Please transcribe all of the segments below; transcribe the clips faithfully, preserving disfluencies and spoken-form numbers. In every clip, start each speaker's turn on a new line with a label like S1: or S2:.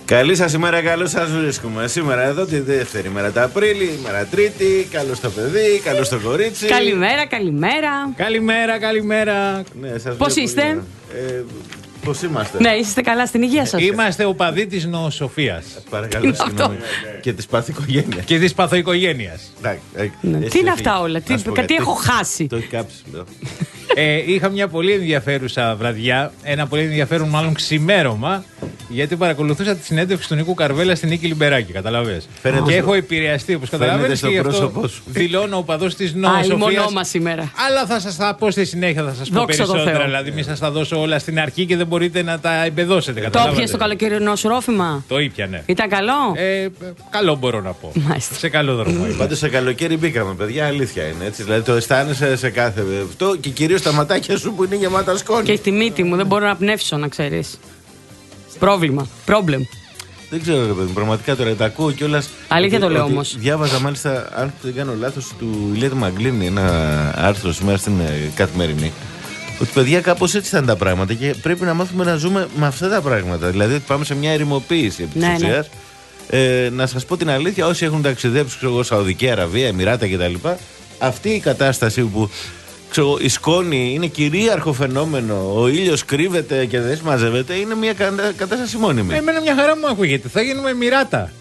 S1: Καλή σας ημέρα, καλώς σας βρίσκουμε. Σήμερα εδώ τη δεύτερη μέρα του Απρίλη, μέρα Τρίτη. Καλώς το παιδί, καλώς το κορίτσι.
S2: Καλημέρα, καλημέρα.
S3: Καλημέρα, καλημέρα.
S1: Ναι, σας
S2: Πώς
S1: βλέπω,
S2: είστε?
S1: Ε, πώς είμαστε?
S2: Ναι, είστε καλά στην υγεία σας?
S3: Είμαστε οπαδοί της νοοσοφίας.
S1: Παρακαλώ, συγγνώμη. Και της παθηκογένειας.
S3: Και της παθοοικογένειας.
S2: Ναι. Τι είναι αυτά όλα, τι, κάτι έχω χάσει.
S1: Το έχει κάψει, λέω.
S3: ε, είχα μια πολύ ενδιαφέρουσα βραδιά, ένα πολύ ενδιαφέρον μάλλον ξημέρωμα, γιατί παρακολουθούσα τη συνέντευξη του Νίκου Καρβέλα στην Νίκη Λιμπεράκη, καταλαβες.
S1: Φαίνεται
S3: Και
S1: στο...
S3: έχω επηρεαστεί, όπως καταλαβαίνεις, και γι' αυτό δηλώνω οπαδός της νοοσοφίας.
S2: Άλλη μονόμα σήμερα.
S3: Αλλά θα σας τα πω στη συνέχεια, θα σας πω
S2: Δόξα
S3: περισσότερα. Δηλαδή, μην σας τα δώσω όλα στην αρχή και δεν μπορείτε να τα εμπεδώσετε.
S2: Το έπιασε το καλοκαιρινό σου ρόφημα?
S3: Το ήπια, ναι.
S2: Ήταν καλό?
S3: Ε, καλό μπορώ να πω.
S2: Μάλιστα.
S3: Σε καλό δρόμο.
S1: Πάντως σε καλοκαίρι μπήκαμε, παιδιά, αλήθεια είναι έτσι. Δηλαδή το αισθάνεσαι σε κάθε αυτό και κυρίως τα ματάκια σου που είναι γεμάτα σκόνη.
S2: Και στη μύτη μου δεν μπορώ να πνεύσω, να ξέρεις. Πρόβλημα. Πρόβλημα.
S1: Δεν ξέρω, ρε παιδί, πραγματικά τώρα τα ακούω κιόλας.
S2: Αλήθεια το λέω όμως.
S1: Διάβαζα μάλιστα, αν δεν κάνω λάθος, του Ηλία Μαγκλίνη ένα άρθρο σήμερα στην ε, Καθημερινή. Ότι παιδιά κάπως έτσι θα είναι τα πράγματα και πρέπει να μάθουμε να ζούμε με αυτά τα πράγματα. Δηλαδή πάμε σε μια ερημοποίηση επί της
S2: Ναι,
S1: ουσίας. Ε, να σας πω την αλήθεια, όσοι έχουν ταξιδέψει, ξέρω εγώ, Σαουδική Αραβία, Εμιράτα κτλ. Αυτή η κατάσταση που ξέρω, η σκόνη είναι κυρίαρχο φαινόμενο, ο ήλιος κρύβεται και δεν μαζεύεται, είναι μια κατα- κατάσταση μόνιμη.
S3: Εμένα μια χαρά μου ακούγεται. Θα γίνουμε Εμιράτα.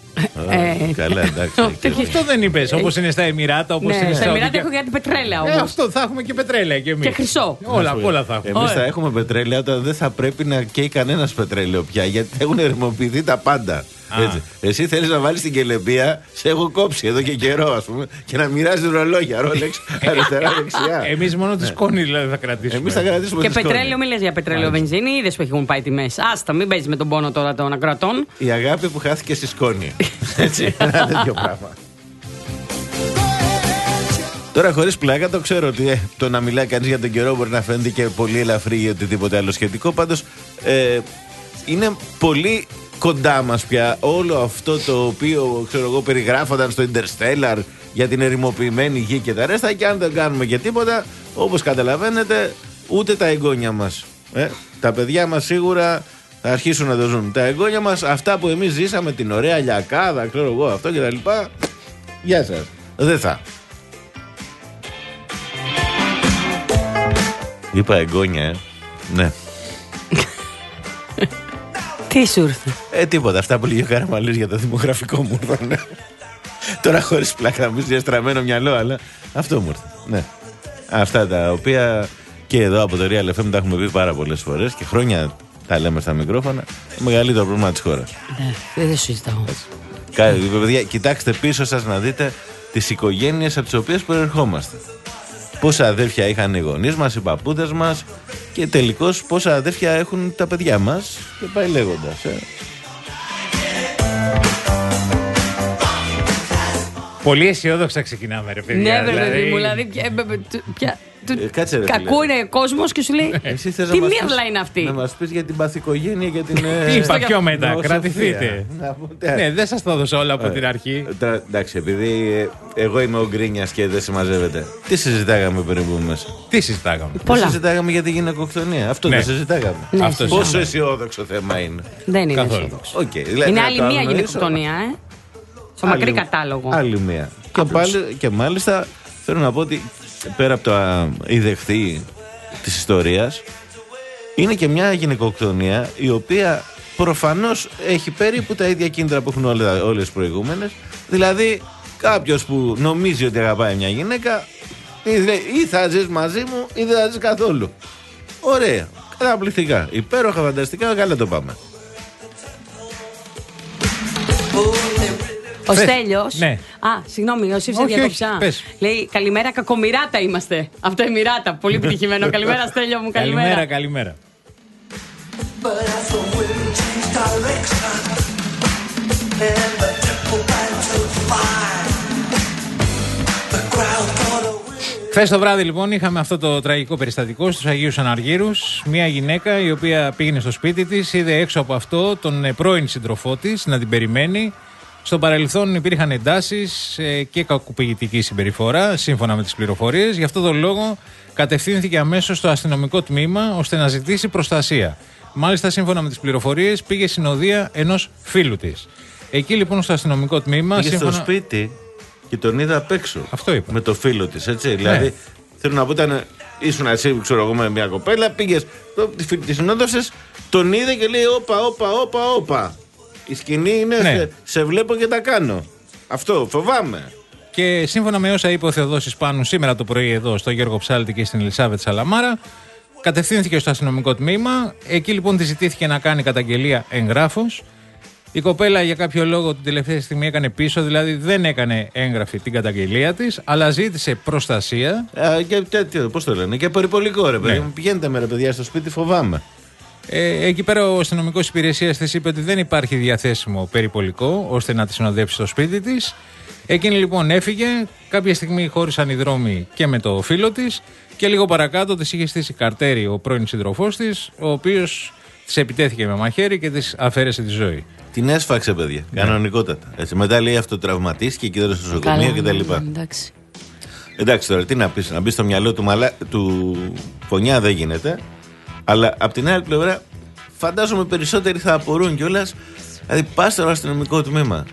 S2: Ε,
S1: Καλά, εντάξει.
S3: Αυτό δεν είπες, όπως είναι στα Εμιράτα, όπως
S2: Ναι,
S3: είναι
S2: στα
S3: στα
S2: Εμιράτα
S3: Σαουδικά.
S2: έχω γιατί πετρέλαια
S3: Ε,
S2: όμως.
S3: αυτό θα έχουμε και πετρέλαια κι εμείς.
S2: Και χρυσό.
S3: Όλα, όλα θα έχουμε.
S1: Εμείς
S2: Ωραία.
S1: θα έχουμε πετρέλαιο όταν δεν θα πρέπει να καίει κανένας πετρέλαιο πια, γιατί έχουν ερημοποιηθεί τα πάντα. Έτσι. Εσύ θέλεις να βάλεις την κελεμπία, σε έχω κόψει εδώ και καιρό, ας πούμε, και να μοιράζει ρολόγια, ρόλεξ, αριστερά-δεξιά.
S3: Εμείς μόνο τη σκόνη δηλαδή θα κρατήσουμε.
S1: Εμείς θα κρατήσουμε
S2: Και
S1: τη σκόνη.
S2: πετρέλαιο, μην λες για πετρέλαιο βενζίνη, είδες που έχουν πάει τιμές. Άστα, μην παίζεις με τον πόνο τώρα των ακροατών.
S1: Η αγάπη που χάθηκε στη σκόνη. Έτσι, ένα τέτοιο πράγμα. Τώρα, χωρίς πλάκα, το ξέρω ότι ε, το να μιλάει κανείς για τον καιρό μπορεί να φαίνεται και πολύ ελαφρύ ή οτιδήποτε άλλο σχετικό. Πάντως, ε, είναι πολύ κοντά μας πια όλο αυτό το οποίο, ξέρω εγώ, περιγράφονταν στο Interstellar για την ερημοποιημένη γη και τα ρέστα. Και αν δεν κάνουμε και τίποτα, όπως καταλαβαίνετε, ούτε τα εγγόνια μας. Ε, τα παιδιά μας σίγουρα θα αρχίσουν να το ζουν. Τα εγγόνια μας, αυτά που εμείς ζήσαμε, την ωραία λιακάδα, ξέρω εγώ, αυτό και τα λοιπά. Γεια σας. Δεν θα. Είπα εγγόνια, ε. Ναι.
S2: Τι σου ήρθε?
S1: Ε, τίποτα. Αυτά που λέγει ο Καραμαλής για το δημογραφικό μου ήρθαν. Τώρα χωρίς πλάκα, να μπεις διαστραμμένο μυαλό, αλλά αυτό μου ήρθε. Ναι. Αυτά τα οποία και εδώ από το Real εφ εμ τα έχουμε πει πάρα πολλές φορές και χρόνια τα λέμε στα μικρόφωνα. Το μεγαλύτερο πρόβλημα της χώρας.
S2: Ναι, δεν συζητάω.
S1: Κάτι, παιδιά, κοιτάξτε πίσω σας να δείτε τις οικογένειες από τις οποίες προερχόμαστε. Πόσα αδέρφια είχαν οι γονείς μας, οι παππούδες μας και τελικώς πόσα αδέρφια έχουν τα παιδιά μας και πάει λέγοντας. Ε.
S3: Πολύ αισιόδοξα ξεκινάμε, ρε παιδιά.
S2: Ναι, παιδί μου, δηλαδή. πια- του-
S1: Ε, κάτσε, ρε,
S2: Κακού
S1: φίλε.
S2: είναι ο κόσμος και σου λέει.
S1: Εσύ θες
S2: Τι
S1: να μας
S2: μύρλα
S1: πεις-
S2: είναι αυτή.
S1: Να μας πεις για την παθηκογένεια και την.
S3: Τι είπα πιο μετά,
S1: νοοσοφία.
S3: κρατηθείτε.
S1: Να πούμε,
S3: Ναι, δεν σας τα δώσω όλα από την αρχή.
S1: Ε, τώρα, εντάξει, επειδή ε, εγώ είμαι ο Γκρίνιας και δεν συμμαζεύεται. Τι συζητάγαμε πριν που μέσα.
S3: Τι συζητάγαμε.
S2: Πολλά.
S1: Δεν συζητάγαμε για τη γυναικοκτονία. Αυτό
S3: Ναι.
S1: δεν συζητάγαμε.
S2: Ναι,
S3: Αυτό
S2: σωστά.
S1: Πόσο αισιόδοξο θέμα είναι.
S2: Δεν είναι
S3: Καθόλου.
S2: αισιόδοξο.
S1: Okay, δηλαδή,
S2: Είναι
S1: να
S2: άλλη
S1: το
S2: μία
S1: αγνοήσω.
S2: γυναικοκτονία, ε. Στο
S1: Άλλη-
S2: μακρύ κατάλογο.
S1: Άλλη μία. Και, πάλι, και μάλιστα θέλω να πω ότι πέρα από το α, η δεχτή της ιστορίας, είναι και μια γυναικοκτονία η οποία προφανώς έχει περίπου τα ίδια κίνητρα που έχουν όλες, όλες τις προηγούμενες. Δηλαδή κάποιος που νομίζει ότι αγαπάει μια γυναίκα ή, ή θα ζεις μαζί μου ή δεν θα ζεις καθόλου. Ωραία, καταπληκτικά, υπέροχα, φανταστικά, καλά το πάμε.
S2: Ο
S3: Πες.
S2: Στέλιος.
S3: Ναι.
S2: Α, συγγνώμη, ο Σύψη
S3: Όχι,
S2: διακόψα.
S3: όχι, πες.
S2: Λέει καλημέρα, κακομοιράτα είμαστε. Αυτό Εμιράτα. Πολύ επιτυχημένο. Καλημέρα, Στέλιο μου,
S3: Καλημέρα,
S2: καλημέρα.
S3: καλημέρα. Χθες το βράδυ λοιπόν είχαμε αυτό το τραγικό περιστατικό στους Αγίους Αναργύρους. Μια γυναίκα η οποία πήγαινε στο σπίτι της, είδε έξω από αυτό τον πρώην σύντροφό της να την περιμένει Στο παρελθόν υπήρχαν εντάσεις ε, και κακοποιητική συμπεριφορά, σύμφωνα με τις πληροφορίες. Γι' αυτό τον λόγο κατευθύνθηκε αμέσως στο αστυνομικό τμήμα ώστε να ζητήσει προστασία. Μάλιστα, σύμφωνα με τις πληροφορίες, πήγε συνοδεία ενός φίλου της. Εκεί λοιπόν στο αστυνομικό τμήμα.
S1: Πήγε
S3: σύμφωνα...
S1: στο σπίτι και τον είδα απ' έξω.
S3: Αυτό είπα.
S1: Με το φίλο της, έτσι. Ναι. Δηλαδή, θέλω να πω, ήταν, ήσουν εσύ, ξέρω εγώ, με μια κοπέλα, πήγε, τη συνόδευσε, τον είδε και λέει: Όπα, όπα, όπα, όπα. Η σκηνή είναι, ναι. σε, σε βλέπω και τα κάνω. Αυτό, φοβάμαι.
S3: Και σύμφωνα με όσα είπε ο Θεοδόσης Πάνου σήμερα το πρωί εδώ στο Γιώργο Ψάλτη και στην Ελισάβετ Σαλαμάρα, κατευθύνθηκε στο αστυνομικό τμήμα. Εκεί λοιπόν τη ζητήθηκε να κάνει καταγγελία εγγράφος. Η κοπέλα για κάποιο λόγο την τελευταία στιγμή έκανε πίσω, δηλαδή δεν έκανε έγγραφη την καταγγελία της, αλλά ζήτησε προστασία.
S1: Α, και τέτοιο, πώς το λένε, και περιπολικό ρε παιδί. Ναι. Πηγαίνετε με ρε παιδιά στο σπίτι, φοβάμαι.
S3: Ε, εκεί πέρα ο αστυνομικός υπηρεσίας της είπε ότι δεν υπάρχει διαθέσιμο περιπολικό ώστε να τη συνοδεύσει στο σπίτι της. Εκείνη λοιπόν έφυγε, κάποια στιγμή χώρισαν οι δρόμοι και με το φίλο της και λίγο παρακάτω της είχε στήσει καρτέρι ο πρώην σύντροφός της, ο οποίος της επιτέθηκε με μαχαίρι και της αφαίρεσε τη ζωή. Την
S1: έσφαξε, παιδιά. Ναι. Κανονικότατα. Έτσι. Μετά λέει αυτοτραυματίστηκε και τώρα στο νοσοκομείο κτλ.
S2: Εντάξει.
S1: Εντάξει τώρα, τι να πει, να μπει στο μυαλό του, μαλα... του φωνιά δεν γίνεται. Αλλά απ' την άλλη πλευρά, φαντάζομαι περισσότεροι θα απορούν κιόλας. Δηλαδή, πα στο αστυνομικό τμήμα.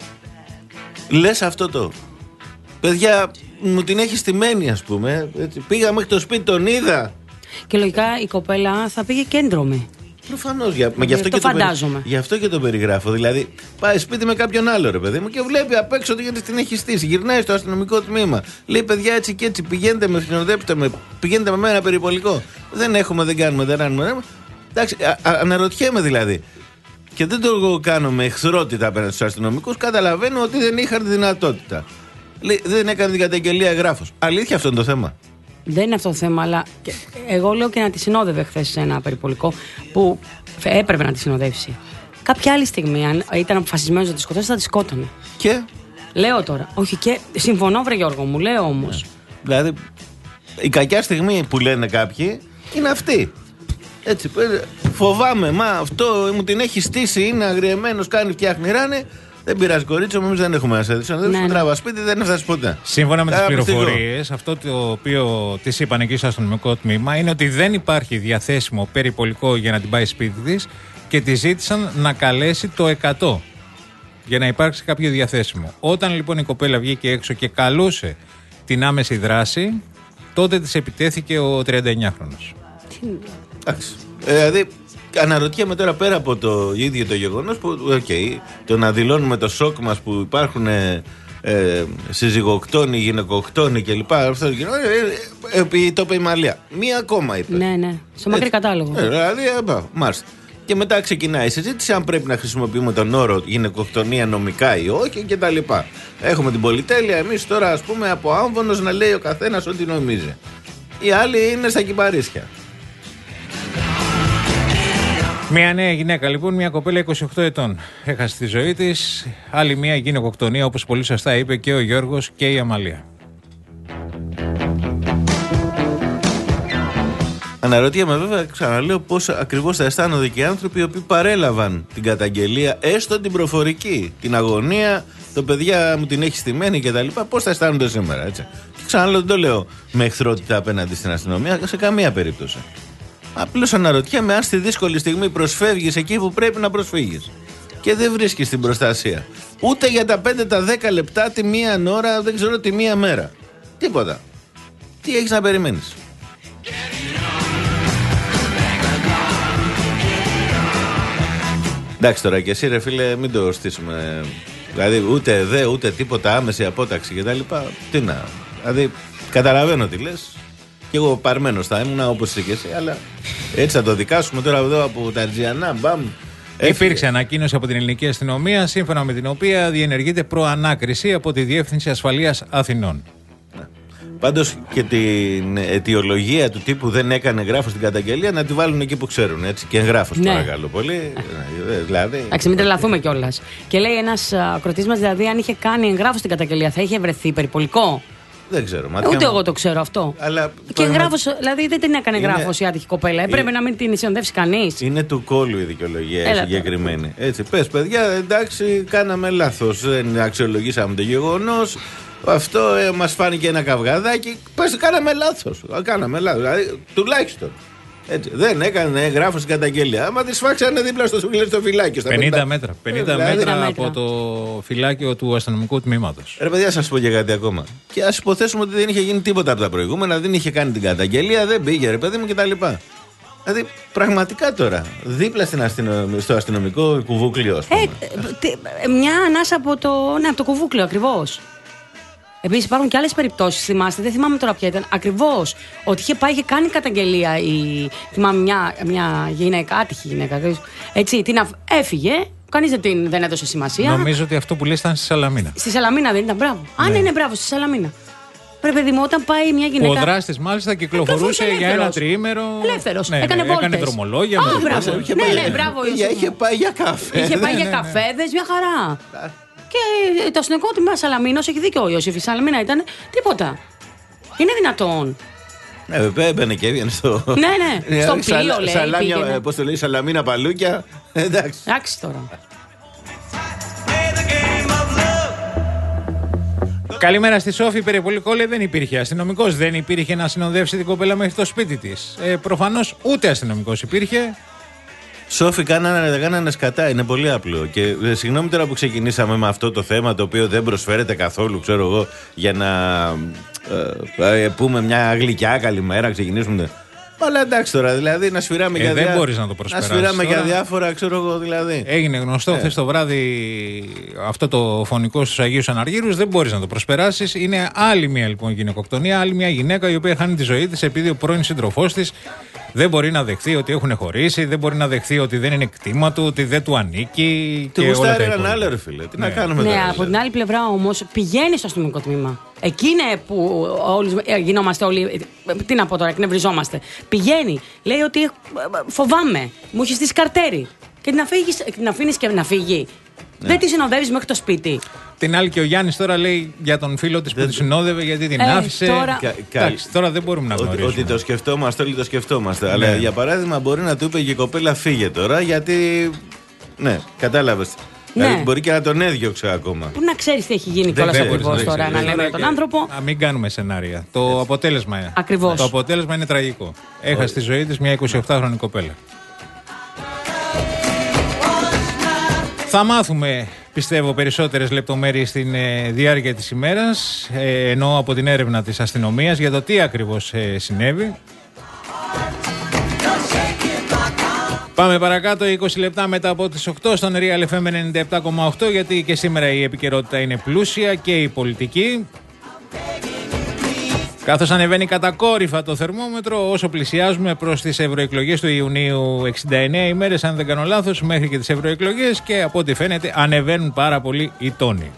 S1: Λες αυτό το. Παιδιά, μου την έχει στημένη, ας πούμε. Έτσι. Πήγα μέχρι το σπίτι, τον είδα.
S2: Και λογικά η κοπέλα θα πήγε κέντρωμη.
S1: Προφανώς. Για, γι' αυτό,
S2: το
S1: και
S2: φαντάζομαι.
S1: Το, γι' αυτό και το περιγράφω. Δηλαδή, πάει σπίτι με κάποιον άλλο, ρε παιδί μου, και βλέπει απ' έξω ότι γιατί την έχει στήσει. Γυρνάει στο αστυνομικό τμήμα. Λέει, παιδιά, έτσι και έτσι, πηγαίνετε με, συνοδέψτε με, πηγαίνετε με μένα περιπολικό. Δεν έχουμε, δεν κάνουμε, δεν κάνουμε. Εντάξει, α, α, αναρωτιέμαι δηλαδή. Και δεν το κάνω με εχθρότητα απέναντι στους αστυνομικούς. Καταλαβαίνω ότι δεν είχαν τη δυνατότητα. Λέει, δεν έκανε την καταγγελία εγγράφος. Αλήθεια αυτό είναι το θέμα.
S2: Δεν είναι αυτό το θέμα, αλλά εγώ λέω και να τη συνόδευε χθες σε ένα περιπολικό που έπρεπε να τη συνοδεύσει. Κάποια άλλη στιγμή, αν ήταν αποφασισμένος να τη σκοτώσει, θα τη σκότωνε.
S1: Και.
S2: Λέω τώρα. Όχι και. Συμφωνώ, βρε Γιώργο μου, λέω όμως.
S1: Δηλαδή, η κακιά στιγμή που λένε κάποιοι είναι αυτή. Έτσι, φοβάμαι, μα αυτό μου την έχει στήσει, είναι αγριεμένος, κάνει, φτιάχνει, ράνε. Δεν πειράζει, κορίτσι μου, εμείς δεν έχουμε να σε δει. Δεν σου τράβα σπίτι, δεν έφτασε ποτέ.
S3: Σύμφωνα με τις πληροφορίες, αυτό το οποίο της είπαν εκεί στο αστυνομικό τμήμα είναι ότι δεν υπάρχει διαθέσιμο περιπολικό για να την πάει σπίτι της και τη ζήτησαν να καλέσει το εκατό για να υπάρξει κάποιο διαθέσιμο. Όταν λοιπόν η κοπέλα βγήκε έξω και καλούσε την άμεση δράση, τότε της επιτέθηκε ο τριανταεννιάχρονος.
S1: Εντάξει. Ε, δηλαδή, αναρωτιέμαι τώρα πέρα από το ίδιο το γεγονός που, okay, το να δηλώνουμε το σοκ μας που υπάρχουν ε, ε, συζυγοκτόνοι, γυναικοκτόνοι κλπ. Αυτό το γεγονός, ε, ε, ε, το είπε η Μαλία. Μία ακόμα είπε.
S2: Ναι, ναι. Στο μακρύ κατάλογο.
S1: Ε, δηλαδή, ε, μάλιστα. Και μετά ξεκινάει η συζήτηση αν πρέπει να χρησιμοποιούμε τον όρο γυναικοκτονία νομικά ή όχι κτλ. Έχουμε την πολυτέλεια εμείς τώρα, ας πούμε, από άμβονος να λέει ο καθένας ό,τι νομίζει. Οι άλλοι είναι στα κυπαρίσια.
S3: Μια νέα γυναίκα λοιπόν, μια κοπέλα είκοσι οκτώ ετών, έχασε τη ζωή της. Άλλη μια γυναικοκτονία, όπως πολύ σωστά είπε και ο Γιώργος και η Αμαλία.
S1: Αναρωτιέμαι βέβαια, ξαναλέω, πώς ακριβώς θα αισθάνονται και οι άνθρωποι οι οποίοι παρέλαβαν την καταγγελία, έστω την προφορική, την αγωνία, το παιδιά μου την έχει στημένη κτλ. Πώς θα αισθάνονται σήμερα, έτσι. Και ξαναλέω, δεν το λέω με εχθρότητα απέναντι στην αστυνομία, σε καμία περίπτωση. Απλώς αναρωτιέμαι αν στη δύσκολη στιγμή προσφεύγεις εκεί που πρέπει να προσφύγεις και δεν βρίσκεις την προστασία. Ούτε για τα πέντε τα δέκα λεπτά τη μία ώρα, δεν ξέρω τη μία μέρα. Τίποτα. Τι έχεις να περιμένεις. Εντάξει τώρα και εσύ ρε φίλε μην το στήσουμε. Δηλαδή ούτε δε ούτε τίποτα άμεση απόταξη κτλ. Τι να. Δηλαδή καταλαβαίνω τι λες. Και εγώ παρμένος θα ήμουν όπως είσαι και εσύ, αλλά έτσι θα το δικάσουμε τώρα εδώ από τα Αρτζιανά. Μπαμ.
S3: Υπήρξε ανακοίνωση από την ελληνική αστυνομία, σύμφωνα με την οποία διενεργείται προανάκριση από τη Διεύθυνση Ασφαλείας Αθηνών.
S1: Πάντως και την αιτιολογία του τύπου δεν έκανε εγγράφο στην καταγγελία να τη βάλουν εκεί που ξέρουν. Έτσι. Και εγγράφο, ναι. Παρακαλώ πολύ. Δηλαδή.
S2: Εντάξει, μην τρελαθούμε κιόλας. Και λέει ένας ακροτής μας, δηλαδή, αν είχε κάνει εγγράφο στην καταγγελία, θα είχε βρεθεί περιπολικό.
S1: Δεν ξέρω.
S2: Ούτε εγώ το ξέρω αυτό.
S1: Αλλά
S2: και
S1: πράγμα...
S2: γράφος, δηλαδή δεν την έκανε
S1: είναι...
S2: γράφος η άτυχη κοπέλα. Έπρεπε είναι... να μην την συνοδεύσει κανείς.
S1: Είναι του κόλου η δικαιολογία συγκεκριμένη. Έτσι, πες παιδιά, εντάξει, κάναμε λάθος. Δεν αξιολογήσαμε το γεγονός. Αυτό ε, μας φάνηκε ένα καυγαδάκι. Πες, κάναμε λάθος. Κάναμε λάθος. Δηλαδή, τουλάχιστον. Έτσι. Δεν έκανε γράφο στην καταγγελία. Άμα τη σφάξανε δίπλα στο, στο φυλάκιο.
S3: πενήντα μέτρα. πενήντα μέτρα από το φυλάκιο του αστυνομικού τμήματος.
S1: Ρε παιδιά, σας πω και κάτι ακόμα. Και ας υποθέσουμε ότι δεν είχε γίνει τίποτα από τα προηγούμενα, δεν είχε κάνει την καταγγελία, δεν πήγε ρε παιδί μου κτλ. Δηλαδή, πραγματικά τώρα, δίπλα στην αστυνο... στο αστυνομικό κουβούκλιο, ας πούμε.
S2: Ε, μια ανάσα από το, ναι, από το κουβούκλιο, ακριβώς. Επίσης υπάρχουν και άλλες περιπτώσεις, θυμάστε, δεν θυμάμαι τώρα ποια ήταν. Ακριβώς ότι είχε πάει, είχε κάνει καταγγελία η. Θυμάμαι μια, μια γυναίκα, άτυχη γυναίκα. Έτσι, την αφ... έφυγε, κανείς δεν, την, δεν έδωσε σημασία.
S3: Νομίζω ότι αυτό που λες ήταν στη Σαλαμίνα.
S2: Στη Σαλαμίνα δεν ήταν, μπράβο. Ναι. Αν είναι μπράβο, στη Σαλαμίνα. Πρέπει, παιδί μου, όταν πάει μια γυναίκα.
S3: Ο δράστης μάλιστα κυκλοφορούσε για ένα τριήμερο.
S2: Ελεύθερος.
S3: Ναι,
S2: έκανε,
S3: ναι, έκανε δρομολόγια.
S2: Α, μπράβο. Ναι, ναι, μπράβο.
S1: Είχε πάει για καφέ.
S2: Είχε πάει για καφέδες, μια χαρά. Και το αστυνομικό τμήμα Σαλαμίνος, έχει δίκιο ο Ιωσήφ, η Σαλαμίνα ήταν τίποτα. Είναι δυνατόν.
S1: Ναι, έμπαινε και έβγαινε στο.
S2: Ναι, ναι, στο πλοίο λέει.
S1: Σαλάμια, πώς το λέει, Σαλαμίνα παλούκια. Εντάξει.
S2: Εντάξει τώρα.
S3: Καλημέρα στη Σόφη. Περιπολικό λέει δεν υπήρχε αστυνομικός, δεν υπήρχε να συνοδεύσει την κοπέλα μέχρι το σπίτι της. Ε, προφανώς ούτε αστυνομικός υπήρχε.
S1: Σόφι, κάνανε, κάνανε σκατά, είναι πολύ απλό. Και ε, συγγνώμη τώρα που ξεκινήσαμε με αυτό το θέμα το οποίο δεν προσφέρεται καθόλου, ξέρω εγώ, για να ε, ε, πούμε μια γλυκιά καλημέρα, ξεκινήσουμε. Αλλά εντάξει τώρα, δηλαδή να σφυράμε
S3: ε,
S1: για
S3: δεν
S1: διά...
S3: μπορείς να το προσπεράσεις.
S1: Να σφυράμε
S3: τώρα...
S1: για διάφορα, ξέρω εγώ δηλαδή.
S3: Έγινε γνωστό ε. χθες το βράδυ αυτό το φωνικό στους Αγίους Αναργύρους, δεν μπορείς να το προσπεράσεις. Είναι άλλη μια λοιπόν γυναικοκτονία, άλλη μια γυναίκα η οποία χάνει τη ζωή της επειδή ο πρώην σύντροφός της δεν μπορεί να δεχθεί ότι έχουν χωρίσει, δεν μπορεί να δεχθεί ότι δεν είναι κτήμα του, ότι δεν του ανήκει.
S1: Του γουστάρει έναν άλλο, ρε φίλε. Τι ναι. να κάνουμε
S2: ναι,
S1: τώρα.
S2: Ναι, από την άλλη πλευρά όμως πηγαίνει στο αστυνομικό τμήμα. Εκεί είναι που όλοι, γινόμαστε όλοι. Τι να πω τώρα, εκνευριζόμαστε. Πηγαίνει, λέει ότι φοβάμαι, μου έχει στήσει καρτέρι. Και την, αφήγεις, την αφήνεις και να φύγει. Ναι. Δεν τη συνοδεύεις μέχρι το σπίτι.
S3: Την άλλη και ο Γιάννης τώρα λέει για τον φίλο της που τη συνόδευε γιατί την ε, άφησε.
S2: Τώρα...
S3: Κα, Εντάξει, τώρα δεν μπορούμε να γνωρίζουμε.
S1: Ότι, ότι το σκεφτόμαστε, όλοι το σκεφτόμαστε. Ναι. Αλλά για παράδειγμα μπορεί να του είπε και η κοπέλα φύγε τώρα γιατί. Ναι, κατάλαβες. Ναι. Δηλαδή μπορεί και να τον έδιωξε ακόμα.
S2: Πού να ξέρεις τι έχει γίνει κιόλας ακριβώς τώρα, να λέμε τον άνθρωπο.
S3: Να μην κάνουμε σενάρια. Το αποτέλεσμα είναι.
S2: Ακριβώς.
S3: Το αποτέλεσμα είναι τραγικό. Έχασε τη ζωή της μια εικοσιοκτάχρονη κοπέλα. Θα μάθουμε, πιστεύω, περισσότερες λεπτομέρειες στην ε, διάρκεια της ημέρας, ε, ενώ από την έρευνα της αστυνομίας για το τι ακριβώς ε, συνέβη. Πάμε παρακάτω, είκοσι λεπτά μετά από τις οκτώ στον Real εφ εμ ενενήντα επτά κόμμα οκτώ, γιατί και σήμερα η επικαιρότητα είναι πλούσια και η πολιτική. Καθώς ανεβαίνει κατακόρυφα το θερμόμετρο όσο πλησιάζουμε προς τις ευρωεκλογές του Ιουνίου, εξήντα εννέα ημέρες αν δεν κάνω λάθος μέχρι και τις ευρωεκλογές, και από ό,τι φαίνεται ανεβαίνουν πάρα πολύ οι τόνοι.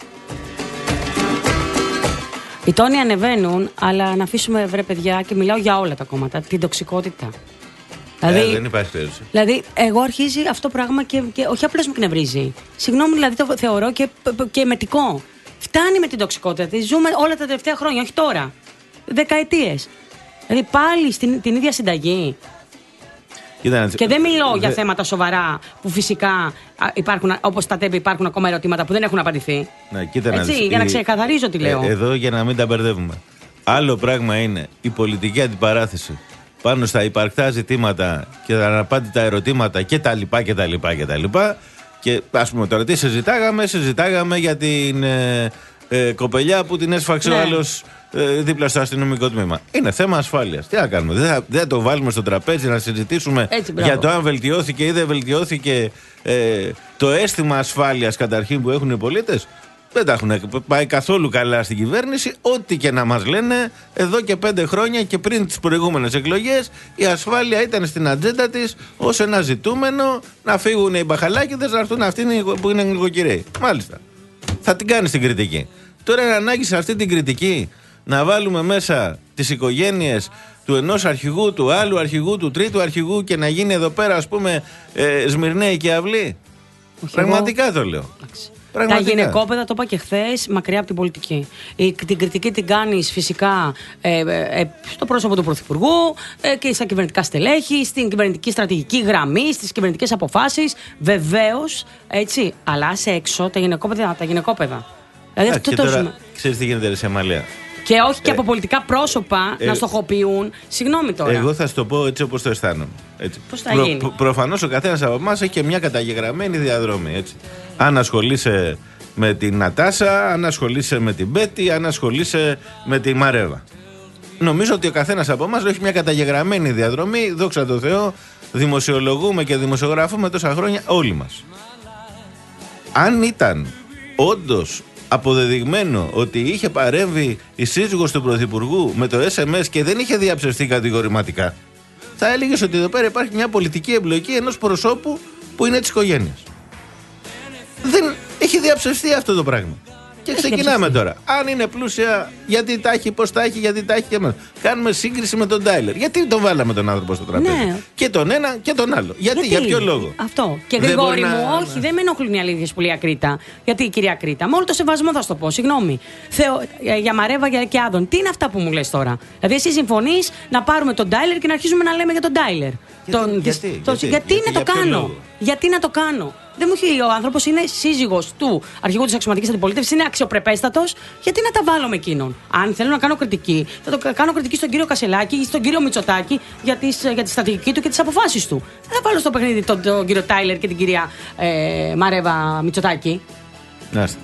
S2: Οι τόνοι ανεβαίνουν, αλλά να αφήσουμε, βρε παιδιά, και μιλάω για όλα τα κόμματα, την τοξικότητα. Δηλαδή,
S1: ε, δεν υπάρχει περίπτωση.
S2: Δηλαδή, εγώ αρχίζει αυτό το πράγμα και, και όχι απλώς με κνευρίζει. Συγγνώμη, δηλαδή το θεωρώ και, και εμετικό. Φτάνει με την τοξικότητα. Τη ζούμε όλα τα τελευταία χρόνια, όχι τώρα. Δεκαετίες. Δηλαδή πάλι στην, την ίδια συνταγή.
S1: Κοίτα,
S2: και δεν μιλώ
S1: δε...
S2: για θέματα σοβαρά που φυσικά υπάρχουν, όπως τα τέπη, υπάρχουν ακόμα ερωτήματα που δεν έχουν απαντηθεί.
S1: Ναι, κοίτα,
S2: έτσι,
S1: να
S2: για να ξεκαθαρίζω τι λέω.
S1: Ε, εδώ για να μην τα μπερδεύουμε. Άλλο πράγμα είναι η πολιτική αντιπαράθεση πάνω στα υπαρκτά ζητήματα και τα αναπάντητα ερωτήματα κτλ. κτλ, κτλ. Και ας πούμε τώρα τι συζητάγαμε, συζητάγαμε για την ε, ε, κοπελιά που την έσφαξε ναι. ο άλλος ε, δίπλα στο αστυνομικό τμήμα. Είναι θέμα ασφάλειας. Τι να κάνουμε, δεν θα, δεν θα το βάλουμε στο τραπέζι να συζητήσουμε έτσι, για το αν βελτιώθηκε ή δεν βελτιώθηκε ε, το αίσθημα ασφάλειας καταρχήν που έχουν οι πολίτες. Δεν τα έχουν πάει καθόλου καλά στην κυβέρνηση. Ό,τι και να μας λένε εδώ και πέντε χρόνια και πριν τις προηγούμενες εκλογές, η ασφάλεια ήταν στην ατζέντα της ως ένα ζητούμενο να φύγουν οι μπαχαλάκηδες, να έρθουν αυτοί που είναι νοικοκυρέοι. Μάλιστα. Θα την κάνει την κριτική. Τώρα είναι ανάγκη σε αυτή την κριτική να βάλουμε μέσα τις οικογένειες του ενός αρχηγού, του άλλου αρχηγού, του τρίτου αρχηγού και να γίνει εδώ πέρα, ας πούμε, ε, Σμυρναίοι και αυλή. Πραγματικά το λέω.
S2: Τα γυναικόπαιδα, το είπα και χθες, μακριά από την πολιτική. Η, την κριτική την κάνεις φυσικά ε, ε, στο πρόσωπο του Πρωθυπουργού ε, και στα κυβερνητικά στελέχη, στην κυβερνητική στρατηγική γραμμή, στις κυβερνητικές αποφάσεις. Βεβαίως, έτσι. Αλλά σε έξω τα γυναικόπαιδα. Τα γυναικόπαιδα. Δηλαδή,
S1: Α,
S2: αυτό
S1: και
S2: το
S1: τώρα,
S2: ζούμε.
S1: ξέρεις τι γίνεται σε Αμαλία.
S2: Και όχι και από πολιτικά πρόσωπα ε, να στοχοποιούν. Συγγνώμη τώρα.
S1: Εγώ θα σου το πω έτσι όπως το αισθάνομαι.
S2: Πώς θα γίνει.
S1: Προ, προφανώς ο καθένας από εμάς έχει και μια καταγεγραμμένη διαδρομή. Έτσι. Αν ασχολείσαι με την Νατάσα, αν ασχολείσαι με την Μπέτη, αν ασχολείσαι με τη Μαρέβα. Νομίζω ότι ο καθένας από εμάς έχει μια καταγεγραμμένη διαδρομή. Δόξα τω Θεώ, δημοσιολογούμε και δημοσιογραφούμε τόσα χρόνια όλοι μας. Αν ήταν όντως αποδεδειγμένο ότι είχε παρέμβει η σύζυγος του Πρωθυπουργού με το ες εμ ες και δεν είχε διαψευστεί κατηγορηματικά, θα έλεγες ότι εδώ πέρα υπάρχει μια πολιτική εμπλοκή ενός προσώπου που είναι της οικογένειας. Δεν έχει διαψευστεί αυτό το πράγμα. Και ξεκινάμε τώρα. Αν είναι πλούσια, γιατί τα έχει, πώς τα έχει, γιατί τα έχει και εμάς. Κάνουμε σύγκριση με τον Τάιλερ. Γιατί τον βάλαμε τον άνθρωπο στο τραπέζι. Ναι. Και τον ένα και τον άλλο. Γιατί, γιατί? Για ποιο λόγο.
S2: Αυτό. Και Γρηγόρη μου, να... όχι, δεν με ενοχλούν οι αλήθειες που λέει Ακρίτα. Γιατί η κυρία Ακρίτα, με όλο το σεβασμό θα σου το πω, συγγνώμη. Θεω... Για Μαρέβα και Άδων, τι είναι αυτά που μου λες τώρα. Δηλαδή, εσύ συμφωνείς να πάρουμε τον Τάιλερ και να αρχίζουμε να λέμε για τον Τάιλερ.
S1: Γιατί,
S2: τον...
S1: γιατί,
S2: το...
S1: γιατί,
S2: γιατί, γιατί να το κάνω.
S1: Λόγο.
S2: Γιατί να το κάνω. Δεν μου έχει, ο άνθρωπος είναι σύζυγος του αρχηγού της αξιωματικής αντιπολίτευσης, είναι αξιοπρεπέστατος. Γιατί να τα βάλω με εκείνον. Αν θέλω να κάνω κριτική, θα το κάνω κριτική στον κύριο Κασελάκη ή στον κύριο Μητσοτάκη για, τις, για τη στρατηγική του και τις αποφάσεις του. Δεν θα βάλω στο παιχνίδι τον, τον κύριο Τάιλερ και την κυρία ε, Μαρέβα Μητσοτάκη.
S1: Νάστε.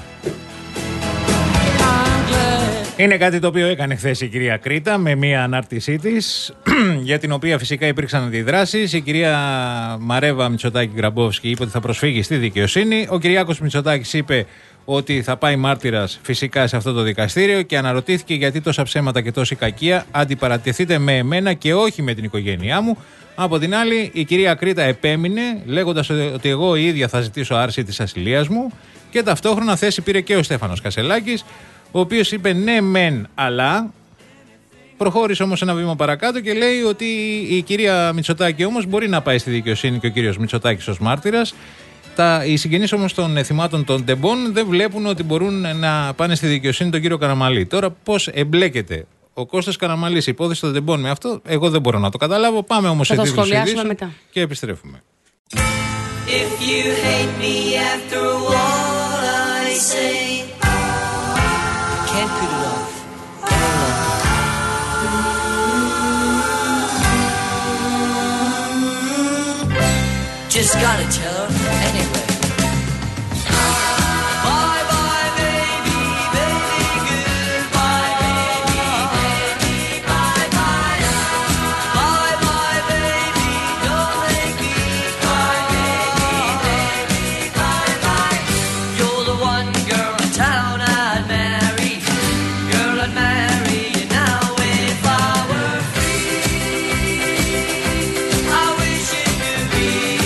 S3: Είναι κάτι το οποίο έκανε χθες η κυρία Κρήτα με μία ανάρτησή της, για την οποία φυσικά υπήρξαν αντιδράσεις. Η κυρία Μαρέβα Μητσοτάκη Γκραμπόφσκι είπε ότι θα προσφύγει στη δικαιοσύνη. Ο Κυριάκος Μητσοτάκης είπε ότι θα πάει μάρτυρας φυσικά σε αυτό το δικαστήριο και αναρωτήθηκε γιατί τόσα ψέματα και τόση κακία, αντιπαρατεθείτε με εμένα και όχι με την οικογένειά μου. Από την άλλη, η κυρία Κρήτα επέμεινε λέγοντας ότι εγώ η ίδια θα ζητήσω άρση της ασυλίας μου, και ταυτόχρονα θέση πήρε και ο Στέφανος Κασελάκης, ο οποίος είπε ναι μεν αλλά, προχώρησε όμως ένα βήμα παρακάτω και λέει ότι η κυρία Μητσοτάκη όμως μπορεί να πάει στη δικαιοσύνη και ο κύριος Μητσοτάκης ως μάρτυρας. Τα, οι συγγενείς όμως των θυμάτων των τεμπών δεν βλέπουν ότι μπορούν να πάνε στη δικαιοσύνη τον κύριο Καραμαλή. Τώρα πώς εμπλέκεται ο Κώστας Καραμαλής, η υπόθεση των τεμπών με αυτό, εγώ δεν μπορώ να το καταλάβω. Πάμε όμως σε τίτλους ειδήσεων και επιστρέφουμε.
S4: If you hate me after all I say, can't put it off. Just gotta tell her anyway. Bye bye baby, baby, goodbye baby, baby, bye bye. Bye bye baby, don't make me cry baby, baby, bye bye. You're the one girl in town I'd marry. Girl I'd marry you now if I were free. I wish it could be.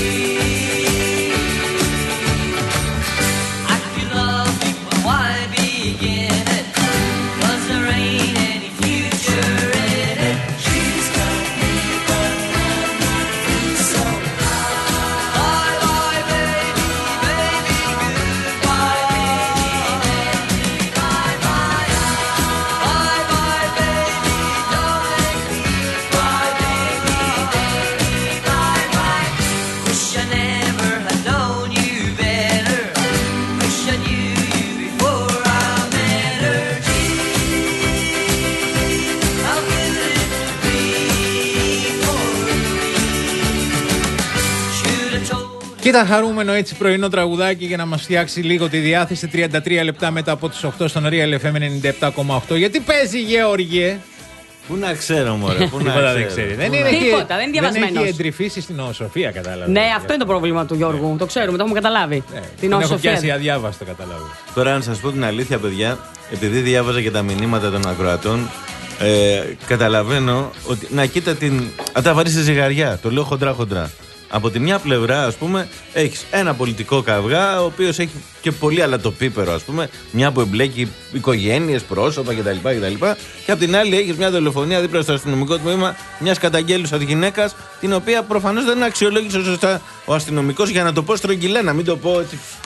S3: Κοίτα χαρούμενο έτσι πρωινό τραγουδάκι για να μας φτιάξει λίγο τη διάθεση. Τριάντα τρία λεπτά μετά από τις οκτώ στον Real εφ εμ ενενήντα επτά κόμμα οκτώ. Γιατί παίζει Γεώργιε?
S1: Πού να ξέρω μωρέ, πού να ξέρω.
S3: Δεν ξέρει. Δεν είναι
S2: τίποτα, δεν είναι διαβασμένος.
S3: Δεν έχει εντρυφήσει στην νοοσοφία, κατάλαβε.
S2: Ναι, αυτό είναι το πρόβλημα του Γιώργου. Ναι. Το ξέρουμε, το έχουμε καταλάβει.
S3: Ναι.
S2: Την νοοσοφία.
S3: Έχω πιάσει αδιάβαστο, κατάλαβε.
S1: Τώρα, αν σας πω την αλήθεια, παιδιά, επειδή διάβαζα και τα μηνύματα των ακροατών, ε, καταλαβαίνω ότι. Να κοίτα την. Αν τα βαρύς στη ζυγαριά, το λέω χοντρά-χοντρά. Από τη μια πλευρά, ας πούμε, έχεις ένα πολιτικό καυγά, ο οποίος έχει και πολύ αλατοπίπερο, ας πούμε, μια που εμπλέκει οικογένειες, πρόσωπα κτλ. κτλ. Και από την άλλη έχεις μια δολοφονία δίπλα στο αστυνομικό τμήμα μιας καταγγέλουσας γυναίκας, την οποία προφανώς δεν αξιολόγησε σωστά ο αστυνομικός, για να το πω στρογγυλά, να μην το πω έτσι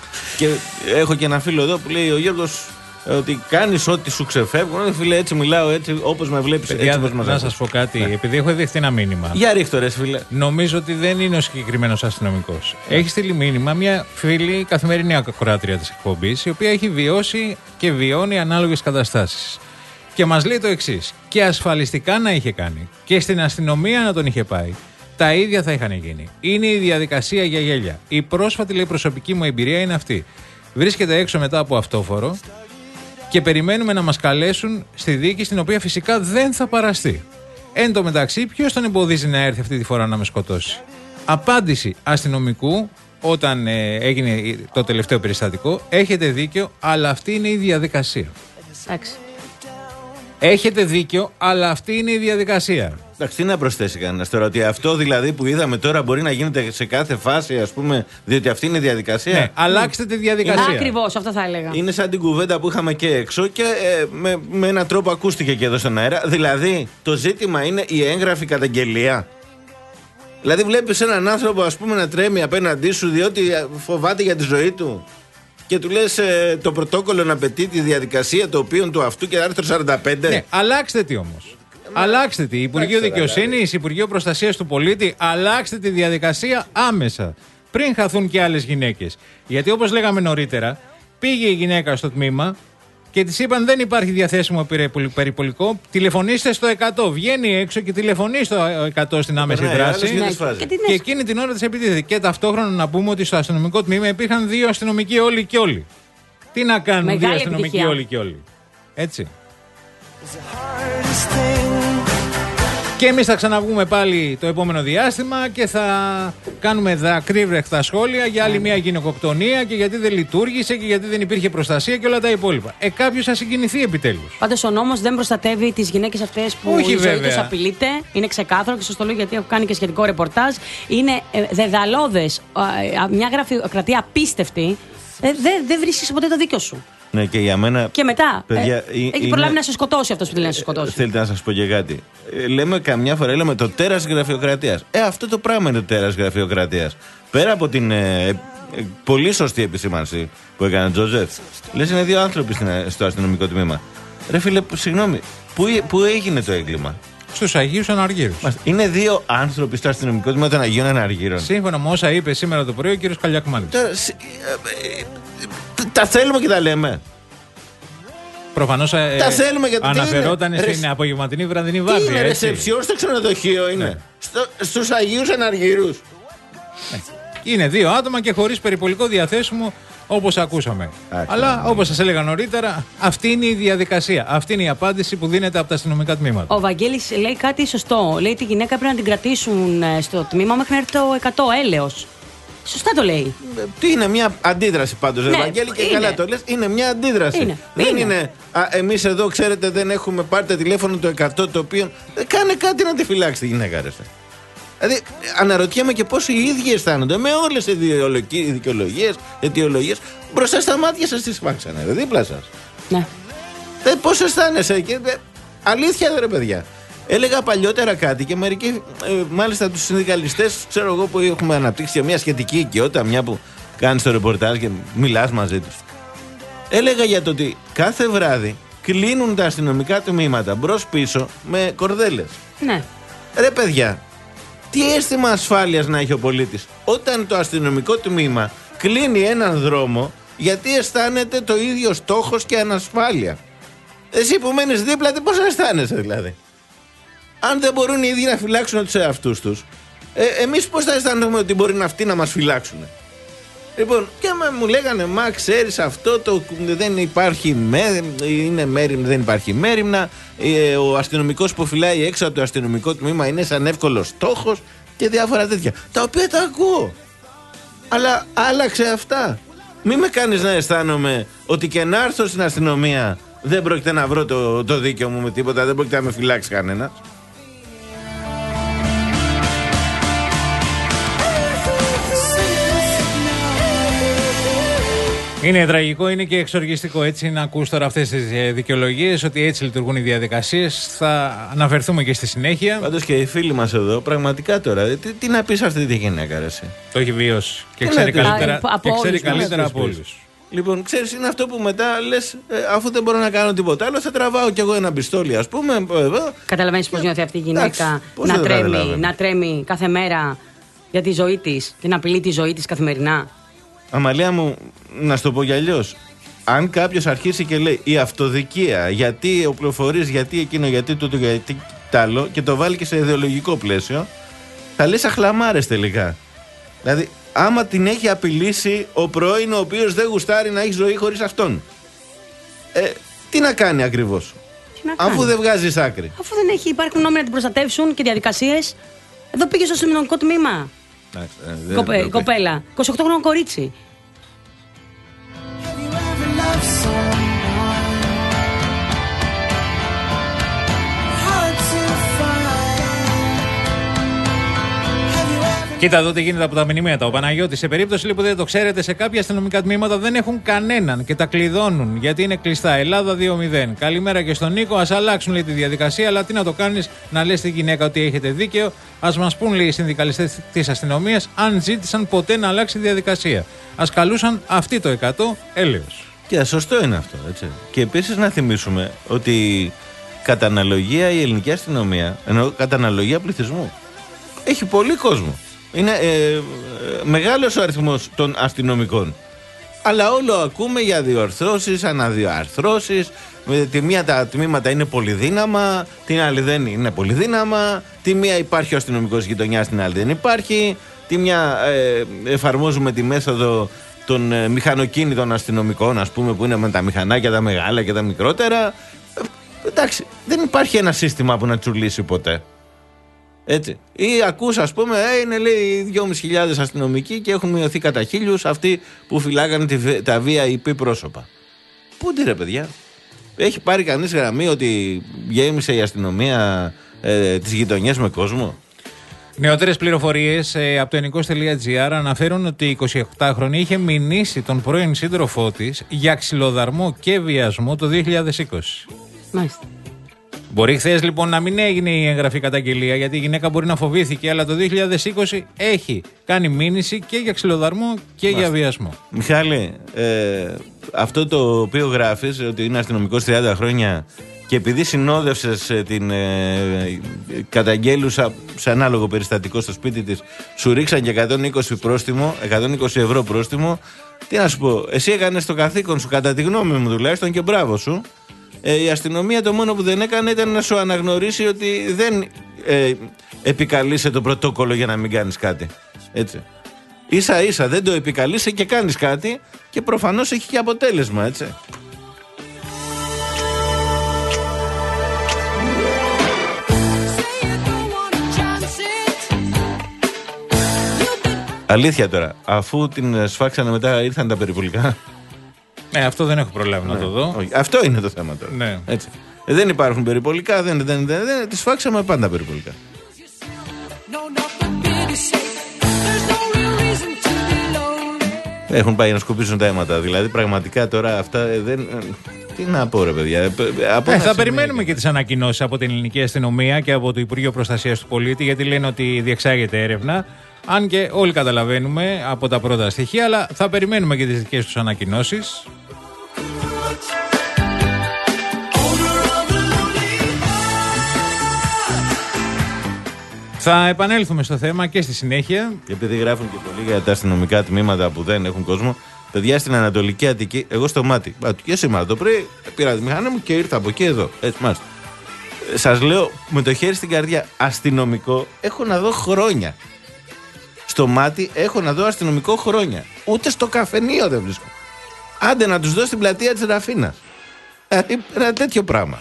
S1: Και έχω και ένα φίλο εδώ που λέει ο Γιώργος ότι κάνεις ό,τι σου ξεφεύγουν. Φίλε, έτσι μιλάω, έτσι όπως με βλέπεις. Έτσι όπως μας
S3: να
S1: ακούς.
S3: σας πω κάτι, ναι. επειδή έχω δεχτεί ένα μήνυμα.
S1: Για ρίχτω ρε φίλε.
S3: Νομίζω ότι δεν είναι ο συγκεκριμένος αστυνομικός. Έχει στείλει μήνυμα μια φίλη καθημερινή ακροάτρια της εκπομπής, η οποία έχει βιώσει και βιώνει ανάλογες καταστάσεις. Και μας λέει το εξής: και ασφαλιστικά να είχε κάνει, και στην αστυνομία να τον είχε πάει, τα ίδια θα είχαν γίνει. Είναι η διαδικασία για γέλια. Η πρόσφατη, λέει, προσωπική μου εμπειρία είναι αυτή. Βρίσκεται έξω μετά από αυτόφορο και περιμένουμε να μας καλέσουν στη δίκη, στην οποία φυσικά δεν θα παραστεί. Εν τω μεταξύ, ποιος τον εμποδίζει να έρθει αυτή τη φορά να με σκοτώσει? Απάντηση αστυνομικού όταν ε, έγινε το τελευταίο περιστατικό: έχετε δίκιο, αλλά αυτή είναι η διαδικασία.
S2: Εντάξει.
S3: Έχετε δίκιο, αλλά αυτή είναι η διαδικασία.
S1: Εντάξει, τι να προσθέσει κανένα τώρα, ότι αυτό δηλαδή που είδαμε τώρα μπορεί να γίνεται σε κάθε φάση, ας πούμε, διότι αυτή είναι η διαδικασία.
S3: Ναι, αλλάξτε τη διαδικασία.
S2: Ακριβώς, αυτό θα έλεγα.
S1: Είναι σαν την κουβέντα που είχαμε και έξω και ε, με, με έναν τρόπο ακούστηκε και εδώ στον αέρα. Δηλαδή, το ζήτημα είναι η έγγραφη καταγγελία. Δηλαδή, βλέπεις έναν άνθρωπο, ας πούμε, να τρέμει απέναντί σου διότι φοβάται για τη ζωή του. Και του λες ε, το πρωτόκολλο να απαιτεί τη διαδικασία το οποίο του αυτού και άρθρο σαράντα πέντε.
S3: Ναι, αλλάξτε τι όμως. Αλλάξτε τη. Υπουργείο Δικαιοσύνης, Υπουργείο Προστασίας του Πολίτη, αλλάξτε τη διαδικασία άμεσα. Πριν χαθούν και άλλες γυναίκες. Γιατί όπως λέγαμε νωρίτερα, πήγε η γυναίκα στο τμήμα και της είπαν δεν υπάρχει διαθέσιμο περιπολικό. Τηλεφωνήστε στο εκατό. Βγαίνει έξω και τηλεφωνεί στο εκατό στην άμεση
S1: Ναι,
S3: δράση.
S1: άλλες
S2: Ναι,
S1: τις
S2: και την
S3: Και εκείνη την ώρα της επιτίθεται. Και ταυτόχρονα να πούμε ότι στο αστυνομικό τμήμα υπήρχαν δύο αστυνομικοί όλοι και όλοι. Τι να κάνουν
S2: Μεγάλη
S3: δύο αστυνομικοί
S2: επιτυχία.
S3: όλοι και όλοι? Έτσι. Και εμείς θα ξαναβγούμε πάλι το επόμενο διάστημα και θα κάνουμε δακρύβρεχτα σχόλια για άλλη μια γυναικοκτονία και γιατί δεν λειτουργήσε και γιατί δεν υπήρχε προστασία και όλα τα υπόλοιπα. Ε, κάποιος θα συγκινηθεί επιτέλους.
S2: Πάντως ο νόμος δεν προστατεύει τις γυναίκες αυτές που
S3: Όχι,
S2: η ζωή
S3: βέβαια.
S2: τους απειλείται. Είναι ξεκάθαρο και σας το λέω γιατί έχω κάνει και σχετικό ρεπορτάζ. Είναι ε, δεδαλώδες, ε, μια γραφειοκρατία απίστευτη. Ε, δεν δεν βρίσκεις ποτέ το δίκιο σου.
S1: Ναι, και για μένα.
S2: Και μετά
S1: παιδιά,
S2: ε,
S1: ε,
S2: έχει
S1: είναι-
S2: προλάβει να σε σκοτώσει αυτός που θέλει να σε σκοτώσει.
S1: Θέλετε να σας πω και κάτι. Ε, λέμε καμιά φορά, λέμε το τέρας γραφειοκρατίας. Ε, αυτό το πράγμα είναι το τέρας γραφειοκρατίας. Πέρα από την ε, ε, πολύ σωστή επισήμανση που έκανε ο Τζοζεφ, λες είναι δύο άνθρωποι στην, στο αστυνομικό τμήμα. Ρε φίλε, που- συγγνώμη, πού, πού έγινε το έγκλημα?
S3: Στους Αγίους Αναργύρους.
S1: Μάλιστα. Είναι δύο άνθρωποι στο αστυνομικό τμήμα των Αγίων Αναργύρων.
S3: Σύμφωνα με όσα είπε σήμερα το πρωί ο κύριος Καλιακμάνης.
S1: Τώρα, σ- ε, ε, ε, τα θέλουμε και τα λέμε.
S3: Προφανώς ε,
S1: Τα θέλουμε γιατί τι
S3: αναφερόταν
S1: είναι,
S3: στην
S1: ρε,
S3: απογευματινή βραδινή
S1: Τι
S3: βάρδια.
S1: είναι,
S3: έτσι.
S1: ρεσεψιόν στο ξενοδοχείο είναι.
S3: Ναι.
S1: Στο, στους Αγίους Αναργύρους.
S3: Είναι δύο άτομα και χωρίς περιπολικό διαθέσιμο όπως ακούσαμε.
S1: Άξιο,
S3: Αλλά
S1: ναι.
S3: όπως σας έλεγα νωρίτερα, αυτή είναι η διαδικασία. Αυτή είναι η απάντηση που δίνεται από τα αστυνομικά τμήματα.
S2: Ο Βαγγέλης λέει κάτι σωστό. Λέει τη γυναίκα πρέπει να την κρατήσουν ε, στο τμήμα μέχρι να έρθει το εκατό έλεος. Σωστά το λέει.
S1: Ε, Τι είναι μια αντίδραση πάντως,
S2: Ναι,
S1: Ευαγγέλη, και
S2: είναι.
S1: καλά το λες. Είναι μια αντίδραση.
S2: Είναι,
S1: Δεν
S2: είναι.
S1: είναι. Α, εμείς εδώ, ξέρετε, δεν έχουμε πάρτε τηλέφωνο το εκατό, το οποίο. Ε, κάνε κάτι να τη φυλάξει τη γυναίκα, ρε. Δηλαδή, αναρωτιέμαι και πώς οι ίδιοι αισθάνονται με όλες τις δικαιολογίες, αιτιολογίες, μπροστά στα μάτια σας τις φάξανε, ρε, δίπλα σας.
S2: Ναι.
S1: Ε, πώς αισθάνεσαι, και, ε, αλήθεια, ρε παιδιά. Έλεγα παλιότερα κάτι και μερικοί, ε, μάλιστα τους συνδικαλιστές, ξέρω εγώ, που έχουμε αναπτύξει και μια σχετική οικειότητα, μια που κάνεις το ρεπορτάζ και μιλάς μαζί τους. Έλεγα για το ότι κάθε βράδυ κλείνουν τα αστυνομικά τμήματα μπρος-πίσω με κορδέλες.
S2: Ναι.
S1: Ρε παιδιά, τι αίσθημα ασφάλειας να έχει ο πολίτης όταν το αστυνομικό τμήμα κλείνει έναν δρόμο, γιατί αισθάνεται το ίδιο στόχος και ανασφάλεια. Εσύ που μένεις δίπλα, πώς αισθάνεσαι δηλαδή? Αν δεν μπορούν οι ίδιοι να φυλάξουν τους εαυτούς τους, ε, εμείς πώς θα αισθανόμαστε ότι μπορεί να αυτοί να μας φυλάξουν? Λοιπόν, και άμα μου λέγανε, μα ξέρεις αυτό το δεν υπάρχει μέ, είναι μέρημνα, δεν υπάρχει μέρημνα, ε, ο αστυνομικός που φυλάει έξω από το αστυνομικό τμήμα είναι σαν εύκολος στόχος και διάφορα τέτοια, τα οποία τα ακούω. Αλλά άλλαξε αυτά. Μη με κάνεις να αισθάνομαι ότι και να έρθω στην αστυνομία δεν πρόκειται να βρω το, το δίκαιο μου με τίποτα, δεν πρόκειται να με φυλάξει κανένας.
S3: Είναι τραγικό, είναι και εξοργιστικό έτσι να ακούς τώρα αυτές τις δικαιολογίες ότι έτσι λειτουργούν οι διαδικασίες. Θα αναφερθούμε και στη συνέχεια.
S1: Πάντως και οι φίλοι μας εδώ, πραγματικά τώρα, τι, τι να πεις αυτή τη γυναίκα, ρε εσύ.
S3: Το έχει βιώσει και
S1: Τι
S3: ξέρει
S1: λέτε.
S3: καλύτερα,
S2: Α, από
S3: και ξέρει
S2: όλους,
S3: καλύτερα
S1: μας.
S3: από όλους.
S1: Λοιπόν, ξέρεις, είναι αυτό που μετά λες, ε, αφού δεν μπορώ να κάνω τίποτα άλλο, θα τραβάω κι εγώ ένα πιστόλι, ας πούμε. Εδώ.
S2: Καταλαβαίνεις πώς νιώθει αυτή η γυναίκα
S1: Εντάξει, πώς
S2: να
S1: δεν το
S2: τρέμει,
S1: καταλαβαίνω.
S2: να τρέμει κάθε μέρα για τη ζωή της και να απειλεί τη ζωή της καθημερινά.
S1: Αμαλία μου, να σου το πω κι αλλιώς. Αν κάποιος αρχίσει και λέει η αυτοδικία, γιατί οπλοφορείς, γιατί εκείνο, γιατί τούτο, γιατί τ' άλλο, και το βάλει και σε ιδεολογικό πλαίσιο, θα λες αχλαμάρες τελικά. Δηλαδή, άμα την έχει απειλήσει ο πρώην, ο οποίος δεν γουστάρει να έχει ζωή χωρίς αυτόν. Ε, τι να κάνει ακριβώς,
S2: Τι να κάνει.
S1: αφού δεν βγάζεις άκρη.
S2: Αφού δεν έχει, υπάρχουν νόμοι να την προστατεύσουν και διαδικασίες. Εδώ πήγε στο αστυνομικό τμήμα.
S1: Εντάξει, ε, δεν
S2: Κοπε-
S1: το πει.
S2: κοπέλα, είκοσι οκτώ χρονών κορίτσι.
S4: Have you ever loved someone? Hard to find. Have you ever
S3: Κοίτα εδώ τι γίνεται από τα μηνύματα. Ο Παναγιώτης, σε περίπτωση λοιπόν δεν το ξέρετε, σε κάποια αστυνομικά τμήματα δεν έχουν κανέναν και τα κλειδώνουν γιατί είναι κλειστά. Ελλάδα δύο μηδέν. Καλημέρα και στον Νίκο. Ας αλλάξουν λέει τη διαδικασία, αλλά τι να το κάνεις να λες στη γυναίκα ότι έχετε δίκαιο. Ας μας πούν λέει οι συνδικαλιστές της αστυνομίας αν ζήτησαν ποτέ να αλλάξει τη διαδικασία. Ας καλούσαν αυτοί το εκατό έλεος.
S1: Και σωστό είναι αυτό, έτσι. Και επίσης να θυμίσουμε ότι κατά αναλογία η ελληνική αστυνομία, ενώ κατά αναλογία πληθυσμού, έχει πολύ κόσμο. Είναι ε, ε, μεγάλος ο αριθμός των αστυνομικών. Αλλά όλο ακούμε για διορθώσεις, αναδιαρθρώσεις. Με τη μία τα τμήματα είναι πολυδύναμα, την άλλη δεν είναι πολυδύναμα. Τη μία υπάρχει ο αστυνομικός γειτονιάς, την άλλη δεν υπάρχει. Τη μια ε, εφαρμόζουμε τη μέθοδο των ε, μηχανοκίνητων αστυνομικών, ας πούμε, που είναι με τα μηχανάκια τα μεγάλα και τα μικρότερα. Ε, εντάξει, δεν υπάρχει ένα σύστημα που να τσουλήσει ποτέ. Έτσι. Ή ακούς, ας πούμε, ε, είναι λέει δυόμισι χιλιάδες αστυνομικοί και έχουν μειωθεί κατά χίλιους αυτοί που φυλάγανε τη, β- τα βι άι πι πρόσωπα. Πού τι ρε παιδιά. Έχει πάρει κανείς γραμμή ότι γέμισε η αστυνομία ε, τις γειτονιές με κόσμο.
S3: Νεότερες πληροφορίες ε, από το ενικός τελεία τζι άρ αναφέρουν ότι η εικοσιοκτάχρονη είχε μηνύσει τον πρώην σύντροφό της για ξυλοδαρμό και βιασμό το δύο χιλιάδες είκοσι.
S2: Μάλιστα.
S3: Μπορεί χθες λοιπόν να μην έγινε η εγγραφή καταγγελία γιατί η γυναίκα μπορεί να φοβήθηκε, αλλά το δύο χιλιάδες είκοσι έχει κάνει μήνυση και για ξυλοδαρμό και για βιασμό.
S1: Μιχάλη, ε, αυτό το οποίο γράφεις, ότι είναι αστυνομικός τριάντα χρόνια και επειδή συνόδευσες ε, την ε, καταγγέλουσα σε ανάλογο περιστατικό στο σπίτι της, σου ρίξαν και εκατόν είκοσι πρόστιμο, εκατόν είκοσι ευρώ πρόστιμο. Τι να σου πω, εσύ έκανες το καθήκον σου, κατά τη γνώμη μου τουλάχιστον, και μπράβο σου. Ε, η αστυνομία το μόνο που δεν έκανε ήταν να σου αναγνωρίσει ότι δεν ε, επικαλείσαι το πρωτόκολλο για να μην κάνεις κάτι. Έτσι. Ίσα ίσα δεν το επικαλείσαι και κάνεις κάτι και προφανώς έχει και αποτέλεσμα, έτσι.
S4: say you don't wanna chance it? You've been
S1: Αλήθεια τώρα, αφού την σφάξανε μετά ήρθαν τα περιπολικά.
S3: Ναι, αυτό δεν έχω προλάβει να το δω.
S1: Όχι, αυτό είναι το θέμα τώρα.
S3: Ναι.
S1: Έτσι. Ε, δεν υπάρχουν περιπολικά, δεν, δεν, δεν, δεν, τις σφάξαμε πάντα περιπολικά.
S4: no, not the biggest shake. There's no real reason to be lonely.
S1: Έχουν πάει να σκουπίσουν τα αίματα. Δηλαδή, πραγματικά τώρα αυτά ε, δεν. ε, Τι να πω, ρε παιδιά. ε, ε, από
S3: Ε,
S1: ένα
S3: θα
S1: σημείο
S3: περιμένουμε και τις ανακοινώσεις από την Ελληνική Αστυνομία και από το Υπουργείο Προστασίας του Πολίτη, γιατί λένε ότι διεξάγεται έρευνα. Αν και όλοι καταλαβαίνουμε από τα πρώτα στοιχεία, αλλά θα περιμένουμε και τις δικές τους ανακοινώσεις. Θα επανέλθουμε στο θέμα και στη συνέχεια.
S1: Και επειδή γράφουν και πολύ για τα αστυνομικά τμήματα που δεν έχουν κόσμο, παιδιά στην Ανατολική Αττική, εγώ στο μάτι. Α, και σήμερα το πρωί πήρα τη μηχανή μου και ήρθα από εκεί εδώ. Έτσι, μάλιστα. Σας λέω με το χέρι στην καρδιά, αστυνομικό έχω να δω χρόνια. Στο μάτι έχω να δω αστυνομικό χρόνια. Ούτε στο καφενείο δεν βρίσκω. Άντε να τους δω στην πλατεία της Ραφίνας. Δηλαδή, ένα τέτοιο πράγμα.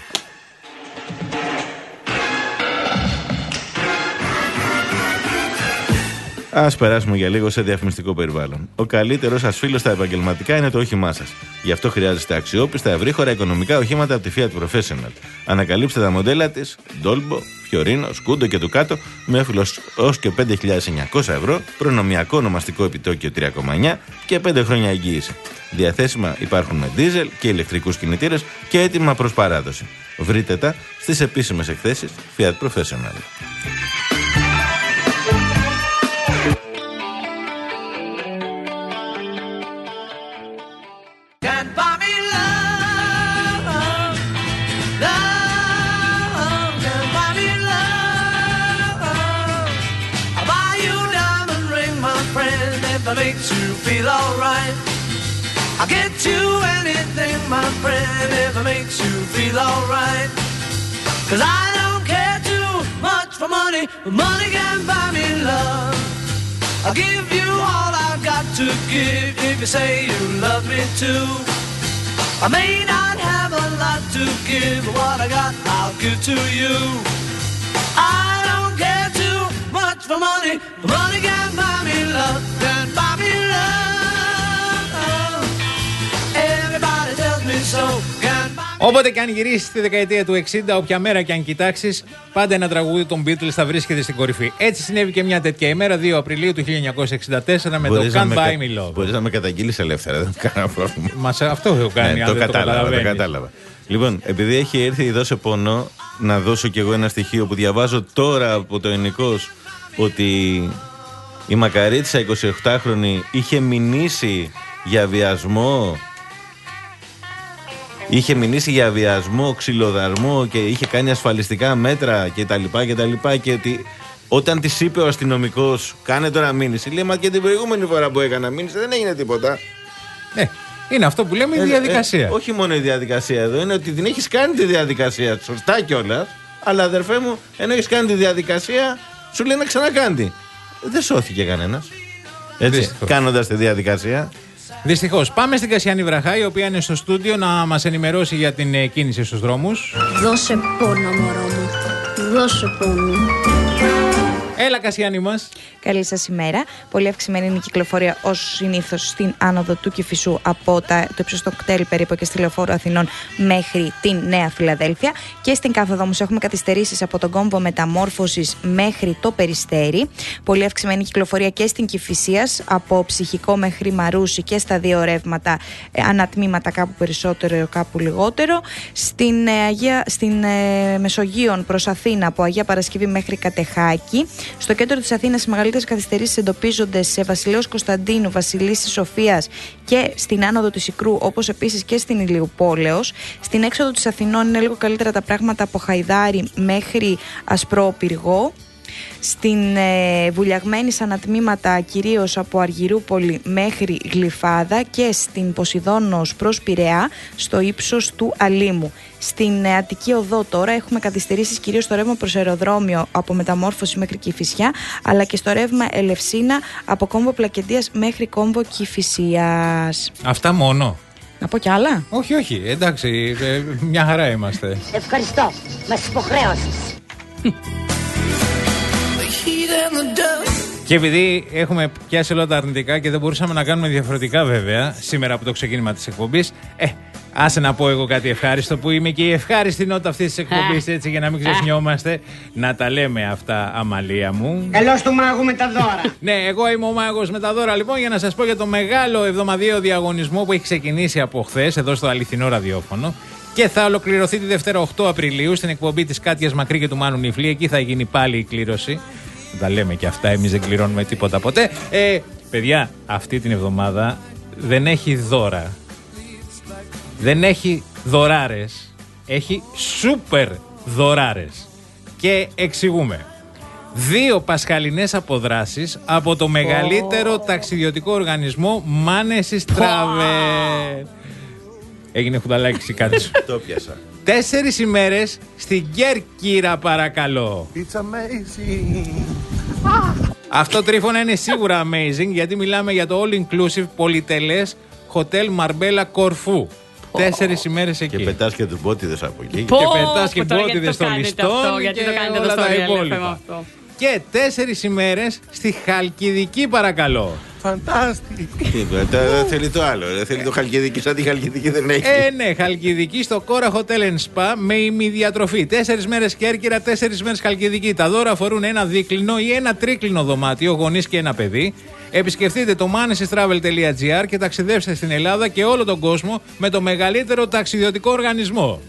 S1: Ας περάσουμε για λίγο σε διαφημιστικό περιβάλλον. Ο καλύτερος σας φίλος στα επαγγελματικά είναι το όχημά σας. Γι' αυτό χρειάζεστε αξιόπιστα, ευρύχωρα οικονομικά οχήματα από τη Fiat Professional. Ανακαλύψτε τα μοντέλα της Dolbo, Fiorino, Scudo και Ducato με όφελος ως και πέντε χιλιάδες εννιακόσια ευρώ, προνομιακό ονομαστικό επιτόκιο τρία κόμμα εννιά και πέντε χρόνια εγγύηση. Διαθέσιμα υπάρχουν με δίζελ και ηλεκτρικούς κινητήρες και έτοιμα προς παράδοση. Βρείτε τα στις επίσημες εκθέσεις Fiat Professional.
S4: Can't buy me love, love, can't buy me love. I'll buy you a diamond ring, my friend, if it makes you feel alright. I'll get you anything, my friend, if it makes you feel alright. 'Cause I don't care too much for money, but money can't buy me love. I'll give you all I've got to give if you say you love me too. I may not have a lot to give, but what I got I'll give to you. I don't care too much for money, but money can't buy me love, can't buy me love. Everybody tells me so, can't buy me.
S3: Όποτε και αν γυρίσει στη δεκαετία του εξήντα, όποια μέρα και αν κοιτάξεις, πάντα ένα τραγούδι των Beatles θα βρίσκεται στην κορυφή. Έτσι συνέβη και μια τέτοια ημέρα, δύο Απριλίου του χίλια εννιακόσια εξήντα τέσσερα, με
S1: Μπορείς
S3: το
S1: να
S3: Can't
S1: με
S3: Buy
S1: κα-
S3: Me Love.
S1: Μπορείς να με καταγγείλεις ελεύθερα, δεν έχω κανένα πρόβλημα.
S3: Μας, αυτό έχω κάνει,
S1: Ναι,
S3: αν
S1: το
S3: δεν
S1: κατάλαβα, το
S3: καταλαβαίνεις.
S1: κατάλαβα. Λοιπόν, επειδή έχει έρθει η Δώσε Πόνο, να δώσω κι εγώ ένα στοιχείο που διαβάζω τώρα από το Ενικός, ότι η Μακαρίτσα εικοσιοκτάχρονη είχε μηνύσει για βιασμό. Είχε μηνύσει για βιασμό, ξυλοδαρμό και είχε κάνει ασφαλιστικά μέτρα κτλ. Και, και ότι όταν της είπε ο αστυνομικός, κάνε τώρα μήνυση, λέει, μα και την προηγούμενη φορά που έκανα μήνυση δεν έγινε τίποτα.
S3: Ναι, είναι αυτό που λέμε η
S1: Ε,
S3: διαδικασία.
S1: ε, όχι μόνο η διαδικασία εδώ, είναι ότι την έχεις κάνει τη διαδικασία. Σωστά κιόλας. Αλλά αδερφέ μου, ενώ έχεις κάνει τη διαδικασία, σου λέει να ξανακάνει. Δεν σώθηκε κανένας. Έτσι,
S3: Δυστυχώς.
S1: κάνοντας τη διαδικασία.
S3: Δυστυχώς. Πάμε στην Κασιάνη Βραχά, η οποία είναι στο στούντιο να μας ενημερώσει για την ε, κίνηση στους δρόμους.
S5: Δώσε πόνο, μωρό μου. Δώσε πόνο.
S3: Έλα, Κασιάνη μας.
S6: Καλή σας ημέρα. Πολύ αυξημένη είναι η κυκλοφορία ως συνήθως στην άνοδο του Κηφισού από τα, το ύψος των κτέλ περίπου και στη Λεωφόρο Αθηνών μέχρι την Νέα Φιλαδέλφια. Και στην κάθοδο όμως έχουμε καθυστερήσεις από τον κόμβο Μεταμόρφωσης μέχρι το Περιστέρι. Πολύ αυξημένη κυκλοφορία και στην Κηφισίας από Ψυχικό μέχρι Μαρούσι και στα δύο ρεύματα, ε, ανατμήματα κάπου περισσότερο, κάπου λιγότερο. Στην, ε, Αγία, στην ε, Μεσογείων προς Αθήνα από Αγία Παρασκευή μέχρι Κατεχάκη. Στο κέντρο της Αθήνας οι μεγαλύτερες καθυστερήσεις εντοπίζονται σε Βασιλέως Κωνσταντίνου, Βασιλίσσης Σοφίας και στην άνοδο της Ικρού, όπως επίσης και στην Ηλιουπόλεως. Στην έξοδο της Αθηνών είναι λίγο καλύτερα τα πράγματα από Χαϊδάρι μέχρι Ασπρό Πυργό. Στην ε, βουλιαγμένη ανατμήματα κυρίως από Αργυρούπολη μέχρι Γλυφάδα και στην Ποσειδώνος προς Πειραιά στο ύψος του Αλήμου. Στην ε, Αττική Οδό τώρα έχουμε καθυστερήσεις κυρίως στο ρεύμα προς αεροδρόμιο από Μεταμόρφωση μέχρι Κηφισιά, αλλά και στο ρεύμα Ελευσίνα από κόμβο Πλακεντίας μέχρι κόμβο Κηφισίας.
S3: Αυτά μόνο.
S6: Να πω κι άλλα?
S3: Όχι, όχι. Εντάξει, ε, μια χαρά είμαστε.
S5: Ευχαριστώ. Μας υποχρέωσες.
S3: Και επειδή έχουμε πιάσει όλα τα αρνητικά και δεν μπορούσαμε να κάνουμε διαφορετικά βέβαια σήμερα από το ξεκίνημα της εκπομπής, ε, άσε να πω εγώ κάτι ευχάριστο που είμαι και η ευχάριστη νότα αυτής της εκπομπής, έτσι, για να μην ξεχνιόμαστε να τα λέμε αυτά, Αμαλία μου.
S7: Καλώς του μάγου με τα δώρα.
S3: Ναι, εγώ είμαι ο μάγος με τα δώρα, λοιπόν, για να σας πω για το μεγάλο εβδομαδιαίο διαγωνισμό που έχει ξεκινήσει από χθες εδώ στο αληθινό ραδιόφωνο και θα ολοκληρωθεί τη Δευτέρα οκτώ Απριλίου στην εκπομπή της Κάτιας Μακρύ και του Μάνου Νιφλή. Εκεί θα γίνει πάλι η κλήρωση. Τα λέμε και αυτά, εμείς δεν κληρώνουμε τίποτα ποτέ. Ε, παιδιά, αυτή την εβδομάδα δεν έχει δώρα. Δεν έχει δωράρες. Έχει σούπερ δωράρες. Και εξηγούμε. Δύο πασχαλινές αποδράσεις από το μεγαλύτερο oh. ταξιδιωτικό οργανισμό Μάνεσης Travel. Έγινε χουδαλάκι κάτι σου.
S1: Το πιάσα.
S3: Τέσσερις ημέρες στην Κέρκυρα, παρακαλώ.
S8: It's amazing.
S3: Αυτό, Τρίφωνα, είναι σίγουρα amazing, γιατί μιλάμε για το all-inclusive πολυτελές Hotel Marbella Κορφού. Oh. Τέσσερις ημέρες εκεί.
S1: Και πετάς και τους μπότιδες από εκεί.
S3: Και πετάς και μπότιδες στο ληστόν και όλα τα υπόλοιπα. Και τέσσερις ημέρες στη Χαλκιδική, παρακαλώ.
S8: Φαντάστικο.
S1: Δεν θέλει το άλλο. Δεν θέλει το Χαλκιδική, σαν τη Χαλκιδική δεν έχει.
S3: Ε, ναι, Χαλκιδική στο Κόρα Hotel and Spa με ημιδιατροφή. Τέσσερις μέρες Κέρκυρα, τέσσερις μέρες Χαλκιδική. Τα δώρα αφορούν ένα δίκλινο ή ένα τρίκλινο δωμάτιο, γονείς και ένα παιδί. Επισκεφτείτε το manesis.travel τελεία gr και ταξιδεύστε στην Ελλάδα και όλο τον κόσμο με το μεγαλύτερο ταξιδιωτικό οργανισμό.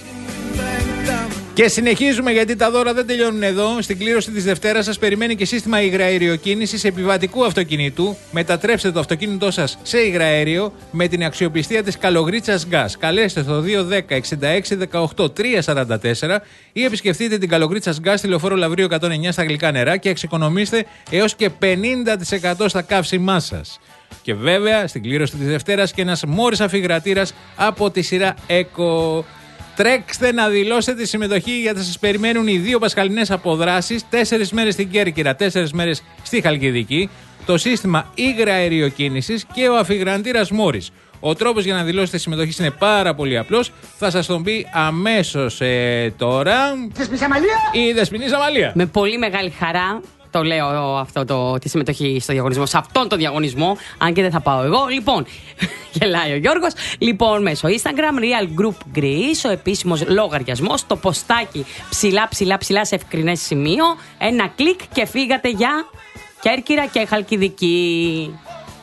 S3: Και συνεχίζουμε, γιατί τα δώρα δεν τελειώνουν εδώ. Στην κλήρωση της Δευτέρας σας περιμένει και σύστημα υγραεριοκίνησης επιβατικού αυτοκινήτου. Μετατρέψτε το αυτοκίνητό σας σε υγραέριο με την αξιοπιστία της Καλογρίτσας Gas. Καλέστε στο δύο δέκα εξήντα έξι δεκαοκτώ τριακόσια σαράντα τέσσερα ή επισκεφτείτε την Καλογρίτσας Gas στη Λεωφόρο Λαβρίου εκατόν εννιά στα Γλυκά Νερά και εξοικονομήστε έως και πενήντα τοις εκατό στα καύσιμά σας. Και βέβαια στην κλήρωση της Δευτέρας και ένας μόρις αφιγρατήρας από τη σειρά Eco. Τρέξτε να δηλώσετε τη συμμετοχή, γιατί θα σας περιμένουν οι δύο πασχαλινές αποδράσεις, τέσσερις μέρες στην Κέρκυρα, τέσσερις μέρες στη Χαλκιδική, το σύστημα υγραεριοκίνησης και ο αφιγραντήρας Μόρις. Ο τρόπος για να δηλώσετε συμμετοχή είναι πάρα πολύ απλός. Θα σας τον πει αμέσως ε, τώρα η Δεσποινής Αμαλία.
S2: Με πολύ μεγάλη χαρά το λέω αυτό το, τη συμμετοχή στο διαγωνισμό, σε αυτόν τον διαγωνισμό, αν και δεν θα πάω εγώ. Λοιπόν, γελάει ο Γιώργος. Λοιπόν, μέσω Instagram, Real Group Greece, ο επίσημος λογαριασμός, το ποστάκι ψηλά, ψηλά, ψηλά σε ευκρινές σημείο. Ένα κλικ και φύγατε για Κέρκυρα και Χαλκιδική.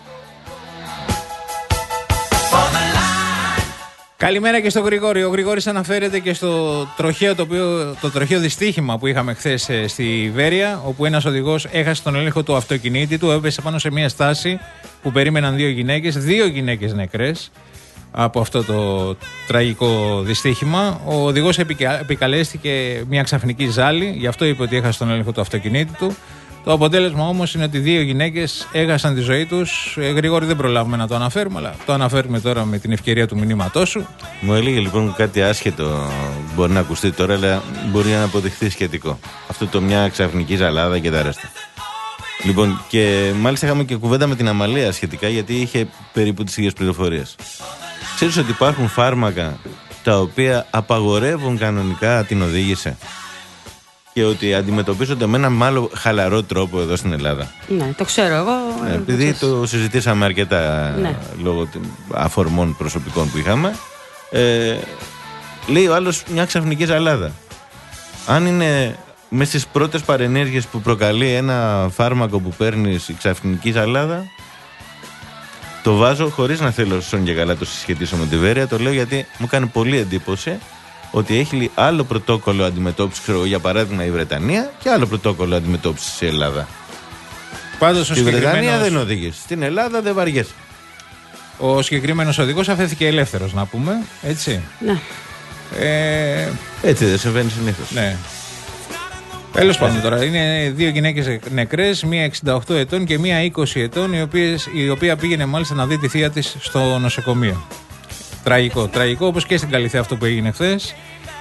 S3: Καλημέρα και στον Γρηγόρη. Ο Γρηγόρης αναφέρεται και στο τροχαίο, το, οποίο, το τροχαίο δυστύχημα που είχαμε χθες στη Βέρεια, όπου ένας οδηγός έχασε τον έλεγχο του αυτοκινήτη του, έπεσε πάνω σε μια στάση που περίμεναν δύο γυναίκες, δύο γυναίκες νεκρές από αυτό το τραγικό δυστύχημα. Ο οδηγός επικαλέστηκε μια ξαφνική ζάλη, γι' αυτό είπε ότι έχασε τον έλεγχο του αυτοκινήτη του. Το αποτέλεσμα όμως είναι ότι δύο γυναίκες έχασαν τη ζωή τους. Ε, Γρηγόρη, δεν προλάβουμε να το αναφέρουμε, αλλά το αναφέρουμε τώρα με την ευκαιρία του μηνύματός σου.
S1: Μου έλεγε λοιπόν κάτι άσχετο, μπορεί να ακουστεί τώρα, αλλά μπορεί να αποδειχθεί σχετικό. Αυτό το μια ξαφνική ζαλάδα και τα ρέστα. Λοιπόν, και μάλιστα είχαμε και κουβέντα με την Αμαλία σχετικά, γιατί είχε περίπου τις ίδιες πληροφορίες. Ξέρεις ότι υπάρχουν φάρμακα τα οποία απαγορεύουν κανονικά την οδήγηση και ότι αντιμετωπίζονται με έναν μάλλον χαλαρό τρόπο εδώ στην Ελλάδα.
S2: Ναι, το ξέρω εγώ.
S1: Ε, επειδή το συζητήσαμε αρκετά, ναι, λόγω αφορμών προσωπικών που είχαμε. Ε, λέει ο άλλος μια ξαφνική ζαλάδα. Αν είναι μέσα στις πρώτες παρενέργειες που προκαλεί ένα φάρμακο που παίρνεις η ξαφνική ζαλάδα, το βάζω χωρίς να θέλω σον και καλά το συσχετήσω με τη Βέρεια. Το λέω γιατί μου κάνει πολύ εντύπωση ότι έχει άλλο πρωτόκολλο αντιμετώπισης, ξέρω, για παράδειγμα η Βρετανία, και άλλο πρωτόκολλο αντιμετώπισης η Ελλάδα.
S3: Πάντως,
S1: στη Βρετανία δεν οδηγείς, στην Ελλάδα δεν βαριέσαι.
S3: Ο συγκεκριμένος οδηγός αφέθηκε ελεύθερος, να πούμε, έτσι.
S2: Ναι.
S3: Ε,
S1: έτσι δεν συμβαίνει συνήθως.
S3: Ναι. Τέλος πάντων τώρα, είναι δύο γυναίκες νεκρές, μία εξήντα οκτώ ετών και μία είκοσι ετών, η, οποίες, η οποία πήγαινε μάλιστα να δει τη θεία της στο νοσοκομείο. Τραγικό, τραγικό, όπως και στην Καλυθέα αυτό που έγινε χθες.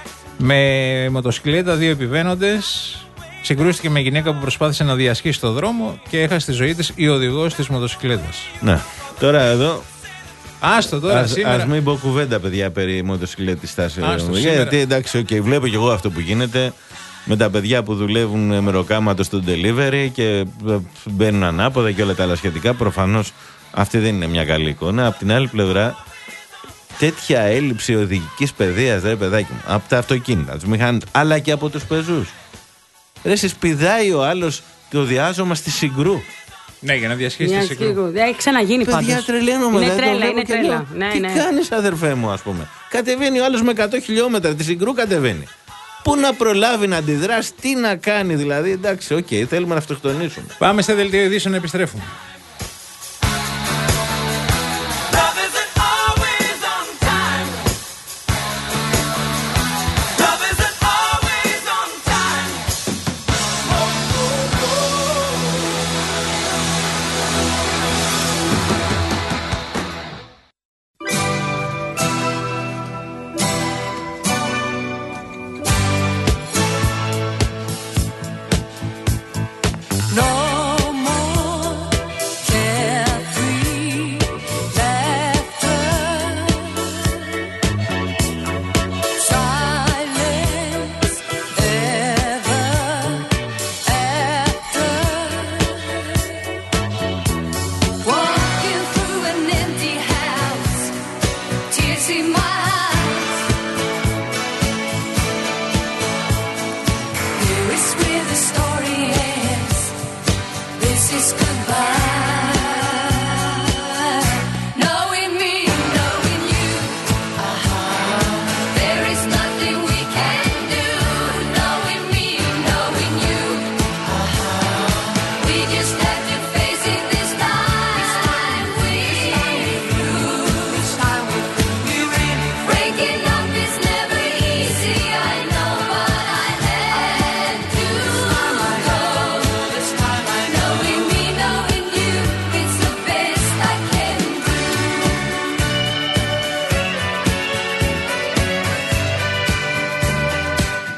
S3: Με μοτοσυκλέτα, δύο επιβαίνοντες, συγκρούστηκε με γυναίκα που προσπάθησε να διασχίσει το δρόμο και έχασε τη ζωή της η οδηγός της μοτοσυκλέτας.
S1: Ναι, τώρα εδώ.
S3: Άστο τώρα
S1: ας,
S3: σήμερα.
S1: Ας μην πω κουβέντα, παιδιά, περί μοτοσυκλέτης στάσεως. Γιατί εντάξει, okay, βλέπω και εγώ αυτό που γίνεται με τα παιδιά που δουλεύουν με ροκάματο στο delivery και μπαίνουν ανάποδα και όλα τα άλλα σχετικά. Προφανώς αυτή δεν είναι μια καλή εικόνα. Απ' την άλλη πλευρά, τέτοια έλλειψη οδηγικής παιδείας, ρε παιδάκι μου, από τα αυτοκίνητα, τους μηχανές, αλλά και από τους πεζούς. Ρε, συσπηδάει ο άλλος το διάζωμα στη Συγκρού.
S3: Ναι, για να διασχίσει τη Συγκρού.
S2: Έχει ξαναγίνει πάντως.
S1: Παιδιά, τρελαίνομαι.
S2: Είναι τρέλα, είναι τρέλα. Ναι,
S1: τι
S2: ναι.
S1: κάνεις, αδερφέ μου, ας πούμε. Κατεβαίνει ο άλλος με εκατό χιλιόμετρα, τη Συγκρού κατεβαίνει. Πού να προλάβει να αντιδράσει, τι να κάνει, δηλαδή. Εντάξει, οκ, okay, θέλουμε να αυτοκτονήσουμε.
S3: Πάμε σε δελτίο ειδήσεων να επιστρέφουμε.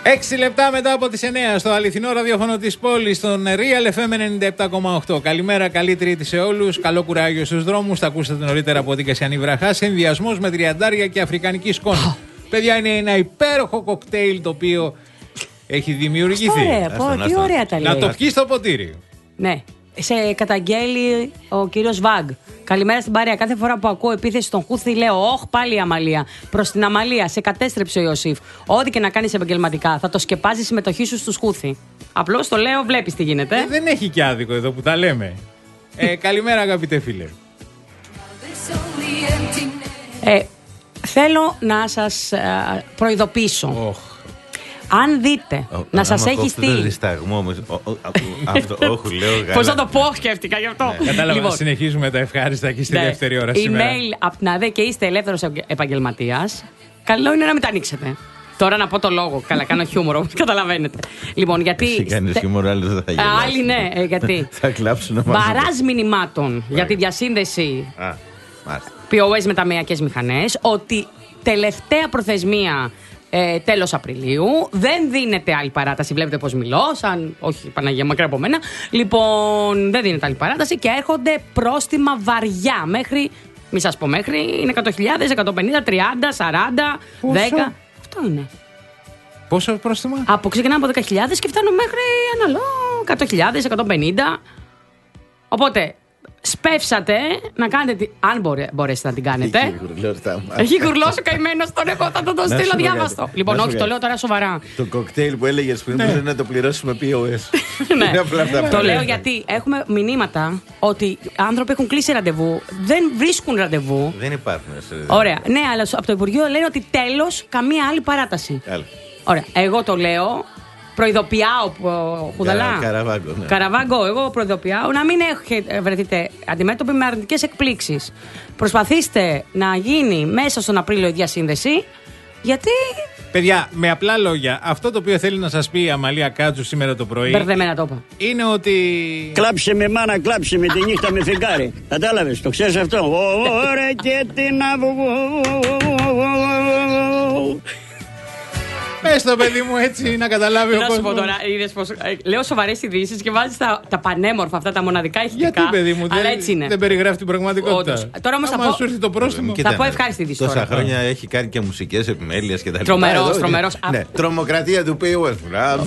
S3: Έξι λεπτά μετά από τις εννιά στο αληθινό ραδιόφωνο της πόλης, στον Real εφ εμ ενενήντα επτά κόμμα οκτώ. Καλημέρα, καλή Τρίτη σε όλους. Καλό κουράγιο στους δρόμους. Θα ακούσατε νωρίτερα από την Κασιανή Βραχά. Ενδιασμός με τριαντάρια και αφρικανική σκόνη. Παιδιά, είναι ένα υπέροχο κοκτέιλ το οποίο έχει δημιουργηθεί.
S2: Ωραία, πω, τι ωραία τα λέει.
S3: Να το πιει στο ποτήρι.
S2: Ναι. Σε καταγγέλει ο κύριος Βαγκ. Καλημέρα στην παρέα. Κάθε φορά που ακούω επίθεση στον Χούθη, λέω: Όχ, πάλι η Αμαλία. Προς την Αμαλία, σε κατέστρεψε ο Ιωσήφ. Ό,τι και να κάνεις επαγγελματικά, θα το σκεπάζει η συμμετοχή σου στους Χούθη. Απλώς το λέω, βλέπεις τι γίνεται.
S3: Ε, δεν έχει και άδικο εδώ που τα λέμε. Ε, καλημέρα, αγαπητέ φίλε.
S2: Ε, θέλω να σας ε, προειδοποιήσω.
S3: Oh.
S2: Αν δείτε
S1: Ο,
S2: να σας έχει
S1: Το
S2: στείλει.
S1: δισταγμό μου. ο- ο- Αυτό, όχι, λέω γάλα.
S2: Πώς θα το πω, σκέφτηκα γι' αυτό.
S3: Κατάλαβα,
S2: Λοιπόν,
S3: συνεχίζουμε τα ευχάριστα εκεί στη
S2: ναι,
S3: δεύτερη ώρα σήμερα.
S2: Email από την ΑΔΕ και είστε ελεύθερος επαγγελματίας. Καλό είναι να μην τα ανοίξετε. Τώρα να πω το λόγο. Καλά, κάνω χιούμορ, όπως καταλαβαίνετε. Λοιπόν, γιατί.
S1: Εσύ κάνεις
S2: στε-
S1: χιούμορ, άλλοι δεν θα γελάσουν.
S2: Άλλοι ναι, ε, γιατί.
S1: Θα κλάψουν μαζί.
S2: Βαράς μηνυμάτων για τη διασύνδεση
S1: Α, μάλιστα.
S2: πι ο ες με ταμειακές μηχανές ότι τελευταία προθεσμία ε, τέλος Απριλίου δεν δίνεται άλλη παράταση. Βλέπετε πως μιλώ, σαν όχι Παναγία μακριά από μένα. Λοιπόν, δεν δίνεται άλλη παράταση και έρχονται πρόστιμα βαριά μέχρι, μη σας πω μέχρι, είναι εκατό χιλιάδες, εκατόν πενήντα, τριάντα, σαράντα,
S3: Πόσο?
S2: δέκα. Αυτό είναι.
S3: Πόσο πρόστιμα?
S2: Από ξεκινάμε από δέκα χιλιάδες και φτάνουν μέχρι αναλό εκατό χιλιάδες, εκατόν πενήντα. Οπότε, σπεύσατε να κάνετε. Τη... Αν μπορέ, μπορέσετε να την κάνετε.
S1: Έχει γουρλό στα μάτια.
S2: Έχει γουρλώσει ο καημένος, τον έχω, θα τον το
S1: Να
S2: στείλω
S1: σου πω
S2: διάβαστο.
S1: κάτι.
S2: Λοιπόν,
S1: Να σου
S2: όχι,
S1: πω
S2: το
S1: κάτι.
S2: λέω τώρα σοβαρά.
S1: Το κοκτέιλ που έλεγε πριν
S3: Ναι.
S1: είναι να το πληρώσουμε πι ο ες.
S2: Ναι.
S1: Είναι απλά αυτά.
S2: Το
S1: πράγματα.
S2: λέω γιατί έχουμε μηνύματα ότι άνθρωποι έχουν κλείσει ραντεβού, δεν βρίσκουν ραντεβού.
S1: Δεν υπάρχουν. σε-
S2: Ωραία. Ναι, αλλά από το Υπουργείο λένε ότι τέλος καμία άλλη παράταση.
S1: Άλλο.
S2: Ωραία. Εγώ το λέω. Προειδοποιάω, ε, Χουδαλά.
S1: Καρα- Καραβάγκο, ναι.
S2: Καραβάγκο, εγώ προειδοποιάω να μην έχετε, βρεθείτε αντιμέτωποι με αρνητικές εκπλήξεις. Προσπαθήστε να γίνει μέσα στον Απρίλιο η διασύνδεση, γιατί
S3: Παιδιά, με απλά λόγια, αυτό το οποίο θέλει να σας πει η Αμαλία Κάτσου σήμερα το πρωί
S2: μπερδεμένα το είπα.
S3: είναι ότι.
S7: Κλάψε με μάνα, κλάψε με τη νύχτα με φεγγάρι. Κατάλαβες, το ξέρεις αυτό. Ωραία και την αβγό.
S3: Πες το παιδί μου έτσι να καταλάβει ο
S2: Να σου πω
S3: κόσμος.
S2: τώρα, είδες πως, ε, λέω σοβαρές ειδήσεις και βάζεις τα, τα πανέμορφα αυτά, τα μοναδικά ηχητικά.
S3: Γιατί, παιδί μου,
S2: αλλά
S3: δεν,
S2: έτσι είναι.
S3: δεν περιγράφει την πραγματικότητα.
S2: Όντως. Τώρα όμως θα
S3: Άμα
S2: πω-
S3: σου έρθει το πρόστιμο.
S1: Κοίτα,
S2: Θα πω
S1: ναι.
S2: ευχάριστη είδηση
S1: Τόσα
S2: τώρα.
S1: χρόνια έχει κάνει και μουσικές επιμέλειες και τα λοιπά.
S2: Τρομερός,
S1: Εδώ,
S2: τρομερός.
S1: Ναι,
S2: Α-
S1: τρομοκρατία του πι ο ες.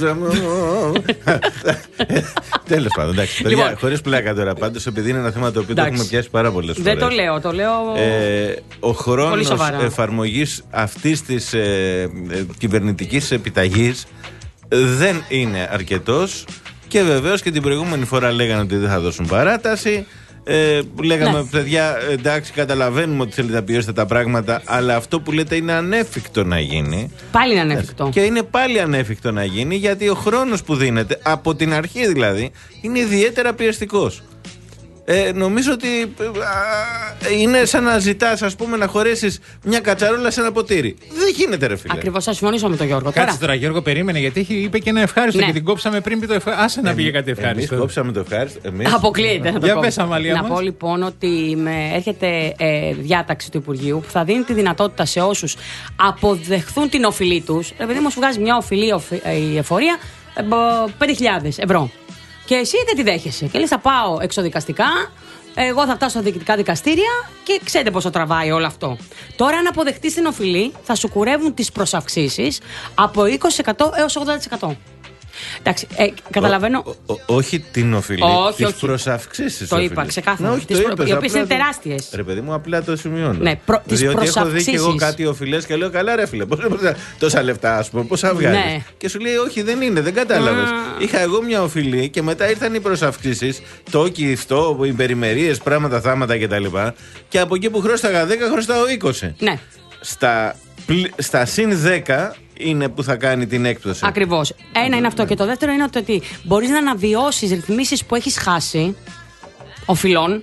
S1: Τέλος πάντων, εντάξει. Παιδιά,
S2: Λοιπόν.
S1: χωρίς πλάκα τώρα. Πάντως, επειδή είναι ένα θέμα το οποίο το
S2: Εντάξει.
S1: έχουμε πιάσει πάρα πολλές φορές.
S2: Δεν το λέω, το λέω.
S1: Ε, ο χρόνος
S2: σοβαρά.
S1: εφαρμογής αυτής της ε, ε, κυβερνητικής επιταγής δεν είναι αρκετός και βεβαίως και την προηγούμενη φορά λέγανε ότι δεν θα δώσουν παράταση. Ε, λέγαμε,
S2: Ναι.
S1: παιδιά, εντάξει, καταλαβαίνουμε ότι θέλετε να πιέσετε τα πράγματα, αλλά αυτό που λέτε είναι ανέφικτο να γίνει.
S2: Πάλι είναι ανέφικτο.
S1: Και είναι πάλι ανέφικτο να γίνει, γιατί ο χρόνος που δίνεται, από την αρχή δηλαδή, είναι ιδιαίτερα πιεστικός. Ε, νομίζω ότι ε, α, είναι σαν να ζητάς, ας πούμε, να χωρέσεις μια κατσαρόλα σε ένα ποτήρι. Δεν γίνεται, ρε φίλε.
S2: Ακριβώς, θα συμφωνήσω με τον Γιώργο.
S3: Κάτσε
S2: Τώρα,
S3: τώρα, Γιώργο, περίμενε γιατί έχει, είπε και ένα ευχάριστο
S2: Ναι.
S3: και την κόψαμε πριν πει το ευχάριστο. Άσε να πήγε κάτι
S1: Εμείς
S3: ευχάριστο.
S1: κόψαμε το ευχάριστο. Εμείς...
S2: αποκλείεται να το
S3: Για
S2: πω.
S3: πες, Αμαλία
S2: Να
S3: μας.
S2: πω λοιπόν ότι με, έρχεται ε, διάταξη του Υπουργείου που θα δίνει τη δυνατότητα σε όσους αποδεχθούν την οφειλή τους. Επειδή μου σου βγάζει μια οφειλή οφει- ε, η εφορία ε, μπο- πέντε χιλιάδες ευρώ. Και εσύ δεν τη δέχεσαι. Και λες θα πάω εξοδικαστικά. Εγώ θα φτάσω στα διοικητικά δικαστήρια και ξέρετε πόσο τραβάει όλο αυτό. Τώρα, αν αποδεχτείς την οφειλή, θα σου κουρεύουν τις προσαυξήσεις από είκοσι τοις εκατό έως ογδόντα τοις εκατό. Εντάξει, ε, καταλαβαίνω.
S1: Ο- ο- όχι την οφειλή,
S2: Όχι,
S1: τις
S2: όχι.
S1: προσαυξήσεις
S2: Το
S1: της
S2: είπα
S1: οφειλής.
S2: ξεκάθαρα.
S1: Ναι, όχι,
S2: Τις
S1: το
S2: προ-
S1: είπες,
S2: οι οποίες
S1: απλά
S2: είναι
S1: το-
S2: τεράστιες.
S1: Ρε παιδί μου, απλά το σημειώνω.
S2: Ναι, προ- τις
S1: Διότι έχω δει και εγώ
S2: προσαυξήσεις.
S1: κάτι οφειλές και λέω καλά, ρε φίλε, πώς, τόσα λεφτά, ας πούμε, πόσα βγάζεις.
S2: Ναι.
S1: Και σου λέει, όχι, δεν είναι, δεν κατάλαβες.
S2: Α.
S1: Είχα εγώ μια οφειλή και μετά ήρθαν οι προσαυξήσεις, το κυφτό, οι περιμερίες, πράγματα, θάματα κτλ. Και από εκεί που χρώσταγα δέκα, χρωστάω είκοσι.
S2: Ναι.
S1: Στα, πλ- στα συν δέκα είναι που θα κάνει την έκπτωση.
S2: Ακριβώς. Ένα είναι αυτό. Και το δεύτερο είναι ότι μπορείς να αναβιώσεις ρυθμίσεις που έχεις χάσει οφειλών,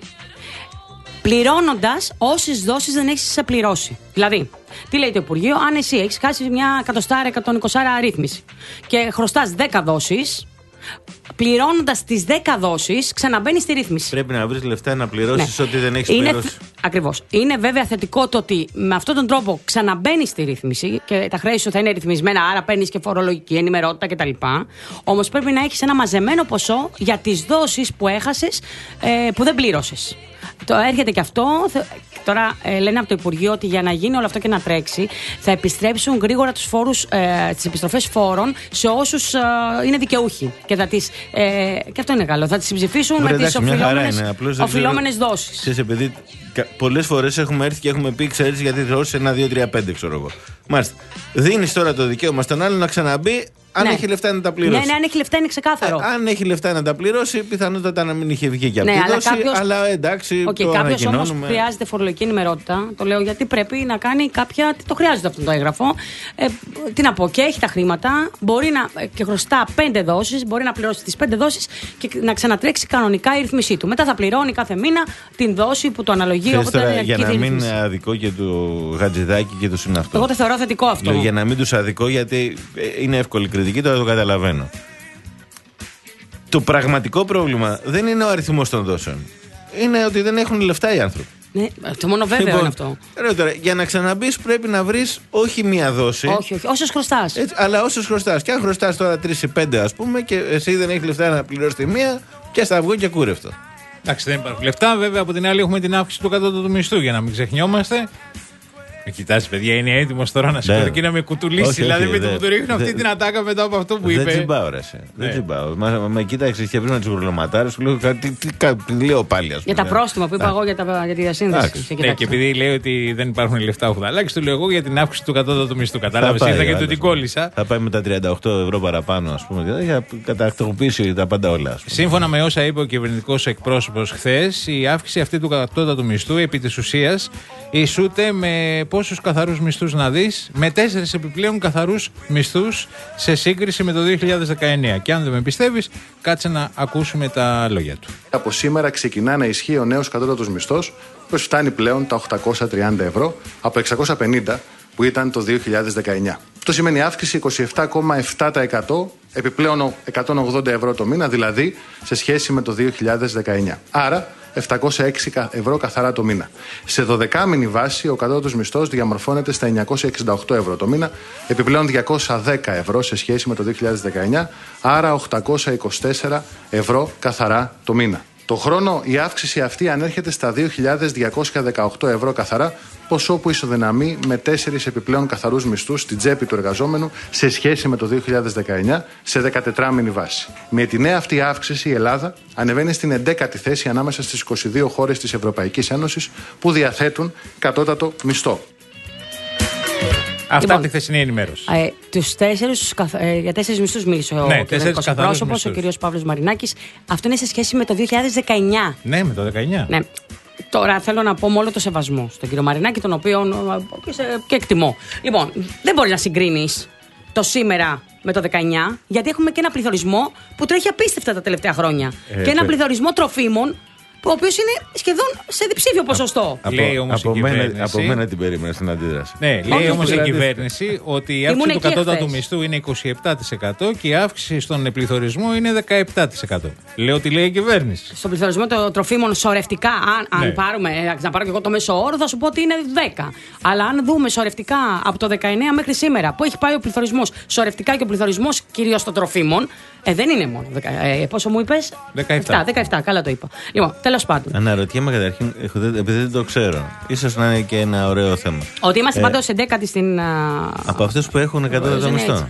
S2: πληρώνοντας όσες δόσεις δεν έχεις πληρώσει. Δηλαδή, τι λέει το Υπουργείο, αν εσύ έχεις χάσει μια εκατοστάρα, εκατόν είκοσι αρρύθμιση και χρωστάς δέκα δόσεις, πληρώνοντας τις δέκα δόσεις, ξαναμπαίνεις στη ρύθμιση.
S1: Πρέπει να βρεις λεφτά να πληρώσεις
S2: Ναι.
S1: ό,τι δεν έχεις
S2: Είναι,
S1: πληρώσει.
S2: Ακριβώς. Είναι βέβαια θετικό το ότι με αυτόν τον τρόπο ξαναμπαίνει στη ρύθμιση και τα χρέη σου θα είναι ρυθμισμένα, άρα παίρνει και φορολογική ενημερότητα κτλ. Όμως πρέπει να έχεις ένα μαζεμένο ποσό για τις δόσεις που έχασες, ε, που δεν πλήρωσες. Το έρχεται και αυτό. Τώρα ε, λένε από το Υπουργείο ότι για να γίνει όλο αυτό και να τρέξει, θα επιστρέψουν γρήγορα τους φόρους, ε, τις επιστροφές φόρων σε όσους ε, είναι δικαιούχοι. Και, θα τις, ε, και αυτό είναι καλό. Θα τις συμψηφίσουν με τις οφειλόμενες δόσεις.
S1: Ξέρεις, επειδή πολλές φορές έχουμε έρθει και έχουμε πει, ξέρεις, γιατί δώσεις ένα, δύο, τρία, πέντε, ξέρω εγώ. Μάλιστα. Δίνεις τώρα το δικαίωμα στον άλλο να ξαναμπεί. Αν ναι. έχει λεφτά να τα πληρώσει.
S2: Ναι, ναι, αν έχει λεφτά είναι ξεκάθαρο.
S1: Ε, αν έχει λεφτά να τα πληρώσει, πιθανότατα να μην είχε βγει και από
S2: ναι,
S1: τη
S2: αλλά
S1: δόση.
S2: κάποιος...
S1: Αλλά εντάξει,
S2: okay,
S1: το
S2: κάποιος όμως
S1: χρειάζεται
S2: φορολογική ενημερότητα. Το λέω γιατί πρέπει να κάνει κάποια. Το χρειάζεται αυτό το έγγραφο. Ε, τι να πω, και έχει τα χρήματα. Μπορεί να. Και χρωστά πέντε δόσεις. Μπορεί να πληρώσει τις πέντε δόσεις και να ξανατρέξει κανονικά η ρύθμισή του. Μετά θα πληρώνει κάθε μήνα την δόση που το αναλογεί.
S1: Τώρα, για να μην είναι αδικό και του Χατζηδάκη και του συναυτού.
S2: Εγώ το θεωρώ θετικό αυτό.
S1: Για να μην του αδικό, γιατί είναι εύκολη κριτική, τώρα το καταλαβαίνω. Το πραγματικό πρόβλημα δεν είναι ο αριθμός των δόσεων. Είναι ότι δεν έχουν λεφτά οι άνθρωποι.
S2: Ναι, το μόνο βέβαιο λοιπόν, είναι αυτό.
S1: Ρε, τώρα, για να ξαναμπείς πρέπει να βρεις όχι μία δόση.
S2: Όχι, όχι. Όσες χρωστάς.
S1: Έτσι, αλλά όσες χρωστάς. Και αν χρωστάς τώρα τρεις ή πέντε, ας πούμε, και εσύ δεν έχεις λεφτά να πληρώσεις τη μία, και στα αυγό και κούρευτο.
S3: Εντάξει, δεν υπάρχουν λεφτά. Βέβαια, από την άλλη έχουμε την αύξηση του κατώτατου μισθού, για να μην ξεχνιόμαστε. Με κοιτάς, παιδιά, είναι έτοιμο τώρα να σηκωθεί και να με κουτουλήσει. Όχι, δηλαδή, όχι, με το που του ρίχνω αυτή την ατάκα μετά από αυτό που
S1: δεν
S3: είπε.
S1: Δεν τσιμπάω, ρε. Δεν τσιμπάω. Με κοίταξε και βρήκα του γουρλωματάρε, σου λέω κάτι. Τι λέω πάλι, α πούμε.
S2: Για τα πρόστιμα που είπα εγώ για τη διασύνδεση.
S3: Ναι, και επειδή λέει ότι δεν υπάρχουν λεφτά ο Χουδαλάκης, του λέω εγώ για την αύξηση του κατώτατου μισθού. Κατάλαβε, ήρθα και του την κόλλησα.
S1: Θα πάει με τα τριάντα οκτώ ευρώ παραπάνω, α πούμε, για να κατακτοποιήσει τα πάντα όλα.
S3: Σύμφωνα με όσα είπε ο κυβερνητικός εκπρόσωπος χθες, η αύξηση αυτή του κατώτατου μισθού επί της ουσίας ισούται με πόσους καθαρούς μισθούς να δεις, με τέσσερις επιπλέον καθαρούς μισθούς σε σύγκριση με το δύο χιλιάδες δεκαεννέα. Και αν δεν με πιστεύεις, κάτσε να ακούσουμε τα λόγια του.
S9: Από σήμερα ξεκινά να ισχύει ο νέος κατώτατος μισθός, που φτάνει πλέον τα οκτακόσια τριάντα ευρώ από εξακόσια πενήντα που ήταν το δύο χιλιάδες δεκαεννέα. Αυτό σημαίνει αύξηση είκοσι επτά κόμμα επτά τοις εκατό, επιπλέον εκατόν ογδόντα ευρώ το μήνα, δηλαδή σε σχέση με το δύο χιλιάδες δεκαεννέα. Άρα επτακόσια έξι ευρώ καθαρά το μήνα. Σε δωδεκάμηνη βάση ο κατώτατος μισθός διαμορφώνεται στα εννιακόσια εξήντα οκτώ ευρώ το μήνα, επιπλέον διακόσια δέκα ευρώ σε σχέση με το δύο χιλιάδες δεκαεννέα, άρα οκτακόσια είκοσι τέσσερα ευρώ καθαρά το μήνα. Το χρόνο η αύξηση αυτή ανέρχεται στα δύο χιλιάδες διακόσια δεκαοκτώ ευρώ καθαρά, ποσό που ισοδυναμεί με τέσσερις επιπλέον καθαρούς μισθούς στην τσέπη του εργαζόμενου σε σχέση με το δύο χιλιάδες δεκαεννέα σε δεκατετράμηνη βάση. Με τη νέα αυτή αύξηση η Ελλάδα ανεβαίνει στην εντέκατη θέση ανάμεσα στις είκοσι δύο χώρες της Ευρωπαϊκής Ένωσης που διαθέτουν κατώτατο μισθό.
S3: Αυτά
S2: λοιπόν,
S3: από τη χθεσινή ενημέρωση.
S2: Ε, τους τέσσερις, ε, για τέσσερις μισθούς μίλησε ο
S3: ναι,
S2: κυβερνητικός εκπρόσωπος, ο κ. Παύλος Μαρινάκης. Αυτό είναι σε σχέση με το δύο χιλιάδες δεκαεννέα.
S3: Ναι, με το δεκαεννέα.
S2: Ναι. Τώρα θέλω να πω με όλο το σεβασμό στον κύριο Μαρινάκη, τον οποίο και, σε, και εκτιμώ. Λοιπόν, δεν μπορεί να συγκρίνεις το σήμερα με το δεκαεννέα, γιατί έχουμε και ένα πληθωρισμό που τρέχει απίστευτα τα τελευταία χρόνια. Ε, και ένα πληθωρισμό τροφίμων, ο οποίος είναι σχεδόν σε διψήφιο ποσοστό.
S1: Από,
S3: λέει όμως
S1: από,
S3: η
S1: μένα, από μένα την περίμενα στην αντίδραση.
S3: Ναι, λέει όμως η κυβέρνηση ότι η αύξηση του κατώτατου μισθού είναι είκοσι επτά τοις εκατό και η αύξηση στον πληθωρισμό είναι δεκαεπτά τοις εκατό. Λέω ότι λέει η κυβέρνηση.
S2: Στον πληθωρισμό των τροφίμων σωρευτικά, αν, ναι. αν πάρουμε, να πάρω και εγώ το μέσο όρο, θα σου πω ότι είναι δέκα. Αλλά αν δούμε σωρευτικά από το δεκαεννέα μέχρι σήμερα, που έχει πάει ο πληθωρισμός σωρευτικά και ο πληθωρισμός κυρίως των τροφίμων, ε, δεν είναι μόνο. Ε, πόσο μου είπες?
S3: δεκαεπτά.
S2: δεκαεπτά, καλά το είπα. Λοιπόν, τέλος πάντων.
S1: Αναρωτιέμαι καταρχήν, επειδή δεν το ξέρω, ίσως να είναι και ένα ωραίο θέμα.
S2: Ότι είμαστε ε, πάντως εντέκατοι στην. Uh,
S1: από αυτούς που έχουν κατώτατο μισθό.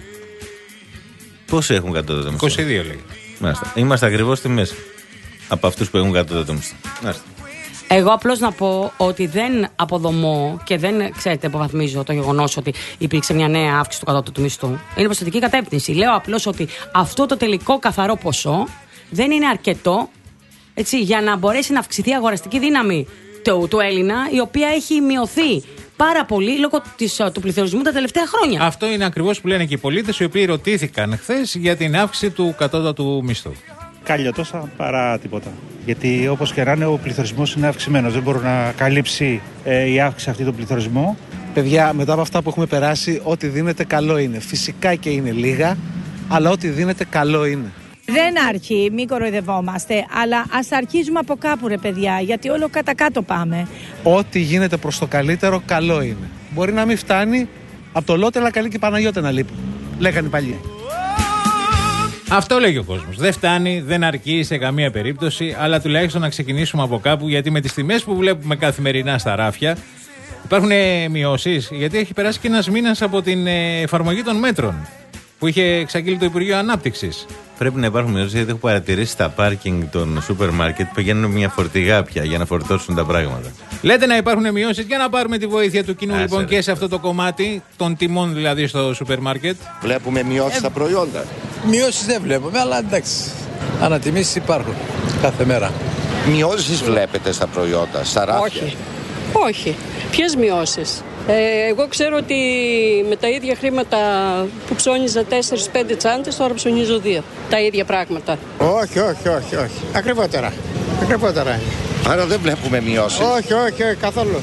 S1: Πόσοι έχουν κατώτατο μισθό?
S3: είκοσι δύο λέει.
S1: Μάλιστα. Είμαστε ακριβώς στη μέση. Από αυτούς που έχουν κατώτατο μισθό. Μάλιστα.
S2: Εγώ απλώς να πω ότι δεν αποδομώ και δεν, ξέρετε, υποβαθμίζω το γεγονός ότι υπήρξε μια νέα αύξηση του κατώτατου μισθού. Είναι προς θετική κατεύθυνση. Λέω απλώς ότι αυτό το τελικό καθαρό ποσό δεν είναι αρκετό, έτσι, για να μπορέσει να αυξηθεί η αγοραστική δύναμη του, του Έλληνα, η οποία έχει μειωθεί πάρα πολύ λόγω της, του πληθωρισμού τα τελευταία χρόνια.
S3: Αυτό είναι ακριβώς που λένε και οι πολίτες, οι οποίοι ρωτήθηκαν χθες για την αύξηση του κατώτατου μισθού.
S10: Καλλιωτόσα παρά τίποτα. Γιατί όπως και να είναι, ο πληθωρισμός είναι αυξημένος. Δεν μπορεί να καλύψει ε, η αύξηση αυτή τον πληθωρισμό.
S8: Παιδιά, μετά από αυτά που έχουμε περάσει, ό,τι δίνεται καλό είναι. Φυσικά και είναι λίγα, αλλά ό,τι δίνεται καλό είναι.
S11: Δεν αρκεί, μην κοροϊδευόμαστε, αλλά ας αρχίζουμε από κάπου ρε παιδιά, γιατί όλο κατά κάτω πάμε.
S8: Ό,τι γίνεται προς το καλύτερο, καλό είναι. Μπορεί να μην φτάνει, από το Λότε, αλλά καλή και η Παναγιώτα να λείπει. Λέγανε οι παλιοί.
S3: Αυτό λέγει ο κόσμος. Δεν φτάνει, δεν αρκεί σε καμία περίπτωση, αλλά τουλάχιστον να ξεκινήσουμε από κάπου, γιατί με τις τιμές που βλέπουμε καθημερινά στα ράφια υπάρχουν μειώσεις, γιατί έχει περάσει και ένας μήνας από την εφαρμογή των μέτρων που είχε εξαγγείλει το Υπουργείο Ανάπτυξης.
S1: Πρέπει να υπάρχουν μειώσεις, γιατί έχω παρατηρήσει στα πάρκινγκ των σούπερ μάρκετ που πηγαίνουν μια φορτηγά πια για να φορτώσουν τα πράγματα.
S3: Λέτε να υπάρχουν μειώσεις, για να πάρουμε τη βοήθεια του κοινού.
S1: Άσε,
S3: λοιπόν
S1: ρε.
S3: και σε αυτό το κομμάτι των τιμών, δηλαδή στο σούπερ μάρκετ.
S12: Βλέπουμε μειώσεις στα προϊόντα.
S13: Μειώσεις δεν βλέπουμε, αλλά εντάξει. Ανατιμήσεις υπάρχουν κάθε μέρα.
S12: Μειώσεις βλέπετε στα προϊόντα, στα ράφια?
S14: Όχι. Όχι. Ποιες μειώσεις? Ε, εγώ ξέρω ότι με τα ίδια χρήματα που ψώνιζα τέσσερις πέντε τσάντες, τώρα ψωνίζω δύο. Τα ίδια πράγματα.
S15: Όχι, όχι, όχι, όχι. Ακριβότερα. Ακριβότερα είναι.
S12: Άρα δεν βλέπουμε μειώσεις.
S15: Όχι, όχι, καθόλου.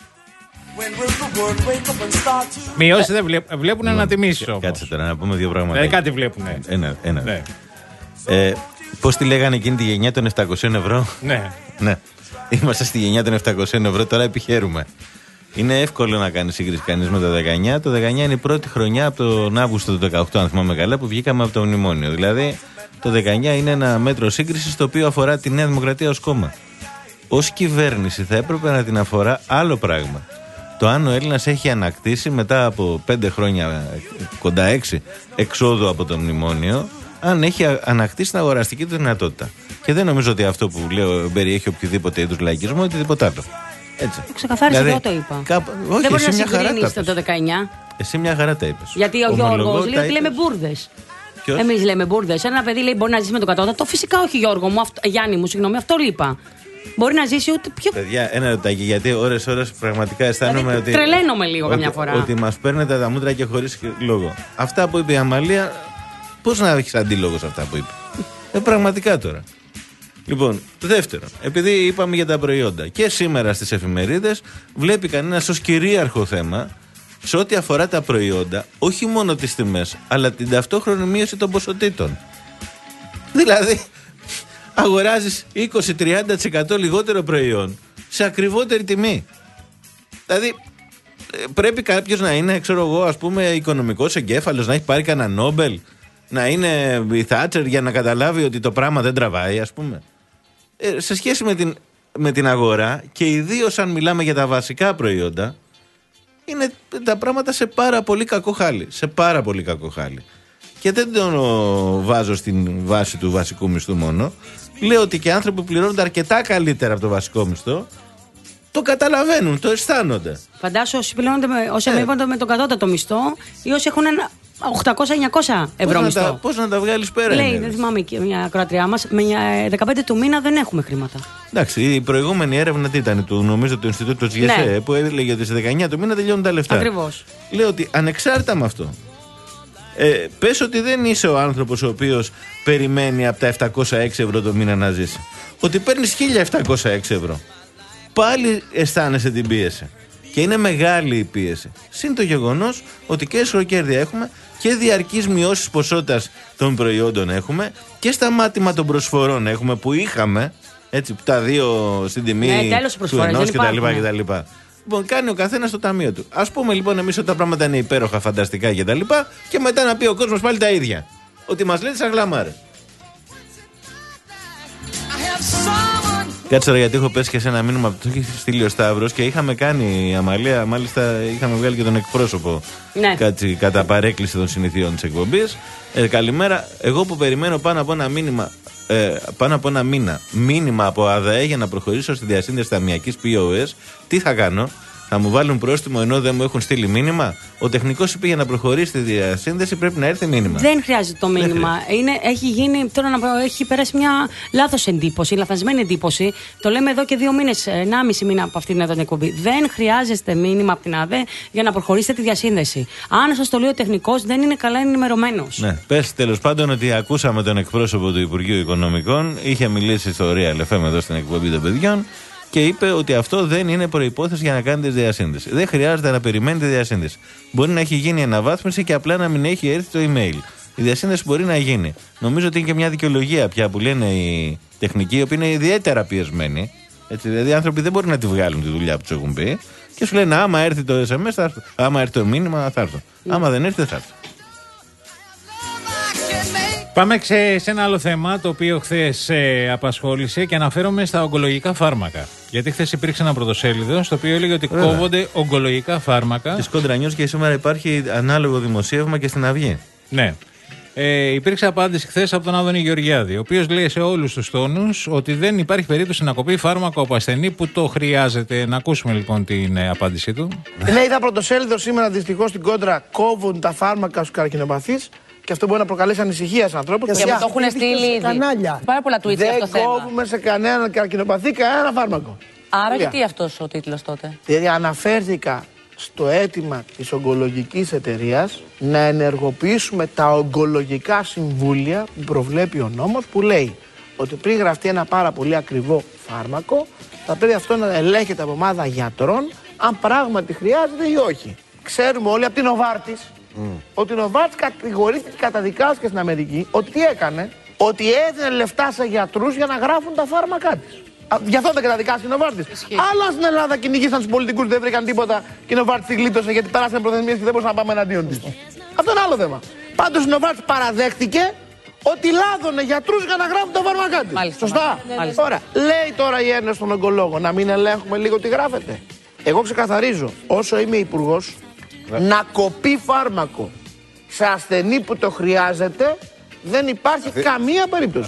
S3: Μειώσεις δεν βλέπουν, βλέπουν ανατιμήσεις όμως.
S1: Κάτσε τώρα να πούμε δύο πράγματα.
S3: Ε, κάτι βλέπουν.
S1: Ένα. ένα.
S3: Ναι.
S1: Ε, πώς τη λέγανε εκείνη τη γενιά των επτακόσια ευρώ?
S3: Ναι.
S1: Ναι. Είμαστε στη γενιά των επτακόσια ευρώ, τώρα επιχαίρουμε. Είναι εύκολο να κάνει σύγκριση κανείς με το δεκαεννιά. Το δεκαεννιά είναι η πρώτη χρονιά από τον Αύγουστο του δεκαοκτώ, αν θυμάμαι καλά, που βγήκαμε από το μνημόνιο. Δηλαδή, το δεκαεννιά είναι ένα μέτρο σύγκρισης το οποίο αφορά τη Νέα Δημοκρατία ως κόμμα. Ως κυβέρνηση θα έπρεπε να την αφορά άλλο πράγμα. Το αν ο Έλληνας έχει ανακτήσει μετά από πέντε χρόνια, κοντά έξι, εξόδου από το μνημόνιο, αν έχει ανακτήσει την αγοραστική του δυνατότητα. Και δεν νομίζω ότι αυτό που λέω περιέχει οποιοδήποτε είδους λαϊκισμό ή οτιδήποτε άλλο. Έτσι.
S2: Ξεκαθάρισα,
S1: Δηλαδή,
S2: εγώ το είπα.
S1: Κάπου... Όχι,
S2: δεν μπορεί
S1: εσύ
S2: να
S1: μια χαρά τα
S2: συγκρίνεις
S1: είπες.
S2: το δεκαεννιά.
S1: Εσύ μια χαρά τα είπες.
S2: Γιατί ο
S1: Ομολογώ,
S2: Γιώργος λέει
S1: τα
S2: ότι λέμε
S1: είπες.
S2: μπουρδες.
S1: Ποιος?
S2: Εμείς λέμε μπουρδες. Ένα παιδί λέει μπορεί να ζήσει με τον κατώτατο. Φυσικά όχι, Γιώργο μου, αυτό, Γιάννη μου, συγγνώμη, αυτό είπα. Μπορεί να ζήσει ούτε πιο.
S1: Παιδιά, ένα ρωτάκι, γιατί ώρες-ώρες πραγματικά αισθάνομαι
S2: Δηλαδή,
S1: ότι.
S2: τρελαίνομαι λίγο καμιά φορά.
S1: Ότι μας παίρνετε τα μούτρα και χωρίς λόγο. Αυτά που είπε η Αμαλία, πώς να έχεις αντίλογο σε αυτά που είπε? Ε, πραγματικά τώρα. Λοιπόν, δεύτερον, επειδή είπαμε για τα προϊόντα και σήμερα στις εφημερίδες βλέπει κανένας ως κυρίαρχο θέμα σε ό,τι αφορά τα προϊόντα, όχι μόνο τις τιμές, αλλά την ταυτόχρονη μείωση των ποσοτήτων. Δηλαδή, αγοράζεις είκοσι με τριάντα τοις εκατό λιγότερο προϊόν σε ακριβότερη τιμή. Δηλαδή, πρέπει κάποιος να είναι, ξέρω εγώ, ας πούμε, οικονομικός εγκέφαλος, να έχει πάρει κανένα Νόμπελ, να είναι η Θάτσερ για να καταλάβει ότι το πράγμα δεν τραβάει, ας πούμε. Ε, σε σχέση με την, με την αγορά και ιδίως αν μιλάμε για τα βασικά προϊόντα, είναι τα πράγματα σε πάρα πολύ κακό χάλι. Σε πάρα πολύ κακό χάλι. Και δεν τον βάζω στην βάση του βασικού μισθού μόνο. Λέω ότι και άνθρωποι που πληρώνονται αρκετά καλύτερα από το βασικό μισθό το καταλαβαίνουν, το αισθάνονται.
S2: Φαντάσου όσοι πληρώνονται με, όσοι αμείβονται με τον κατώτατο μισθό ή όσοι έχουν ένα οκτακόσια εννιακόσια ευρώ
S1: πώς
S2: μισθό.
S1: Να τα, πώς να τα βγάλεις πέρα?
S2: Λέει,
S1: είναι,
S2: δεν θυμάμαι και μια ακροατριά μας, με δεκαπέντε του μήνα δεν έχουμε χρήματα.
S1: Εντάξει, η προηγούμενη έρευνα τι ήταν, του, νομίζω του Ινστιτούτου της ΓΕΣΕ, ναι, που έλεγε ότι σε δεκαεννιά του μήνα τελειώνουν τα λεφτά.
S2: Ακριβώς.
S1: Λέω ότι ανεξάρτητα με αυτό, ε, πες ότι δεν είσαι ο άνθρωπος ο οποίος περιμένει από τα επτακόσια έξι ευρώ το μήνα να ζήσει. Ότι παίρνεις χίλια επτακόσια έξι ευρώ. Πάλι αισθάνεσαι την πίεση. Και είναι μεγάλη η πίεση. Συν το γεγονός ότι και ισχυροκέρδεια έχουμε και διαρκείς μειώσεις ποσότητας των προϊόντων έχουμε και σταμάτημα των προσφορών έχουμε που είχαμε. Έτσι, τα δύο στην τιμή
S2: ναι,
S1: του ενός κτλ. Λοιπόν, κάνει ο καθένας το ταμείο του. Ας πούμε λοιπόν εμείς ότι τα πράγματα είναι υπέροχα, φανταστικά κτλ. Και, και μετά να πει ο κόσμος πάλι τα ίδια. Ότι μας λέτε σαν γλαμάρε. Κάτσε τώρα, γιατί έχω πέσει και σε ένα μήνυμα που το έχει στείλει ο Σταύρος και είχαμε κάνει η Αμαλία, μάλιστα είχαμε βγάλει και τον εκπρόσωπο, ναι, κάτι, κατά παρέκκληση των συνηθιών της εκπομπής. Ε, καλημέρα. Εγώ που περιμένω πάνω από ένα μήνυμα, ε, πάνω από ένα μήνα μήνυμα από ΑΔΑΕ για να προχωρήσω στη διασύνδεση ταμιακής πι ο ες, τι θα κάνω? Θα μου βάλουν πρόστιμο ενώ δεν μου έχουν στείλει μήνυμα? Ο τεχνικός είπε για να προχωρήσει τη διασύνδεση πρέπει να έρθει μήνυμα.
S2: Δεν χρειάζεται το μήνυμα. Είναι, έχει γίνει, τώρα να πω, έχει περάσει μια λάθος εντύπωση, λαθασμένη εντύπωση. Το λέμε εδώ και δύο μήνες, ενάμιση μήνα από αυτήν εδώ την εκπομπή. Δεν χρειάζεστε μήνυμα από την ΑΔΕ για να προχωρήσετε τη διασύνδεση. Αν σας το λέει ο τεχνικός, δεν είναι καλά ενημερωμένος.
S1: Ναι, πες τέλος πάντων ότι ακούσαμε τον εκπρόσωπο του Υπουργείου Οικονομικών, είχε μιλήσει στο Real εφ εμ εδώ στην εκπομπή των παιδιών. Και είπε ότι αυτό δεν είναι προϋπόθεση για να κάνετε διασύνδεση. Δεν χρειάζεται να περιμένετε διασύνδεση. Μπορεί να έχει γίνει αναβάθμιση και απλά να μην έχει έρθει το email. η διασύνδεση μπορεί να γίνει. Νομίζω ότι είναι και μια δικαιολογία πια που λένε οι τεχνικοί, οι οποίοι είναι ιδιαίτερα πιεσμένοι. Έτσι, δηλαδή οι άνθρωποι δεν μπορούν να τη βγάλουν τη δουλειά που τους έχουν πει και σου λένε άμα έρθει το ες εμ ες θα έρθω. Άμα έρθει το μήνυμα θα έρθω. Mm. Άμα δεν έρθει δεν θα έρθω.
S3: Πάμε σε, σε ένα άλλο θέμα το οποίο χθες ε, απασχόλησε και αναφέρομαι στα ογκολογικά φάρμακα. Γιατί χθες υπήρξε ένα πρωτοσέλιδο στο οποίο έλεγε ότι Βέβαια. κόβονται ογκολογικά φάρμακα.
S1: Της Κόντρα Νιούς και σήμερα υπάρχει ανάλογο δημοσίευμα και στην Αυγή.
S3: Ναι. Ε, υπήρξε απάντηση χθες από τον Άδωνη Γεωργιάδη, ο οποίος λέει σε όλους τους τόνους ότι δεν υπάρχει περίπτωση να κοπεί φάρμακο από ασθενή που το χρειάζεται. Να ακούσουμε λοιπόν την ε, απάντησή του.
S16: Ναι, είδα πρωτοσέλιδο σήμερα δυστυχώς στην Κόντρα κόβουν τα φάρμακα στους καρκινοπαθείς. Και αυτό μπορεί να προκαλέσει ανησυχία σε ανθρώπους.
S2: Και μου το έχουν στείλει ήδη. Πάρα πολλά tweets για αυτό το θέμα.
S16: Δεν κόβουμε σε κανέναν καρκινοπαθή κανένα φάρμακο.
S2: Άρα γιατί αυτός ο τίτλος τότε?
S16: Δηλαδή αναφέρθηκα στο αίτημα της ογκολογικής εταιρείας να ενεργοποιήσουμε τα ογκολογικά συμβούλια που προβλέπει ο νόμος, που λέει ότι πριν γραφτεί ένα πάρα πολύ ακριβό φάρμακο θα πρέπει αυτό να ελέγχεται από ομάδα γιατρών αν πράγματι χρειάζεται ή όχι. Ξέρουμε όλοι από την Novartis Mm. ότι ο Novartis κατηγορήθηκε και καταδικάστηκε στην Αμερική ότι τι έκανε, ότι έδινε λεφτά σε γιατρούς για να γράφουν τα φάρμακά της. Γι' αυτό δεν καταδικάστηκε η Novartis. Αλλά στην Ελλάδα κυνηγήσαν τους πολιτικούς, δεν βρήκαν τίποτα και η Novartis τη γλίτωσε γιατί περάσανε προθεσμίες και δεν μπορούσαν να πάμε εναντίον της. Αυτό είναι άλλο θέμα. Πάντως η Novartis παραδέχτηκε ότι λάδωνε γιατρούς για να γράφουν τα φάρμακά της. Μάλιστα. Σωστά. Μάλιστα. Τώρα, λέει τώρα η Ένωση των Ογκολόγων να μην ελέγχουμε λίγο τι γράφεται. Εγώ ξεκαθαρίζω, όσο είμαι υπουργός, να κοπεί φάρμακο σε ασθενή που το χρειάζεται δεν υπάρχει καμία περίπτωση.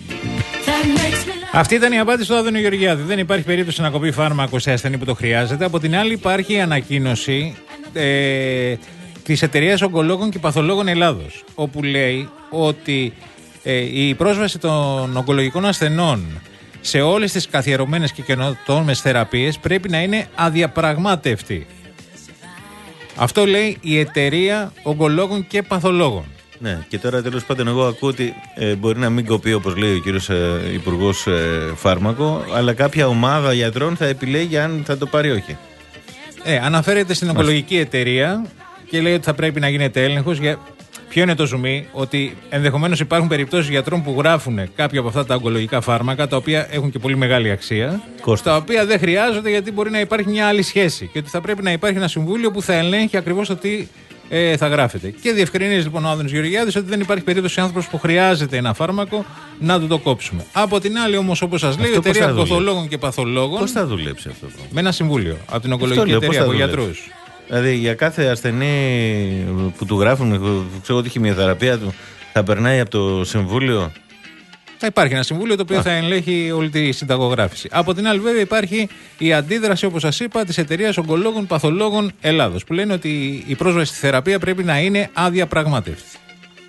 S3: Αυτή ήταν η απάντηση του Άδωνη Γεωργιάδη. Δεν υπάρχει περίπτωση να κοπεί φάρμακο σε ασθενή που το χρειάζεται. Από την άλλη υπάρχει η ανακοίνωση ε, της Εταιρείας Ογκολόγων και Παθολόγων Ελλάδος, όπου λέει ότι ε, η πρόσβαση των ογκολογικών ασθενών σε όλες τις καθιερωμένες και καινοτόμες θεραπείες πρέπει να είναι αδιαπραγμάτευτη. Αυτό λέει η Εταιρεία Ογκολόγων και Παθολόγων.
S1: Ναι, και τώρα τέλος πάντων εγώ ακούω ότι ε, μπορεί να μην κοπεί όπως λέει ο κύριος ε, Υπουργός ε, φάρμακο, αλλά κάποια ομάδα γιατρών θα επιλέγει αν θα το πάρει όχι.
S3: Ε, αναφέρεται στην ογκολογική εταιρεία και λέει ότι θα πρέπει να γίνεται έλεγχος. Για... Ποιο είναι το ζουμί? Ότι ενδεχομένως υπάρχουν περιπτώσεις γιατρών που γράφουν κάποια από αυτά τα ογκολογικά φάρμακα, τα οποία έχουν και πολύ μεγάλη αξία, Κώστα. τα οποία δεν χρειάζονται γιατί μπορεί να υπάρχει μια άλλη σχέση. Και ότι θα πρέπει να υπάρχει ένα συμβούλιο που θα ελέγχει ακριβώς το τι ε, θα γράφεται. Και διευκρινίζει λοιπόν ο Άδωνης Γεωργιάδης ότι δεν υπάρχει περίπτωση άνθρωπος που χρειάζεται ένα φάρμακο να του το κόψουμε. Από την άλλη όμως, όπως σας λέει, η Εταιρεία Ογκολόγων και Παθολόγων.
S1: Πώς θα δουλέψει αυτό?
S3: Με ένα συμβούλιο από την Ογκολογική Εταιρεία από γιατρούς.
S1: Δηλαδή για κάθε ασθενή που του γράφουν, ξέρω ότι η χημειοθεραπεία του θα περνάει από το συμβούλιο.
S3: Θα υπάρχει ένα συμβούλιο το οποίο Α. θα ελέγχει όλη τη συνταγογράφηση. Από την άλλη, βέβαια, υπάρχει η αντίδραση, όπως σας είπα, της Εταιρείας Ογκολόγων Παθολόγων Ελλάδος, που λένε ότι η πρόσβαση στη θεραπεία πρέπει να είναι αδιαπραγμάτευτη.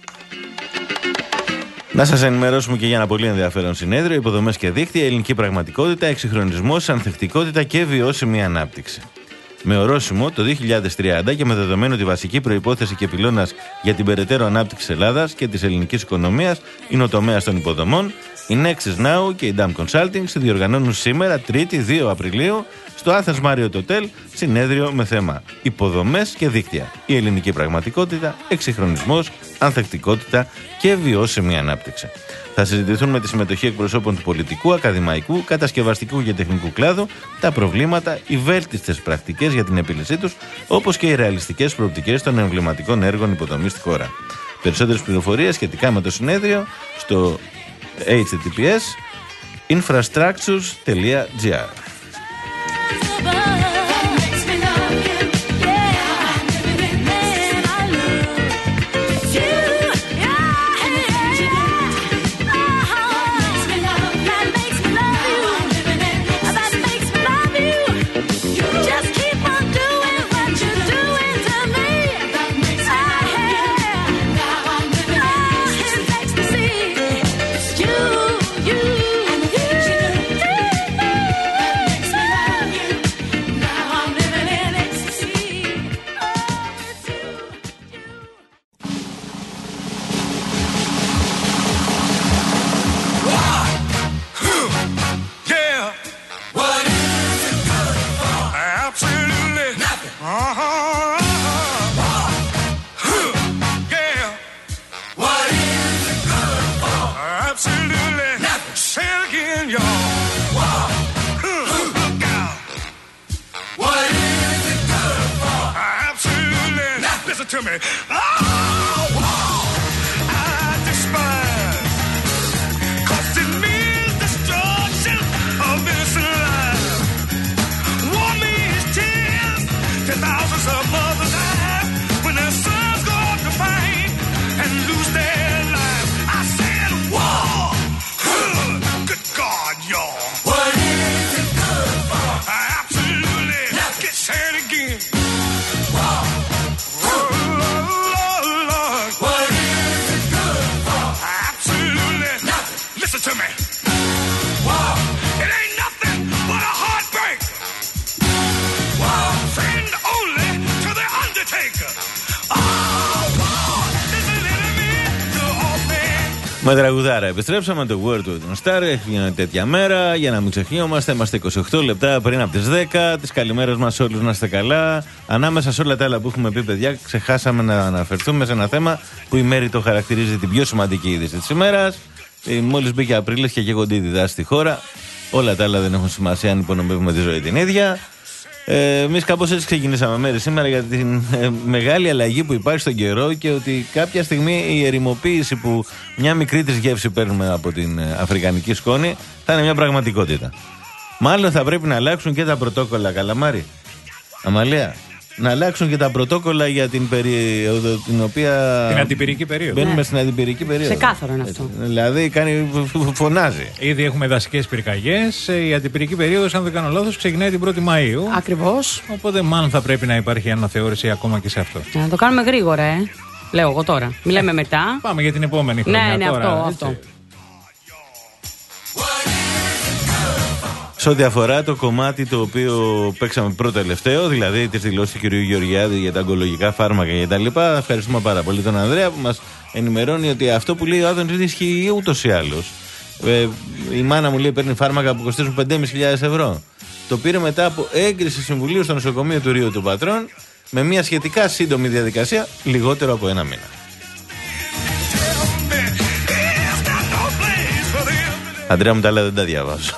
S1: Να σας ενημερώσουμε και για ένα πολύ ενδιαφέρον συνέδριο: υποδομές και δίκτυα, ελληνική πραγματικότητα, εξυγχρονισμός, ανθεκτικότητα και βιώσιμη ανάπτυξη. Με ορόσημο το δύο χιλιάδες τριάντα και με δεδομένο τη βασική προϋπόθεση και πυλώνας για την περαιτέρω ανάπτυξη της Ελλάδας και της ελληνικής οικονομίας είναι ο τομέας των υποδομών, η Nexus Now και η Dam Consulting διοργανώνουν σήμερα, Τρίτη δύο Απριλίου, στο Athens Marriott Hotel, συνέδριο με θέμα υποδομές και δίκτυα. Η ελληνική πραγματικότητα, εξυγχρονισμός, ανθεκτικότητα και βιώσιμη ανάπτυξη. Θα συζητηθούν με τη συμμετοχή εκπροσώπων του πολιτικού, ακαδημαϊκού, κατασκευαστικού και τεχνικού κλάδου τα προβλήματα, οι βέλτιστες πρακτικές για την επίλυσή τους, όπως και οι ρεαλιστικές προοπτικές των εμβληματικών έργων υποδομής στη χώρα. Περισσότερες πληροφορίες σχετικά με το συνέδριο στο έιτς τι τι πι ες infrastructures τελεία τζι άρ.
S4: What
S17: to me. Oh, oh, I despise. Cause it means destruction of innocent lives. War means tears. Ten thousands of mothers die when their sons go off to fight and lose their lives. I said war. Huh. Good God, y'all. What is it good for? Absolutely. Nothing. Get said again. War. Oh, Lord. What is it good for? Absolutely. Nothing. Listen to me. War. It ain't nothing but a heartbreak. War. Friend only to the undertaker. Oh, war is an enemy to all men.
S1: Με τραγουδάρα επιστρέψαμε το Word του Edwin Star. Έχει τέτοια μέρα για να μην ξεχνιόμαστε. Είμαστε είκοσι οκτώ λεπτά πριν από τις δέκα. Τις καλημέρες μας όλους, να είστε καλά. Ανάμεσα σε όλα τα άλλα που έχουμε πει, παιδιά, ξεχάσαμε να αναφερθούμε σε ένα θέμα που η Μέρη το χαρακτηρίζει την πιο σημαντική είδηση της ημέρας. Μόλις μπήκε Απρίλης και καίγονται οι διδάσεις στη χώρα. Όλα τα άλλα δεν έχουν σημασία αν υπονομεύουμε τη ζωή την ίδια. Ε, Εμείς κάπως έτσι ξεκινήσαμε μέρη σήμερα για την ε, μεγάλη αλλαγή που υπάρχει στον καιρό και ότι κάποια στιγμή η ερημοποίηση που μια μικρή της γεύση παίρνουμε από την ε, αφρικανική σκόνη θα είναι μια πραγματικότητα. Μάλλον θα πρέπει να αλλάξουν και τα πρωτόκολλα, Καλαμάρη. Αμαλία. Να αλλάξουν και τα πρωτόκολλα για την περίοδο την οποία.
S3: Την αντιπυρική περίοδο.
S1: Μπαίνουμε
S2: Ναι.
S1: στην αντιπυρική περίοδο.
S2: Ξεκάθαρο είναι αυτό.
S1: Δηλαδή κάνει, φωνάζει.
S3: Ήδη έχουμε δασικές πυρκαγιές. Η αντιπυρική περίοδος, αν δεν κάνω λάθος, ξεκινάει την πρώτη Μαΐου.
S2: Ακριβώς.
S3: Οπότε, μάλλον θα πρέπει να υπάρχει αναθεώρηση ακόμα και σε αυτό.
S2: Να το κάνουμε γρήγορα, ε. Λέω εγώ τώρα. Μιλάμε μετά.
S3: Πάμε για την επόμενη χρονιά.
S2: Ναι, ναι,
S3: τώρα,
S2: αυτό,
S3: έτσι.
S2: αυτό.
S1: Σε ό,τι αφορά το κομμάτι το οποίο παίξαμε πρώτο τελευταίο, δηλαδή τις δηλώσεις του κ. Γεωργιάδη για τα ογκολογικά φάρμακα και τα λοιπά, ευχαριστούμε πάρα πολύ τον Ανδρέα που μας ενημερώνει ότι αυτό που λέει ο Άδωνης ισχύει ούτως ή άλλως. Ε, η μάνα μου λέει παίρνει φάρμακα που κοστίζουν πέντε χιλιάδες πεντακόσια ευρώ. Το πήρε μετά από έγκριση συμβουλίου στο νοσοκομείο του Ρίου των Πατρών με μια σχετικά σύντομη διαδικασία, λιγότερο από ένα μήνα. Αντρέα μου, τα άλλα δεν τα διαβάζω.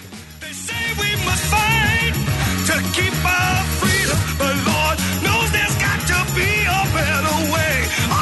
S17: To keep our freedom, but Lord knows there's got to be a better way.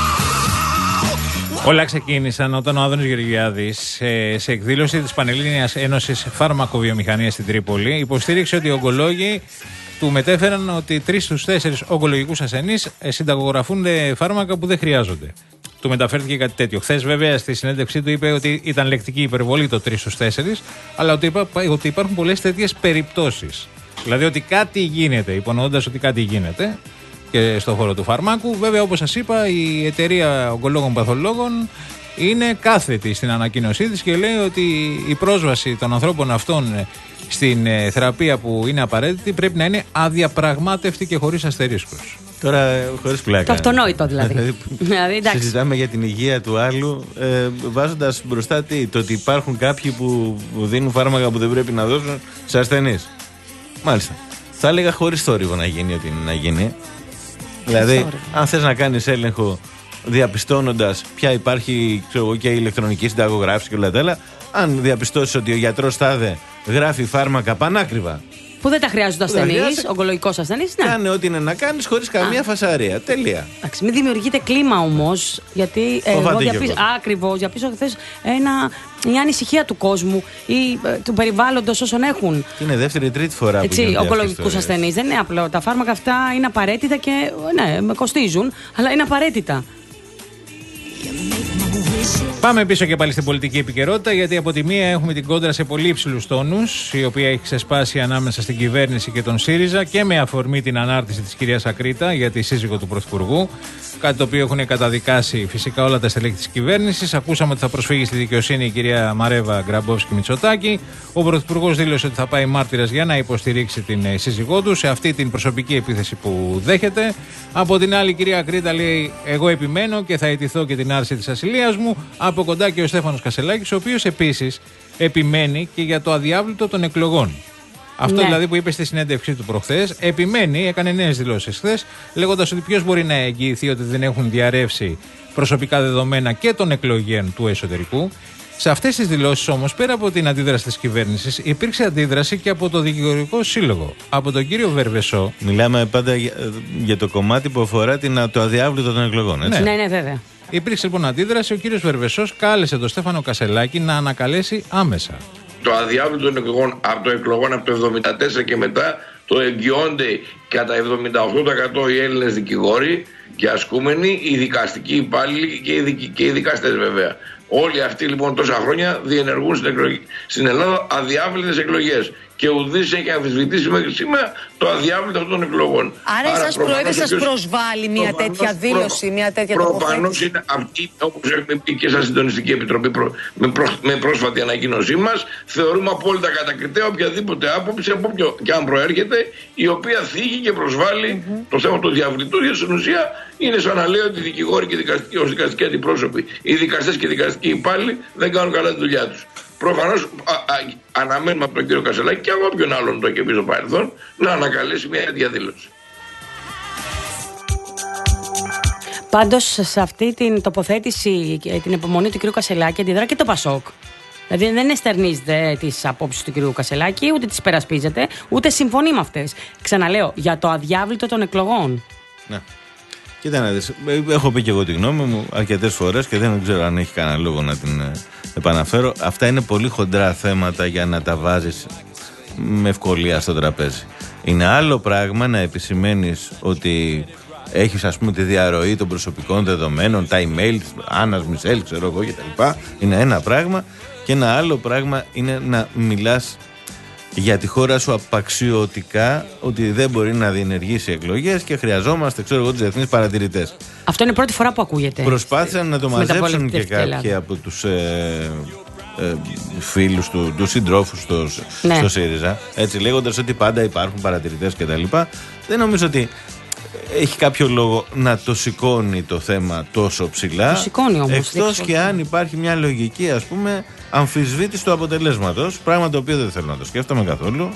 S17: Oh!
S3: Όλα ξεκίνησαν όταν ο Άδωνης Γεωργιάδης σε, σε εκδήλωση της Πανελλήνιας Ένωσης Φάρμακοβιομηχανίας στην Τρίπολη υποστήριξε ότι οι ογκολόγοι του μετέφεραν ότι τρεις στους τέσσερις ογκολογικούς ασθενείς συνταγογραφούν φάρμακα που δεν χρειάζονται. Του μεταφέρθηκε κάτι τέτοιο. Χθες, βέβαια, στη συνέντευξή του είπε ότι ήταν λεκτική υπερβολή το τρεις στους τέσσερις, αλλά ότι, είπα, ότι υπάρχουν πολλές τέτοιες περιπτώσεις. Δηλαδή ότι κάτι γίνεται, υπονοώντας ότι κάτι γίνεται και στον χώρο του φαρμάκου. Βέβαια, όπως σας είπα, η εταιρεία ογκολόγων παθολόγων είναι κάθετη στην ανακοίνωσή της και λέει ότι η πρόσβαση των ανθρώπων αυτών στην θεραπεία που είναι απαραίτητη πρέπει να είναι αδιαπραγμάτευτη και χωρίς αστερίσκους.
S1: Τώρα, χωρίς πλάκα.
S2: Το αυτονόητο δηλαδή. δηλαδή εντάξει.
S1: Συζητάμε για την υγεία του άλλου, ε, βάζοντας μπροστά τι, το ότι υπάρχουν κάποιοι που δίνουν φάρμακα που δεν πρέπει να δώσουν σε ασθενείς. Μάλιστα. Θα έλεγα χωρίς θόρυβο να γίνει ό,τι είναι να γίνει. Δηλαδή, αν θες να κάνεις έλεγχο διαπιστώνοντας ποια υπάρχει, ξέρω εγώ, και η ηλεκτρονική συνταγογράφηση και όλα τα άλλα, αν διαπιστώσεις ότι ο γιατρός τάδε γράφει φάρμακα πανάκριβα.
S2: Που δεν τα χρειάζονται ασθενείς, ογκολογικός ασθενής. Ναι.
S1: Κάνε ό,τι είναι να κάνεις χωρίς καμία φασαρία. Τελεία.
S2: Εντάξει, μην δημιουργείται κλίμα όμως, γιατί ε, εγώ διαπίσω, ακριβώς, διαπίσω χθες ένα, μια ανησυχία του κόσμου ή ε, του περιβάλλοντος όσων έχουν.
S1: Είναι δεύτερη ή τρίτη φορά
S2: Έτσι,
S1: που γίνεται
S2: ογκολογικούς ασθενείς. Δεν είναι απλό. Τα φάρμακα αυτά είναι απαραίτητα και ναι, με κοστίζουν, αλλά είναι απαραίτητα.
S3: Πάμε πίσω και πάλι στην πολιτική επικαιρότητα, γιατί από τη μία έχουμε την κόντρα σε πολύ υψηλούς τόνους, η οποία έχει ξεσπάσει ανάμεσα στην κυβέρνηση και τον ΣΥΡΙΖΑ και με αφορμή την ανάρτηση της κυρίας Ακρίτα για τη σύζυγο του Πρωθυπουργού. Κάτι το οποίο έχουν καταδικάσει φυσικά όλα τα στελέχη της κυβέρνησης. Ακούσαμε ότι θα προσφύγει στη δικαιοσύνη η κυρία Μαρέβα Γκραμπόφσκι Μητσοτάκη. Ο Πρωθυπουργός δήλωσε ότι θα πάει μάρτυρας για να υποστηρίξει την σύζυγό του σε αυτή την προσωπική επίθεση που δέχεται. Από την άλλη, η κυρία Ακρίτα λέει: εγώ επιμένω και θα αιτηθώ και την άρση της ασυλίας μου. Από κοντά και ο Στέφανος Κασελάκης, ο οποίος επίσης επιμένει και για το αδιάβλητο των εκλογών. Αυτό ναι. δηλαδή που είπε στη συνέντευξή του προχθές, επιμένει, έκανε νέες δηλώσεις χθες, λέγοντας ότι ποιος μπορεί να εγγυηθεί ότι δεν έχουν διαρρεύσει προσωπικά δεδομένα και των εκλογέων του εσωτερικού. Σε αυτές τις δηλώσεις όμως, πέρα από την αντίδραση της κυβέρνησης, υπήρξε αντίδραση και από το Δικηγορικό Σύλλογο, από τον κύριο Βερβεσό.
S1: Μιλάμε πάντα για, για το κομμάτι που αφορά την, το αδιάβλητο των εκλογών, έτσι.
S2: Ναι, ναι, βέβαια.
S3: Υπήρξε λοιπόν αντίδραση. Ο κύριος Βερβεσός κάλεσε τον Στέφανο Κασελάκη να ανακαλέσει άμεσα.
S18: Το αδιάβλητο των εκλογών από το εκλογών από το εβδομήντα τέσσερα και μετά το εγγυώνται κατά εβδομήντα οκτώ τοις εκατό οι Έλληνες δικηγόροι και ασκούμενοι, οι δικαστικοί υπάλληλοι και οι, δικ, και οι δικαστές βέβαια. Όλοι αυτοί λοιπόν τόσα χρόνια διενεργούν στην, εκλογή, στην Ελλάδα αδιάβλητες εκλογές. Και ουδής έχει αμφισβητήσει μέχρι σήμερα το αδιάβλητο αυτών των εκλογών.
S19: Άρα, Άρα εσάς πρόεδρε σας προσβάλλει μια τέτοια δήλωση, προ, μια τέτοια τοποθέτηση.
S18: Προφανώς είναι αυτή, όπως έχουμε πει και στα Συντονιστική Επιτροπή προ, με, προ, με πρόσφατη ανακοίνωσή μας, θεωρούμε απόλυτα κατακριτέα οποιαδήποτε άποψη, από όποιο και αν προέρχεται, η οποία θίγει και προσβάλλει mm-hmm. το θέμα του διαβλητού. Γιατί στην ουσία είναι σαν να λέει ότι οι δικηγόροι και δικαστικοί, ως δικαστικοί αντιπρόσωποι, οι δικαστές και οι δικαστικοί υπάλληλοι δεν κάνουν καλά τη δουλειά τους. Προφανώς αναμένουμε από τον κύριο Κασελάκη και από όποιον άλλον το έχει πει στο παρελθόν να ανακαλέσει μια τέτοια δήλωση.
S2: Πάντως σε αυτή την τοποθέτηση και την υπομονή του κύριου Κασελάκη αντιδρά και το Πασόκ. Δηλαδή δεν εστερνίζεται τις απόψεις του κύριου Κασελάκη, ούτε τις υπερασπίζεται, ούτε συμφωνεί με αυτές. Ξαναλέω, για το αδιάβλητο των εκλογών.
S1: Ναι. Κοίτα να δεις, έχω πει και εγώ τη γνώμη μου αρκετές φορές και δεν ξέρω αν έχει κανένα λόγο να την επαναφέρω. Αυτά είναι πολύ χοντρά θέματα για να τα βάζεις με ευκολία στο τραπέζι. Είναι άλλο πράγμα να επισημαίνεις ότι έχεις ας πούμε τη διαρροή των προσωπικών δεδομένων, τα email, Άννας Μισελ, ξέρω εγώ κτλ. Είναι ένα πράγμα. Και ένα άλλο πράγμα είναι να μιλάς για τη χώρα σου απαξιωτικά, ότι δεν μπορεί να διενεργήσει εκλογές και χρειαζόμαστε, ξέρω εγώ, τους διεθνείς παρατηρητές.
S2: Αυτό είναι η πρώτη φορά που ακούγεται.
S1: Προσπάθησαν να το μαζέψουν και κάποιοι από τους ε, ε, φίλους του, τους συντρόφους στο, ναι. στο ΣΥΡΙΖΑ, έτσι λέγοντας ότι πάντα υπάρχουν παρατηρητές κτλ. Δεν νομίζω ότι έχει κάποιο λόγο να το σηκώνει το θέμα τόσο ψηλά.
S2: Το σηκώνει όμως.
S1: Εκτός και αν υπάρχει μια λογική, ας πούμε, αμφισβήτηση του αποτελέσματος. Πράγμα το οποίο δεν θέλω να το σκέφτομαι καθόλου.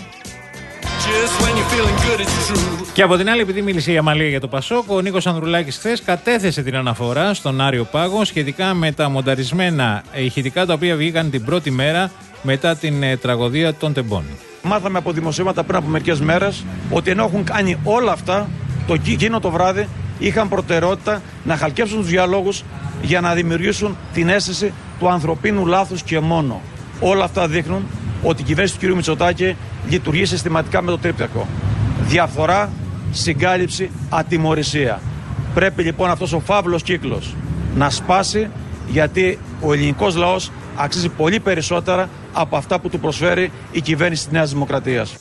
S3: Και από την άλλη, επειδή μίλησε η Αμαλία για το Πασόκ, ο Νίκος Ανδρουλάκης χθες κατέθεσε την αναφορά στον Άριο Πάγο σχετικά με τα μονταρισμένα ηχητικά τα οποία βγήκαν την πρώτη μέρα μετά την ε, τραγωδία των Τεμπών.
S20: Μάθαμε από δημοσίευματα πριν από μερικές μέρες ότι ενώ έχουν κάνει όλα αυτά, το εκείνο το βράδυ είχαν προτεραιότητα να χαλκέψουν τους διαλόγους για να δημιουργήσουν την αίσθηση του ανθρωπίνου λάθους και μόνο. Όλα αυτά δείχνουν ότι η κυβέρνηση του κ. Μητσοτάκη λειτουργεί συστηματικά με το τρίπτυχο. Διαφθορά, συγκάλυψη, ατιμωρησία. Πρέπει λοιπόν αυτός ο φαύλος κύκλος να σπάσει, γιατί ο ελληνικός λαός αξίζει πολύ περισσότερα από αυτά που του προσφέρει η κυβέρνηση της Νέας Δημοκρατίας.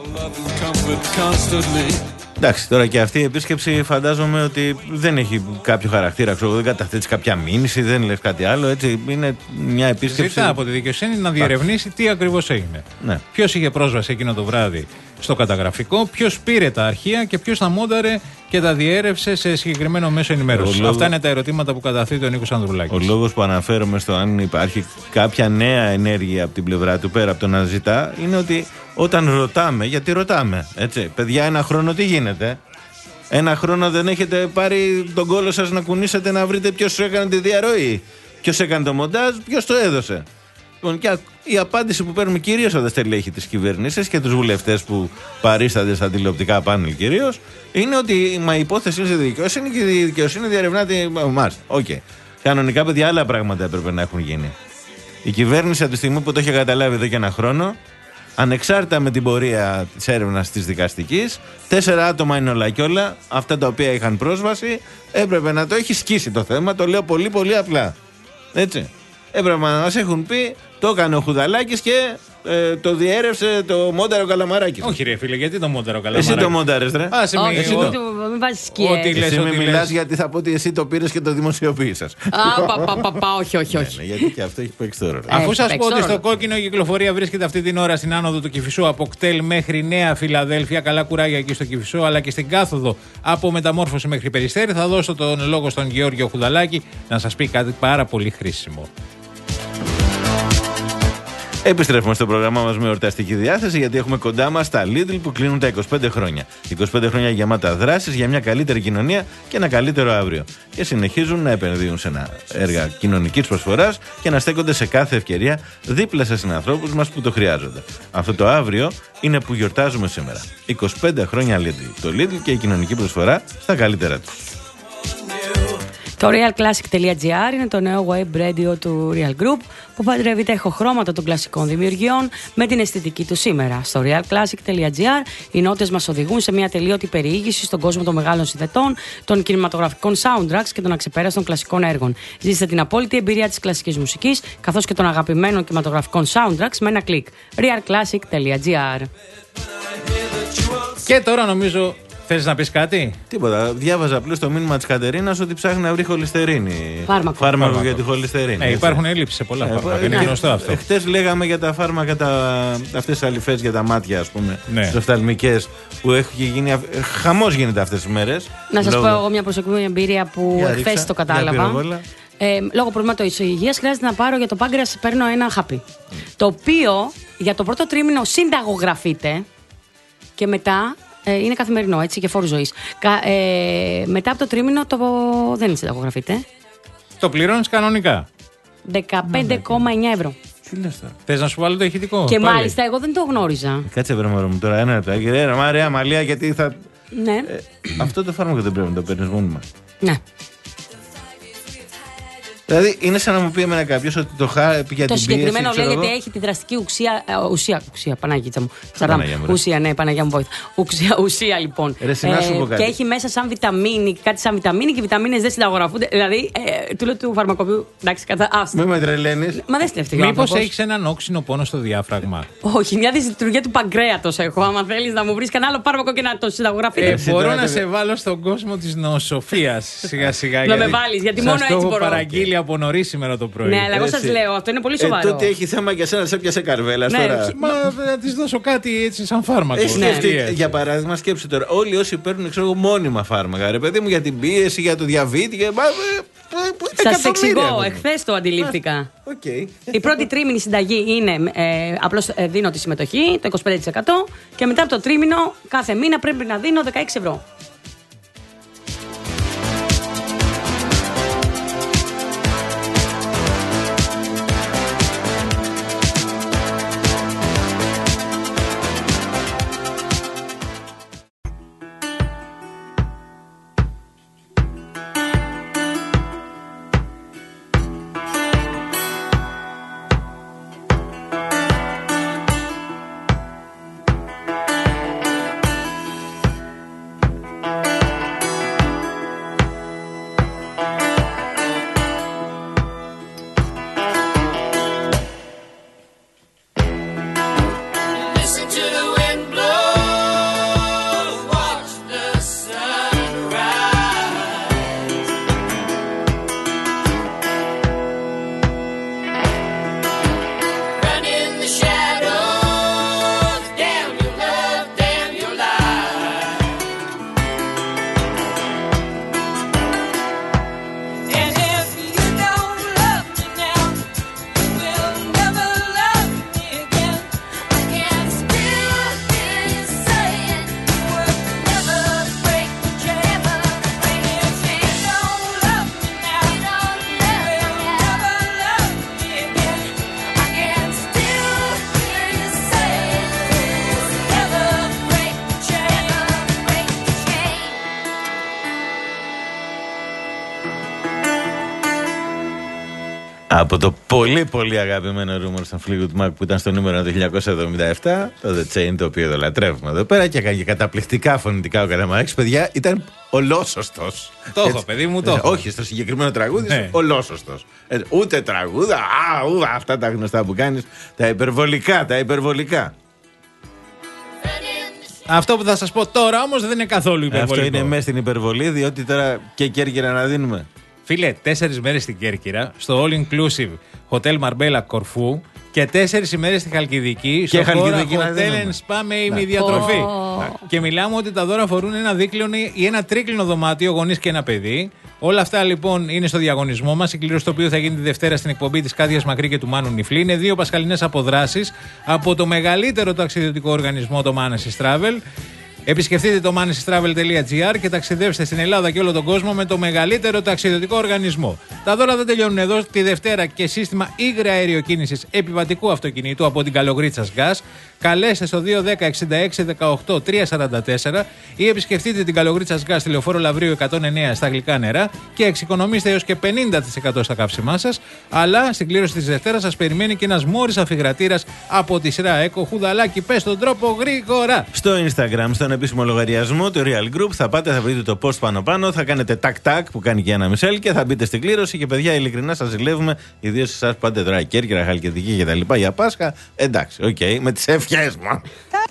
S1: Εντάξει, τώρα και αυτή η επίσκεψη φαντάζομαι ότι δεν έχει κάποιο χαρακτήρα, ξέρω, δεν καταθέτει κάποια μήνυση, δεν λες κάτι άλλο, έτσι είναι μια επίσκεψη.
S3: Ζητά από τη δικαιοσύνη να διερευνήσει τι ακριβώς έγινε.
S1: Ναι.
S3: Ποιος είχε πρόσβαση εκείνο το βράδυ στο καταγραφικό, ποιος πήρε τα αρχεία και ποιος τα μόνταρε και τα διέρευσε σε συγκεκριμένο μέσο ενημέρωσης.
S1: Λόγος...
S3: Αυτά είναι τα ερωτήματα που καταθέτει ο Νίκος Ανδρουλάκης.
S1: Ο λόγος που αναφέρομαι στο αν υπάρχει κάποια νέα ενέργεια από την πλευρά του πέρα από το να ζητά είναι ότι όταν ρωτάμε, γιατί ρωτάμε, έτσι, παιδιά, ένα χρόνο τι γίνεται. Ένα χρόνο δεν έχετε πάρει τον κόλο σας να κουνήσετε να βρείτε ποιος έκανε τη διαρροή, ποιος έκανε το μοντάζ, ποιος το έδωσε. Λοιπόν, και η απάντηση που παίρνουμε κυρίως από τα στελέχη της κυβέρνησης και τους βουλευτές που παρίστανται στα τηλεοπτικά πάνελ κυρίως, είναι ότι μα η υπόθεση είναι στη δικαιοσύνη και η δικαιοσύνη διαρευνάται εμάς. Οκ. Okay. Κανονικά, παιδιά, άλλα πράγματα έπρεπε να έχουν γίνει. Η κυβέρνηση από τη στιγμή που το είχε καταλάβει εδώ και ένα χρόνο, ανεξάρτητα με την πορεία της έρευνας της δικαστικής, τέσσερα άτομα είναι όλα και όλα, αυτά τα οποία είχαν πρόσβαση, έπρεπε να το έχει σκίσει το θέμα, το λέω πολύ πολύ απλά. Έτσι. Έπρεπε να μας έχουν πει, το έκανε ο Χουδαλάκης και ε, το διέρευσε το μόνταρο Καλαμαράκης.
S3: Όχι ρε φίλε, γιατί το μόνταρο Καλαμαράκης.
S1: Εσύ το μόνταρες ρε.
S2: Άσε με, εσύ το... μην βάζεις σκιές.
S1: Εσύ με μιλάς γιατί θα πω ότι εσύ το πήρες και το δημοσιοποίησες.
S2: Α, πα, πα, πα, πα, όχι, όχι, όχι.
S1: Ναι, γιατί και αυτό έχει παίξει το ρόλο.
S3: Αφού σας πω ότι στο κόκκινο η κυκλοφορία βρίσκεται αυτή την ώρα στην άνοδο του Κηφισού από Κτέλ μέχρι Νέα Φιλαδέλφια, καλά κουράγια εκεί στο Κηφισό, αλλά και στην κάθοδο από Μεταμόρφωση μέχρι Περιστέρη, θα δώσω τον λόγο στον Γεώργιο Χουδαλάκη να σας πει κάτι πάρα πολύ χρήσιμο.
S1: Επιστρέφουμε στο πρόγραμμά μας με εορταστική διάθεση, γιατί έχουμε κοντά μας τα Lidl που κλείνουν τα είκοσι πέντε χρόνια. είκοσι πέντε χρόνια γεμάτα δράσεις για μια καλύτερη κοινωνία και ένα καλύτερο αύριο. Και συνεχίζουν να επενδύουν σε ένα έργα κοινωνικής προσφοράς και να στέκονται σε κάθε ευκαιρία δίπλα σε συνανθρώπους μας που το χρειάζονται. Αυτό το αύριο είναι που γιορτάζουμε σήμερα. είκοσι πέντε χρόνια Lidl. Το Lidl και η κοινωνική προσφορά στα καλύτερα του.
S2: Το realclassic.gr είναι το νέο web radio του Real Group που παντρεύει τα ηχοχρώματα των κλασικών δημιουργιών με την αισθητική του σήμερα. Στο realclassic.gr οι νότες μας οδηγούν σε μια τελείωτη περιήγηση στον κόσμο των μεγάλων συνθετών, των κινηματογραφικών soundtracks και των αξεπέραστων κλασικών έργων. Ζήστε την απόλυτη εμπειρία της κλασικής μουσικής καθώς και των αγαπημένων κινηματογραφικών soundtracks με ένα κλικ. realclassic.gr.
S3: Και τώρα νομίζω. Θες να πεις κάτι?
S1: Τίποτα. Διάβαζα απλώς το μήνυμα της Κατερίνας ότι ψάχνει να βρει χολυστερίνη.
S2: Φάρμακο.
S1: Φάρμακο,
S3: Φάρμακο.
S1: για τη χολυστερίνη.
S3: Ναι, υπάρχουν έλλειψη σε πολλά φάρμακα. Είναι γνωστό αυτό.
S1: Χτες λέγαμε για τα φάρμακα, αυτές τις αλυφές για τα μάτια, ας πούμε.
S3: Ναι.
S1: Τις οφθαλμικές που έχει γίνει. Χαμός γίνεται αυτές τις μέρες.
S2: Να σας
S1: λόγω...
S2: πω εγώ μια προσωπική εμπειρία που χθες το κατάλαβα. Ε, λόγω προβλήματος υγείας χρειάζεται να πάρω για το πάγκρεας, παίρνω ένα χάπι. Mm. Το οποίο για το πρώτο τρίμηνο συνταγογραφείται και μετά. Ε, είναι καθημερινό, έτσι, και φόρου ζωής. Κα, ε, μετά από το τρίμηνο το δεν συνταγογραφείται.
S3: Το πληρώνεις κανονικά.
S2: δεκαπέντε κόμμα εννιά ευρώ.
S1: Τι λες τώρα?
S3: Θες να σου βάλω το ηχητικό?
S2: Και
S3: πάλι.
S2: μάλιστα εγώ δεν το γνώριζα.
S1: Κάτσε βρε μωρό μου τώρα ένα λεπτό. Ρε Μαρία Μαλία, γιατί θα.
S2: Ναι.
S1: Ε, αυτό το φάρμακο δεν πρέπει να το παίρνεις μόνιμα.
S2: Ναι.
S1: Δηλαδή είναι σαν να μου πει εμένα κάποιος ότι το χάπι για
S2: το
S1: την πίεση.
S2: Το συγκεκριμένο λέει
S1: εγώ...
S2: γιατί έχει τη δραστική ουσία. Ουσία, ουσία Παναγίτσα μου. Σαράμ, ουσία, ναι, Παναγιά μου βοήθεια. Ουσία, ουσία λοιπόν.
S1: Ρε, συνά, σου πω κάτι.
S2: Και έχει μέσα σαν βιταμίνη, κάτι σαν βιταμίνη και οι βιταμίνες δεν συνταγογραφούνται. Δηλαδή, ε, του λέω του φαρμακοποιού. Εντάξει, κατά.
S1: Μην με τρελαίνεις.
S2: Μα δεν στέφτηκε.
S3: Μήπως έχεις έναν όξινο πόνο στο διάφραγμα?
S2: Όχι, μια δυσλειτουργία του παγκρέατος έχω. Άμα θέλεις να μου βρεις κανένα άλλο φάρμακο και να το συνταγογραφείς.
S3: Ε, μπορώ να σε βάλω στον κόσμο της νοοσοφίας σιγά σιγά.
S2: Να με βάλεις, γιατί μόνο έτσι μπορώ.
S3: Παραγγείλει από νωρίς σήμερα το πρωί.
S2: Ναι, αλλά εγώ σας λέω, αυτό είναι πολύ σοβαρό.
S1: Ε, τότε έχει θέμα για σένα, σε πιάσε καρβέλα
S2: ναι,
S1: τώρα.
S3: Μα θα της δώσω κάτι έτσι σαν φάρμακο.
S1: Ε, ναι. Για παράδειγμα, σκέψου τώρα, όλοι όσοι παίρνουν ξέρω, μόνιμα φάρμακα, ρε παιδί μου, για την πίεση, για το διαβήτη. Για...
S2: Σας εξηγώ, εχθές το αντιλήφθηκα.
S1: Okay.
S2: Η πρώτη τρίμηνη συνταγή είναι ε, απλώς ε, δίνω τη συμμετοχή, το είκοσι πέντε τοις εκατό, και μετά από το τρίμηνο κάθε μήνα πρέπει να δίνω δεκαέξι ευρώ.
S1: Από το πολύ πολύ αγαπημένο Rumors των Fleetwood Mac που ήταν στο νούμερο το χίλια εννιακόσια εβδομήντα επτά, το The Chain, το οποίο εδώ λατρεύουμε εδώ πέρα και έκανε και καταπληκτικά φωνητικά ο Καραμαράκης, παιδιά, ήταν ολόσωστος.
S3: Το έχω, παιδί μου, το έχω.
S1: Όχι, στο συγκεκριμένο τραγούδι,
S3: ναι.
S1: Ολόσωστος. Ε, ούτε τραγούδα, α, ου, αυτά τα γνωστά που κάνεις, τα υπερβολικά, τα υπερβολικά.
S3: Αυτό που θα σας πω τώρα όμως δεν είναι καθόλου υπερβολικό.
S1: Αυτό είναι μέσα στην υπερβολή, διότι τώρα και Κέρκυρα να δίνουμε.
S3: Φίλε, τέσσερις μέρες στην Κέρκυρα, στο All Inclusive Hotel Marbella Κορφού, Και τέσσερις ημέρες στη Χαλκιδική.
S1: Και
S3: στο χώρο
S1: Χαλκιδική, να
S3: Hotel
S1: δούμε.
S3: and Spa με ημιδιατροφή.
S2: Oh.
S3: Και μιλάμε ότι τα δώρα αφορούν ένα δίκλινο ή ένα τρίκλινο δωμάτιο, γονείς και ένα παιδί. Όλα αυτά λοιπόν είναι στο διαγωνισμό μας. Η κλήρωση το οποίο θα γίνει τη Δευτέρα στην εκπομπή της Κάτιας Μακρύ και του Μάνου Νιφλή. Είναι δύο πασχαλινές αποδράσεις από το μεγαλύτερο ταξιδιωτικό οργανισμό, το Manesis Travel. Επισκεφτείτε το manesis travel τελεία gr και ταξιδεύστε στην Ελλάδα και όλο τον κόσμο με το μεγαλύτερο ταξιδιωτικό οργανισμό. Τα δώρα δεν τελειώνουν εδώ. Τη Δευτέρα και σύστημα ύγρια αεροκίνησης επιβατικού αυτοκινήτου από την Καλογρίτσας Gas. Καλέστε στο δύο ένα μηδέν εξήντα έξι δεκαοκτώ τριακόσια σαράντα τέσσερα ή επισκεφτείτε την Καλογρίτσας Gas στη Λεωφόρο Λαβρίου εκατόν εννέα στα γλυκά νερά και εξοικονομήστε έως και πενήντα τοις εκατό στα καύσιμά σας. Αλλά στην κλήρωση της Δευτέρας σας περιμένει και ένας μόρις αφιγρατήρας από τη σειρά Eco. Χουδαλάκι, πες τον τρόπο γρήγορα.
S1: Στο Instagram, στον επίσημο λογαριασμό του Real Group, θα πάτε, θα βρείτε το post πάνω-πάνω, θα κάνετε τάκ-τάκ που κάνει και ένα Μισελ και θα μπείτε στην κλήρωση. Και παιδιά, ειλικρινά σας ζηλεύουμε, ιδίως εσάς που πάτε τώρα Κέρκυρα, Χαλκιδική και τα λοιπά για Πάσχα. Εντάξει, οκ, okay, με τις ευχές μου.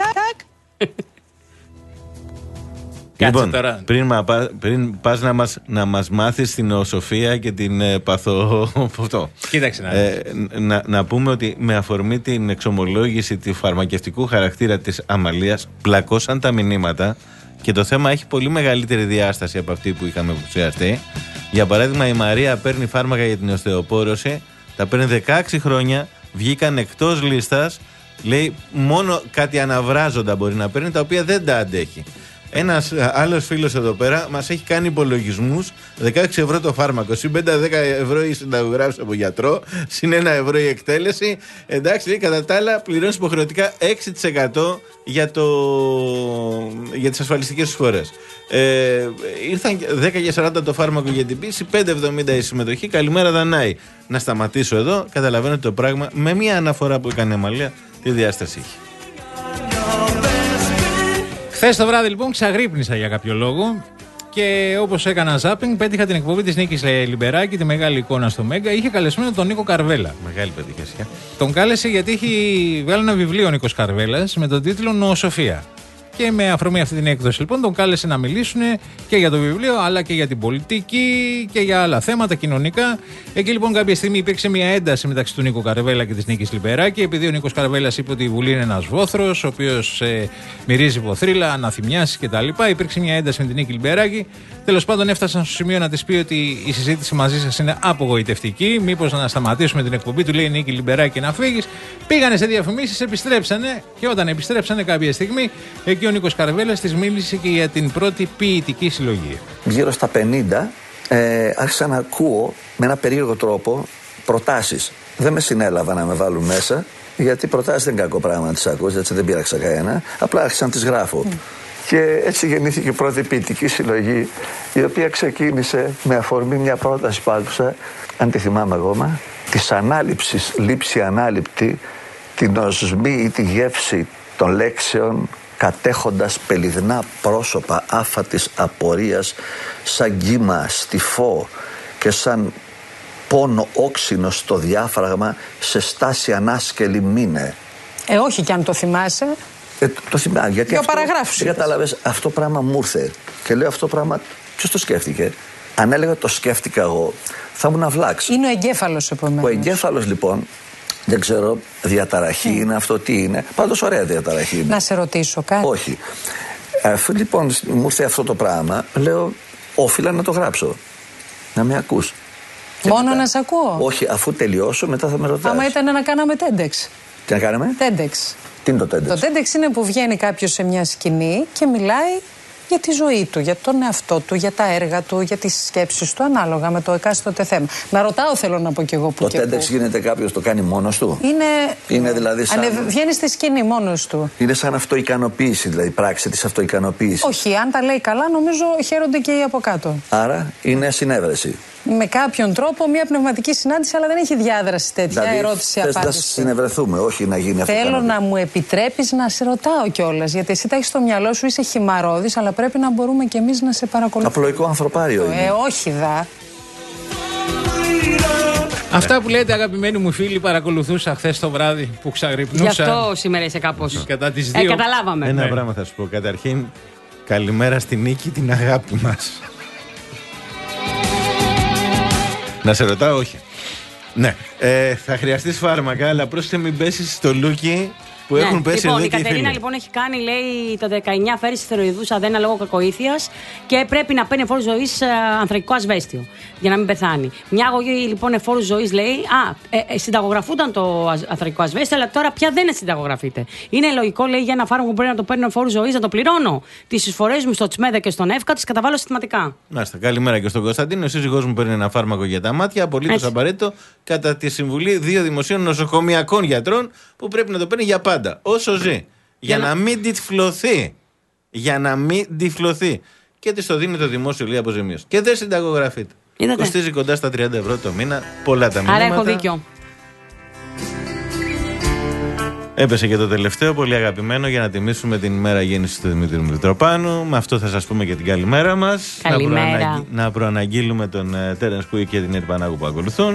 S1: Λοιπόν,
S3: τώρα.
S1: πριν, μα, πριν πας να μας, να μας μάθεις την οσοφία και την ε, παθο... αυτό.
S3: Κοίταξε να,
S1: ε, να να πούμε ότι με αφορμή την εξομολόγηση του φαρμακευτικού χαρακτήρα της Αμαλίας πλακώσαν τα μηνύματα και το θέμα έχει πολύ μεγαλύτερη διάσταση από αυτή που είχαμε υποψιαστεί. Για παράδειγμα, η Μαρία παίρνει φάρμακα για την οστεοπόρωση, τα παίρνει δεκαέξι χρόνια, βγήκαν εκτός λίστας. Λέει μόνο κάτι αναβράζοντα μπορεί να παίρνει, τα οποία δεν τα αντέχει. Ένας άλλος φίλος εδώ πέρα μας έχει κάνει υπολογισμούς. δεκαέξι ευρώ το φάρμακο, συν πέντε δέκα ευρώ η συνταγογράφηση από γιατρό, συν ένα ευρώ η εκτέλεση. Εντάξει, λέει, κατά τα άλλα πληρώνεις υποχρεωτικά έξι τοις εκατό για, το... για τις ασφαλιστικές εισφορές. Ε, ήρθαν δέκα και σαράντα το φάρμακο για την πίση, πέντε εβδομήντα η συμμετοχή. Καλημέρα, Δανάη. Να σταματήσω εδώ. Καταλαβαίνετε το πράγμα με μια αναφορά που έκανε η Αμαλία, τι διάσταση έχει.
S3: Χθες το βράδυ λοιπόν ξαγρύπνησα για κάποιο λόγο και όπως έκανα ζάπινγκ πέτυχα την εκπομπή της Νίκης Λιμπεράκη, τη μεγάλη εικόνα στο Μέγκα. Είχε καλεσμένο τον Νίκο Καρβέλα.
S1: Μεγάλη πετυχία.
S3: Τον κάλεσε γιατί έχει βγάλει ένα βιβλίο ο Νίκος Καρβέλας με τον τίτλο Νοοσοφία. Και με αφορμή αυτή την έκδοση λοιπόν τον κάλεσε να μιλήσουν και για το βιβλίο αλλά και για την πολιτική και για άλλα θέματα κοινωνικά. Εκεί λοιπόν κάποια στιγμή υπήρξε μια ένταση μεταξύ του Νίκο Καρβέλα και της Νίκης Λιμπεράκη, επειδή ο Νίκος Καρβέλας είπε ότι η Βουλή είναι ένας βόθρος, ο οποίος ε, μυρίζει βοθρίλα, αναθυμιάσεις κτλ. Υπήρξε μια ένταση με την Νίκη Λιμπεράκη. Τέλος πάντων έφτασαν στο σημείο να της πει ότι η συζήτηση μαζί σας είναι απογοητευτική. Μήπως να σταματήσουμε την εκπομπή, του λέει η Νίκη Λιμπεράκη να φύγεις. Πήγανε σε διαφημίσεις, επιστρέψανε και όταν επιστρέψανε κάποια στιγμή, εκεί ο Νίκος Καρβέλας της μίλησε και για την πρώτη ποιητική συλλογή.
S21: Γύρω στα πενήντα ε, άρχισα να ακούω με ένα περίεργο τρόπο προτάσεις. Δεν με συνέλαβα να με βάλουν μέσα, γιατί προτάσεις δεν είναι κακό πράγμα να τις ακούς, έτσι δεν πείραξα κανένα. Απλά άρχισα να τις γράφω. Mm. Και έτσι γεννήθηκε η πρώτη ποιητική συλλογή, η οποία ξεκίνησε με αφορμή μια πρόταση που άκουσα, αν τη θυμάμαι ακόμα, της ανάληψης, λήψη ανάληπτη, την οσμή ή τη γεύση των λέξεων, κατέχοντας πελιδνά πρόσωπα άφατης απορίας, σαν κύμα στυφό και σαν πόνο όξινο στο διάφραγμα, σε στάση ανάσκελη μήνε.
S19: Ε, όχι κι αν το θυμάσαι.
S21: Ε, το, το θυμάμαι, γιατί
S19: δύο
S21: αυτό,
S19: παραγράφους.
S21: Κατάλαβες, αυτό πράγμα μου ήρθε. Και λέω αυτό πράγμα, ποιος το σκέφτηκε. Αν έλεγα το σκέφτηκα εγώ, θα ήμουν αυλάξ.
S19: Είναι ο εγκέφαλος επομένως.
S21: Ο εγκέφαλος λοιπόν, δεν ξέρω, διαταραχή mm. είναι αυτό, τι είναι. Πάντως ωραία διαταραχή είναι.
S19: Να σε ρωτήσω κάτι.
S21: Όχι. Αφού λοιπόν μου ήρθε αυτό το πράγμα, λέω, όφιλα να το γράψω. Να με ακούς.
S19: Μόνο
S21: μετά,
S19: να σε ακούω.
S21: Όχι, αφού τελειώσω, μετά θα με ρωτάς.
S19: Άμα ήταν να κάναμε TEDx.
S21: Τι να κάναμε?
S19: TEDx.
S21: Τι είναι το TEDx?
S19: Το TEDx είναι που βγαίνει κάποιος σε μια σκηνή και μιλάει για τη ζωή του, για τον εαυτό του, για τα έργα του, για τις σκέψεις του, ανάλογα με το εκάστοτε θέμα. Να ρωτάω, θέλω να πω κι εγώ που
S21: το
S19: και
S21: TEDx
S19: που.
S21: γίνεται κάποιος το κάνει μόνος του.
S19: Είναι,
S21: είναι δηλαδή σαν...
S19: Ανε... Βγαίνει στη σκηνή μόνος του.
S21: Είναι σαν αυτοικανοποίηση, δηλαδή πράξη της αυτοικανοποίησης.
S19: Όχι, αν τα λέει καλά, νομίζω χαίρονται και οι από κάτω.
S21: Άρα είναι συνέβρεση.
S19: Με κάποιον τρόπο μια πνευματική συνάντηση, αλλά δεν έχει διάδραση τέτοια,
S21: δηλαδή,
S19: ερώτηση-απάντηση.
S21: Να συνευρεθούμε, όχι να γίνει αυτό.
S19: Θέλω να μου επιτρέπεις να σε ρωτάω κιόλας, γιατί εσύ τα έχεις στο μυαλό σου, είσαι χυμαρώδης, αλλά πρέπει να μπορούμε κι εμείς να σε παρακολουθούμε.
S21: Απλοϊκό ανθρωπάριο είναι.
S19: Ε, όχι δα.
S3: Αυτά που λέτε, αγαπημένοι μου φίλοι, παρακολουθούσα χθες το βράδυ που ξαγρυπνούσα.
S2: Γι' αυτό σήμερα είσαι κάπως.
S3: Κατά τις δύο.
S2: Ε, καταλάβαμε.
S1: Ένα
S3: ναι.
S1: πράγμα θα σου πω. Καταρχήν, καλημέρα στη Νίκη, την αγάπη μας. Να σε ρωτάω, όχι. Ναι. Ε, θα χρειαστείς φάρμακα, αλλά πρόσεχε μην πέσεις στο λούκι που
S2: Ναι.
S1: έχουν πέσει
S2: λοιπόν,
S1: εδώ
S2: η
S1: και οι
S2: Κατερίνα
S1: φίλοι.
S2: λοιπόν έχει κάνει, λέει, το δεκαεννιά αφαίρεση θηροειδούς αδένα λόγω κακοήθειας και πρέπει να παίρνει εφόρου ζωής ανθρακικό ασβέστιο για να μην πεθάνει. Μια αγωγή λοιπόν εφόρου ζωής, λέει, α, ε, ε, συνταγογραφούνταν το ασ- ανθρακικό ασβέστιο, αλλά τώρα πια δεν συνταγογραφείται. Είναι λογικό, λέει, για ένα φάρμακο που πρέπει να το παίρνω εφόρου ζωής να το πληρώνω. Τις εισφορές μου στο Τσμέδα και στον Εύκα τις καταβάλω συστηματικά.
S1: Μάλιστα. Καλημέρα και στον Κωνσταντίνο. Ο σύζυγός μου παίρνει ένα φάρμακο για τα μάτια, απολύτως
S2: Έτσι.
S1: απαραίτητο, κατά τη συμβουλή δύο δημοσίων νοσοκομιακών γιατρών που πρέπει να το παίρνει για πάντα, όσο ζει. Για,
S2: Για
S1: να...
S2: να-
S1: μην τυφλωθεί. Για να μην τυφλωθεί. Και τη το δίνει το δημόσιο, λέει, αποζημίωση. Και δεν συνταγογραφείται.
S2: Είδατε.
S1: Κοστίζει κοντά στα τριάντα ευρώ το μήνα. Πολλά τα
S2: Άρα
S1: μηνύματα.
S2: έχω δίκιο.
S1: Έπεσε και το τελευταίο, πολύ αγαπημένο, για να τιμήσουμε την ημέρα γέννηση του Δημήτρη Μητροπάνου. Με αυτό θα σας πούμε και την καλημέρα μας.
S2: Καλημέρα.
S1: Να, προαναγγεί- να προαναγγείλουμε τον uh, Τέρενς Κουίκ και την Ερπανάγου που ακολουθούν.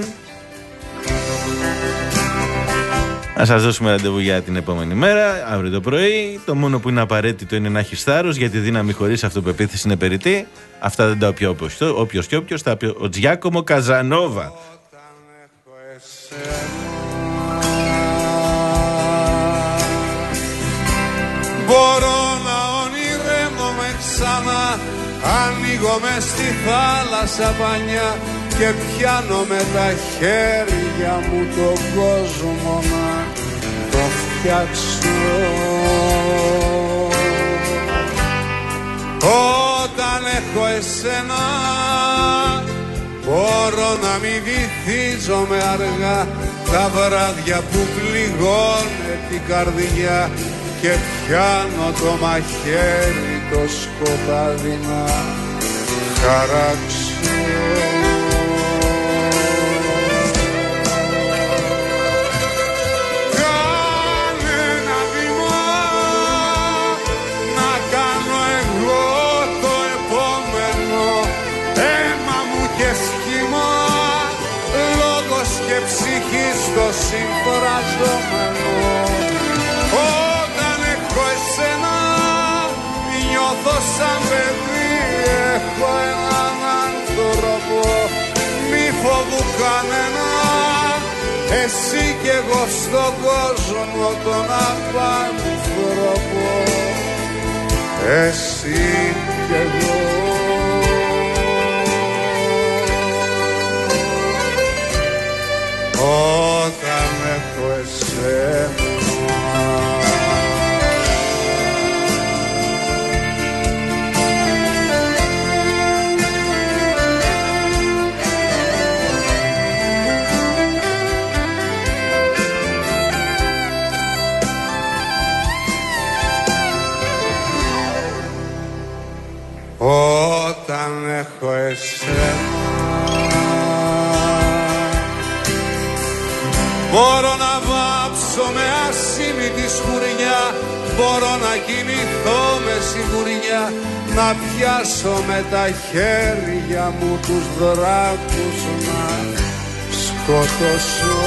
S1: Να σας δώσουμε ραντεβού για την επόμενη μέρα, αύριο το πρωί. Το μόνο που είναι απαραίτητο είναι να έχεις θάρρος, γιατί η δύναμη χωρίς αυτοπεποίθηση είναι περιττή. Αυτά δεν τα πει όποιος και όποιος, τα πει ο Τζιάκομο Καζανόβα.
S17: Μπορώ να ονειρεύομαι ξανά, ανοίγω μες στη θάλασσα πανιά και πιάνω με τα χέρια μου τον κόσμο να το φτιάξω. Όταν έχω εσένα μπορώ να μην βυθίζομαι αργά τα βράδια που πληγώνε την καρδιά και πιάνω το μαχαίρι το σκοτάδι να χαράξω. Κάνε ένα βήμα να κάνω εγώ το επόμενο, αίμα μου και σχήμα, λόγος και ψυχή στο συμφραζόμενο. Όταν έχω εσένα νιώθω σαν παιδί, έχω έναν άνθρωπο, μη φοβού κανένα, εσύ κι εγώ στον κόσμο τον απάνθρωπο, εσύ κι εγώ. Όταν έχω εσένα όταν έχω εσένα μπορώ να βάψω με ασήμητη σκουριά, μπορώ να κινηθώ με σιγουριά, να πιάσω με τα χέρια μου τους δράκους να σκοτώσω.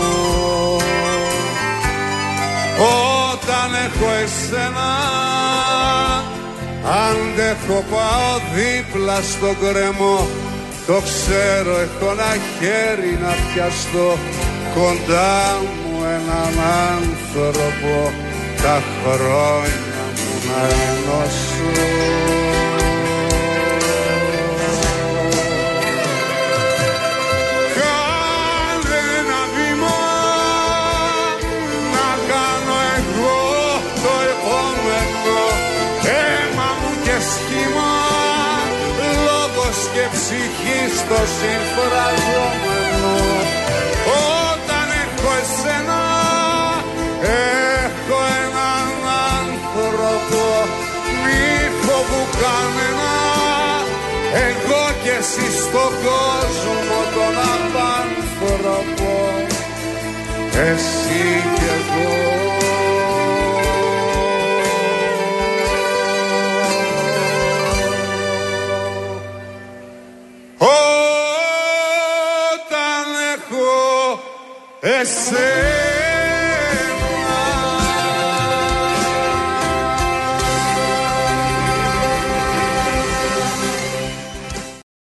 S17: Όταν έχω εσένα αντέχω, πάω δίπλα στο κρεμό, το ξέρω, έχω ένα χέρι να πιαστώ, κοντά μου έναν άνθρωπο, τα χρόνια μου να ενώσω. Κάνε ένα βήμα να κάνω εγώ το επόμενο, αίμα μου και σχήμα, λόγος και ψυχή στο συμφραζόμενο. Όταν έχω εσένα έχω έναν άνθρωπο, μη φοβού κανένα, εγώ και εσύ στον κόσμο τον απάνθρωπο, εσύ κι εγώ. Όταν έχω εσένα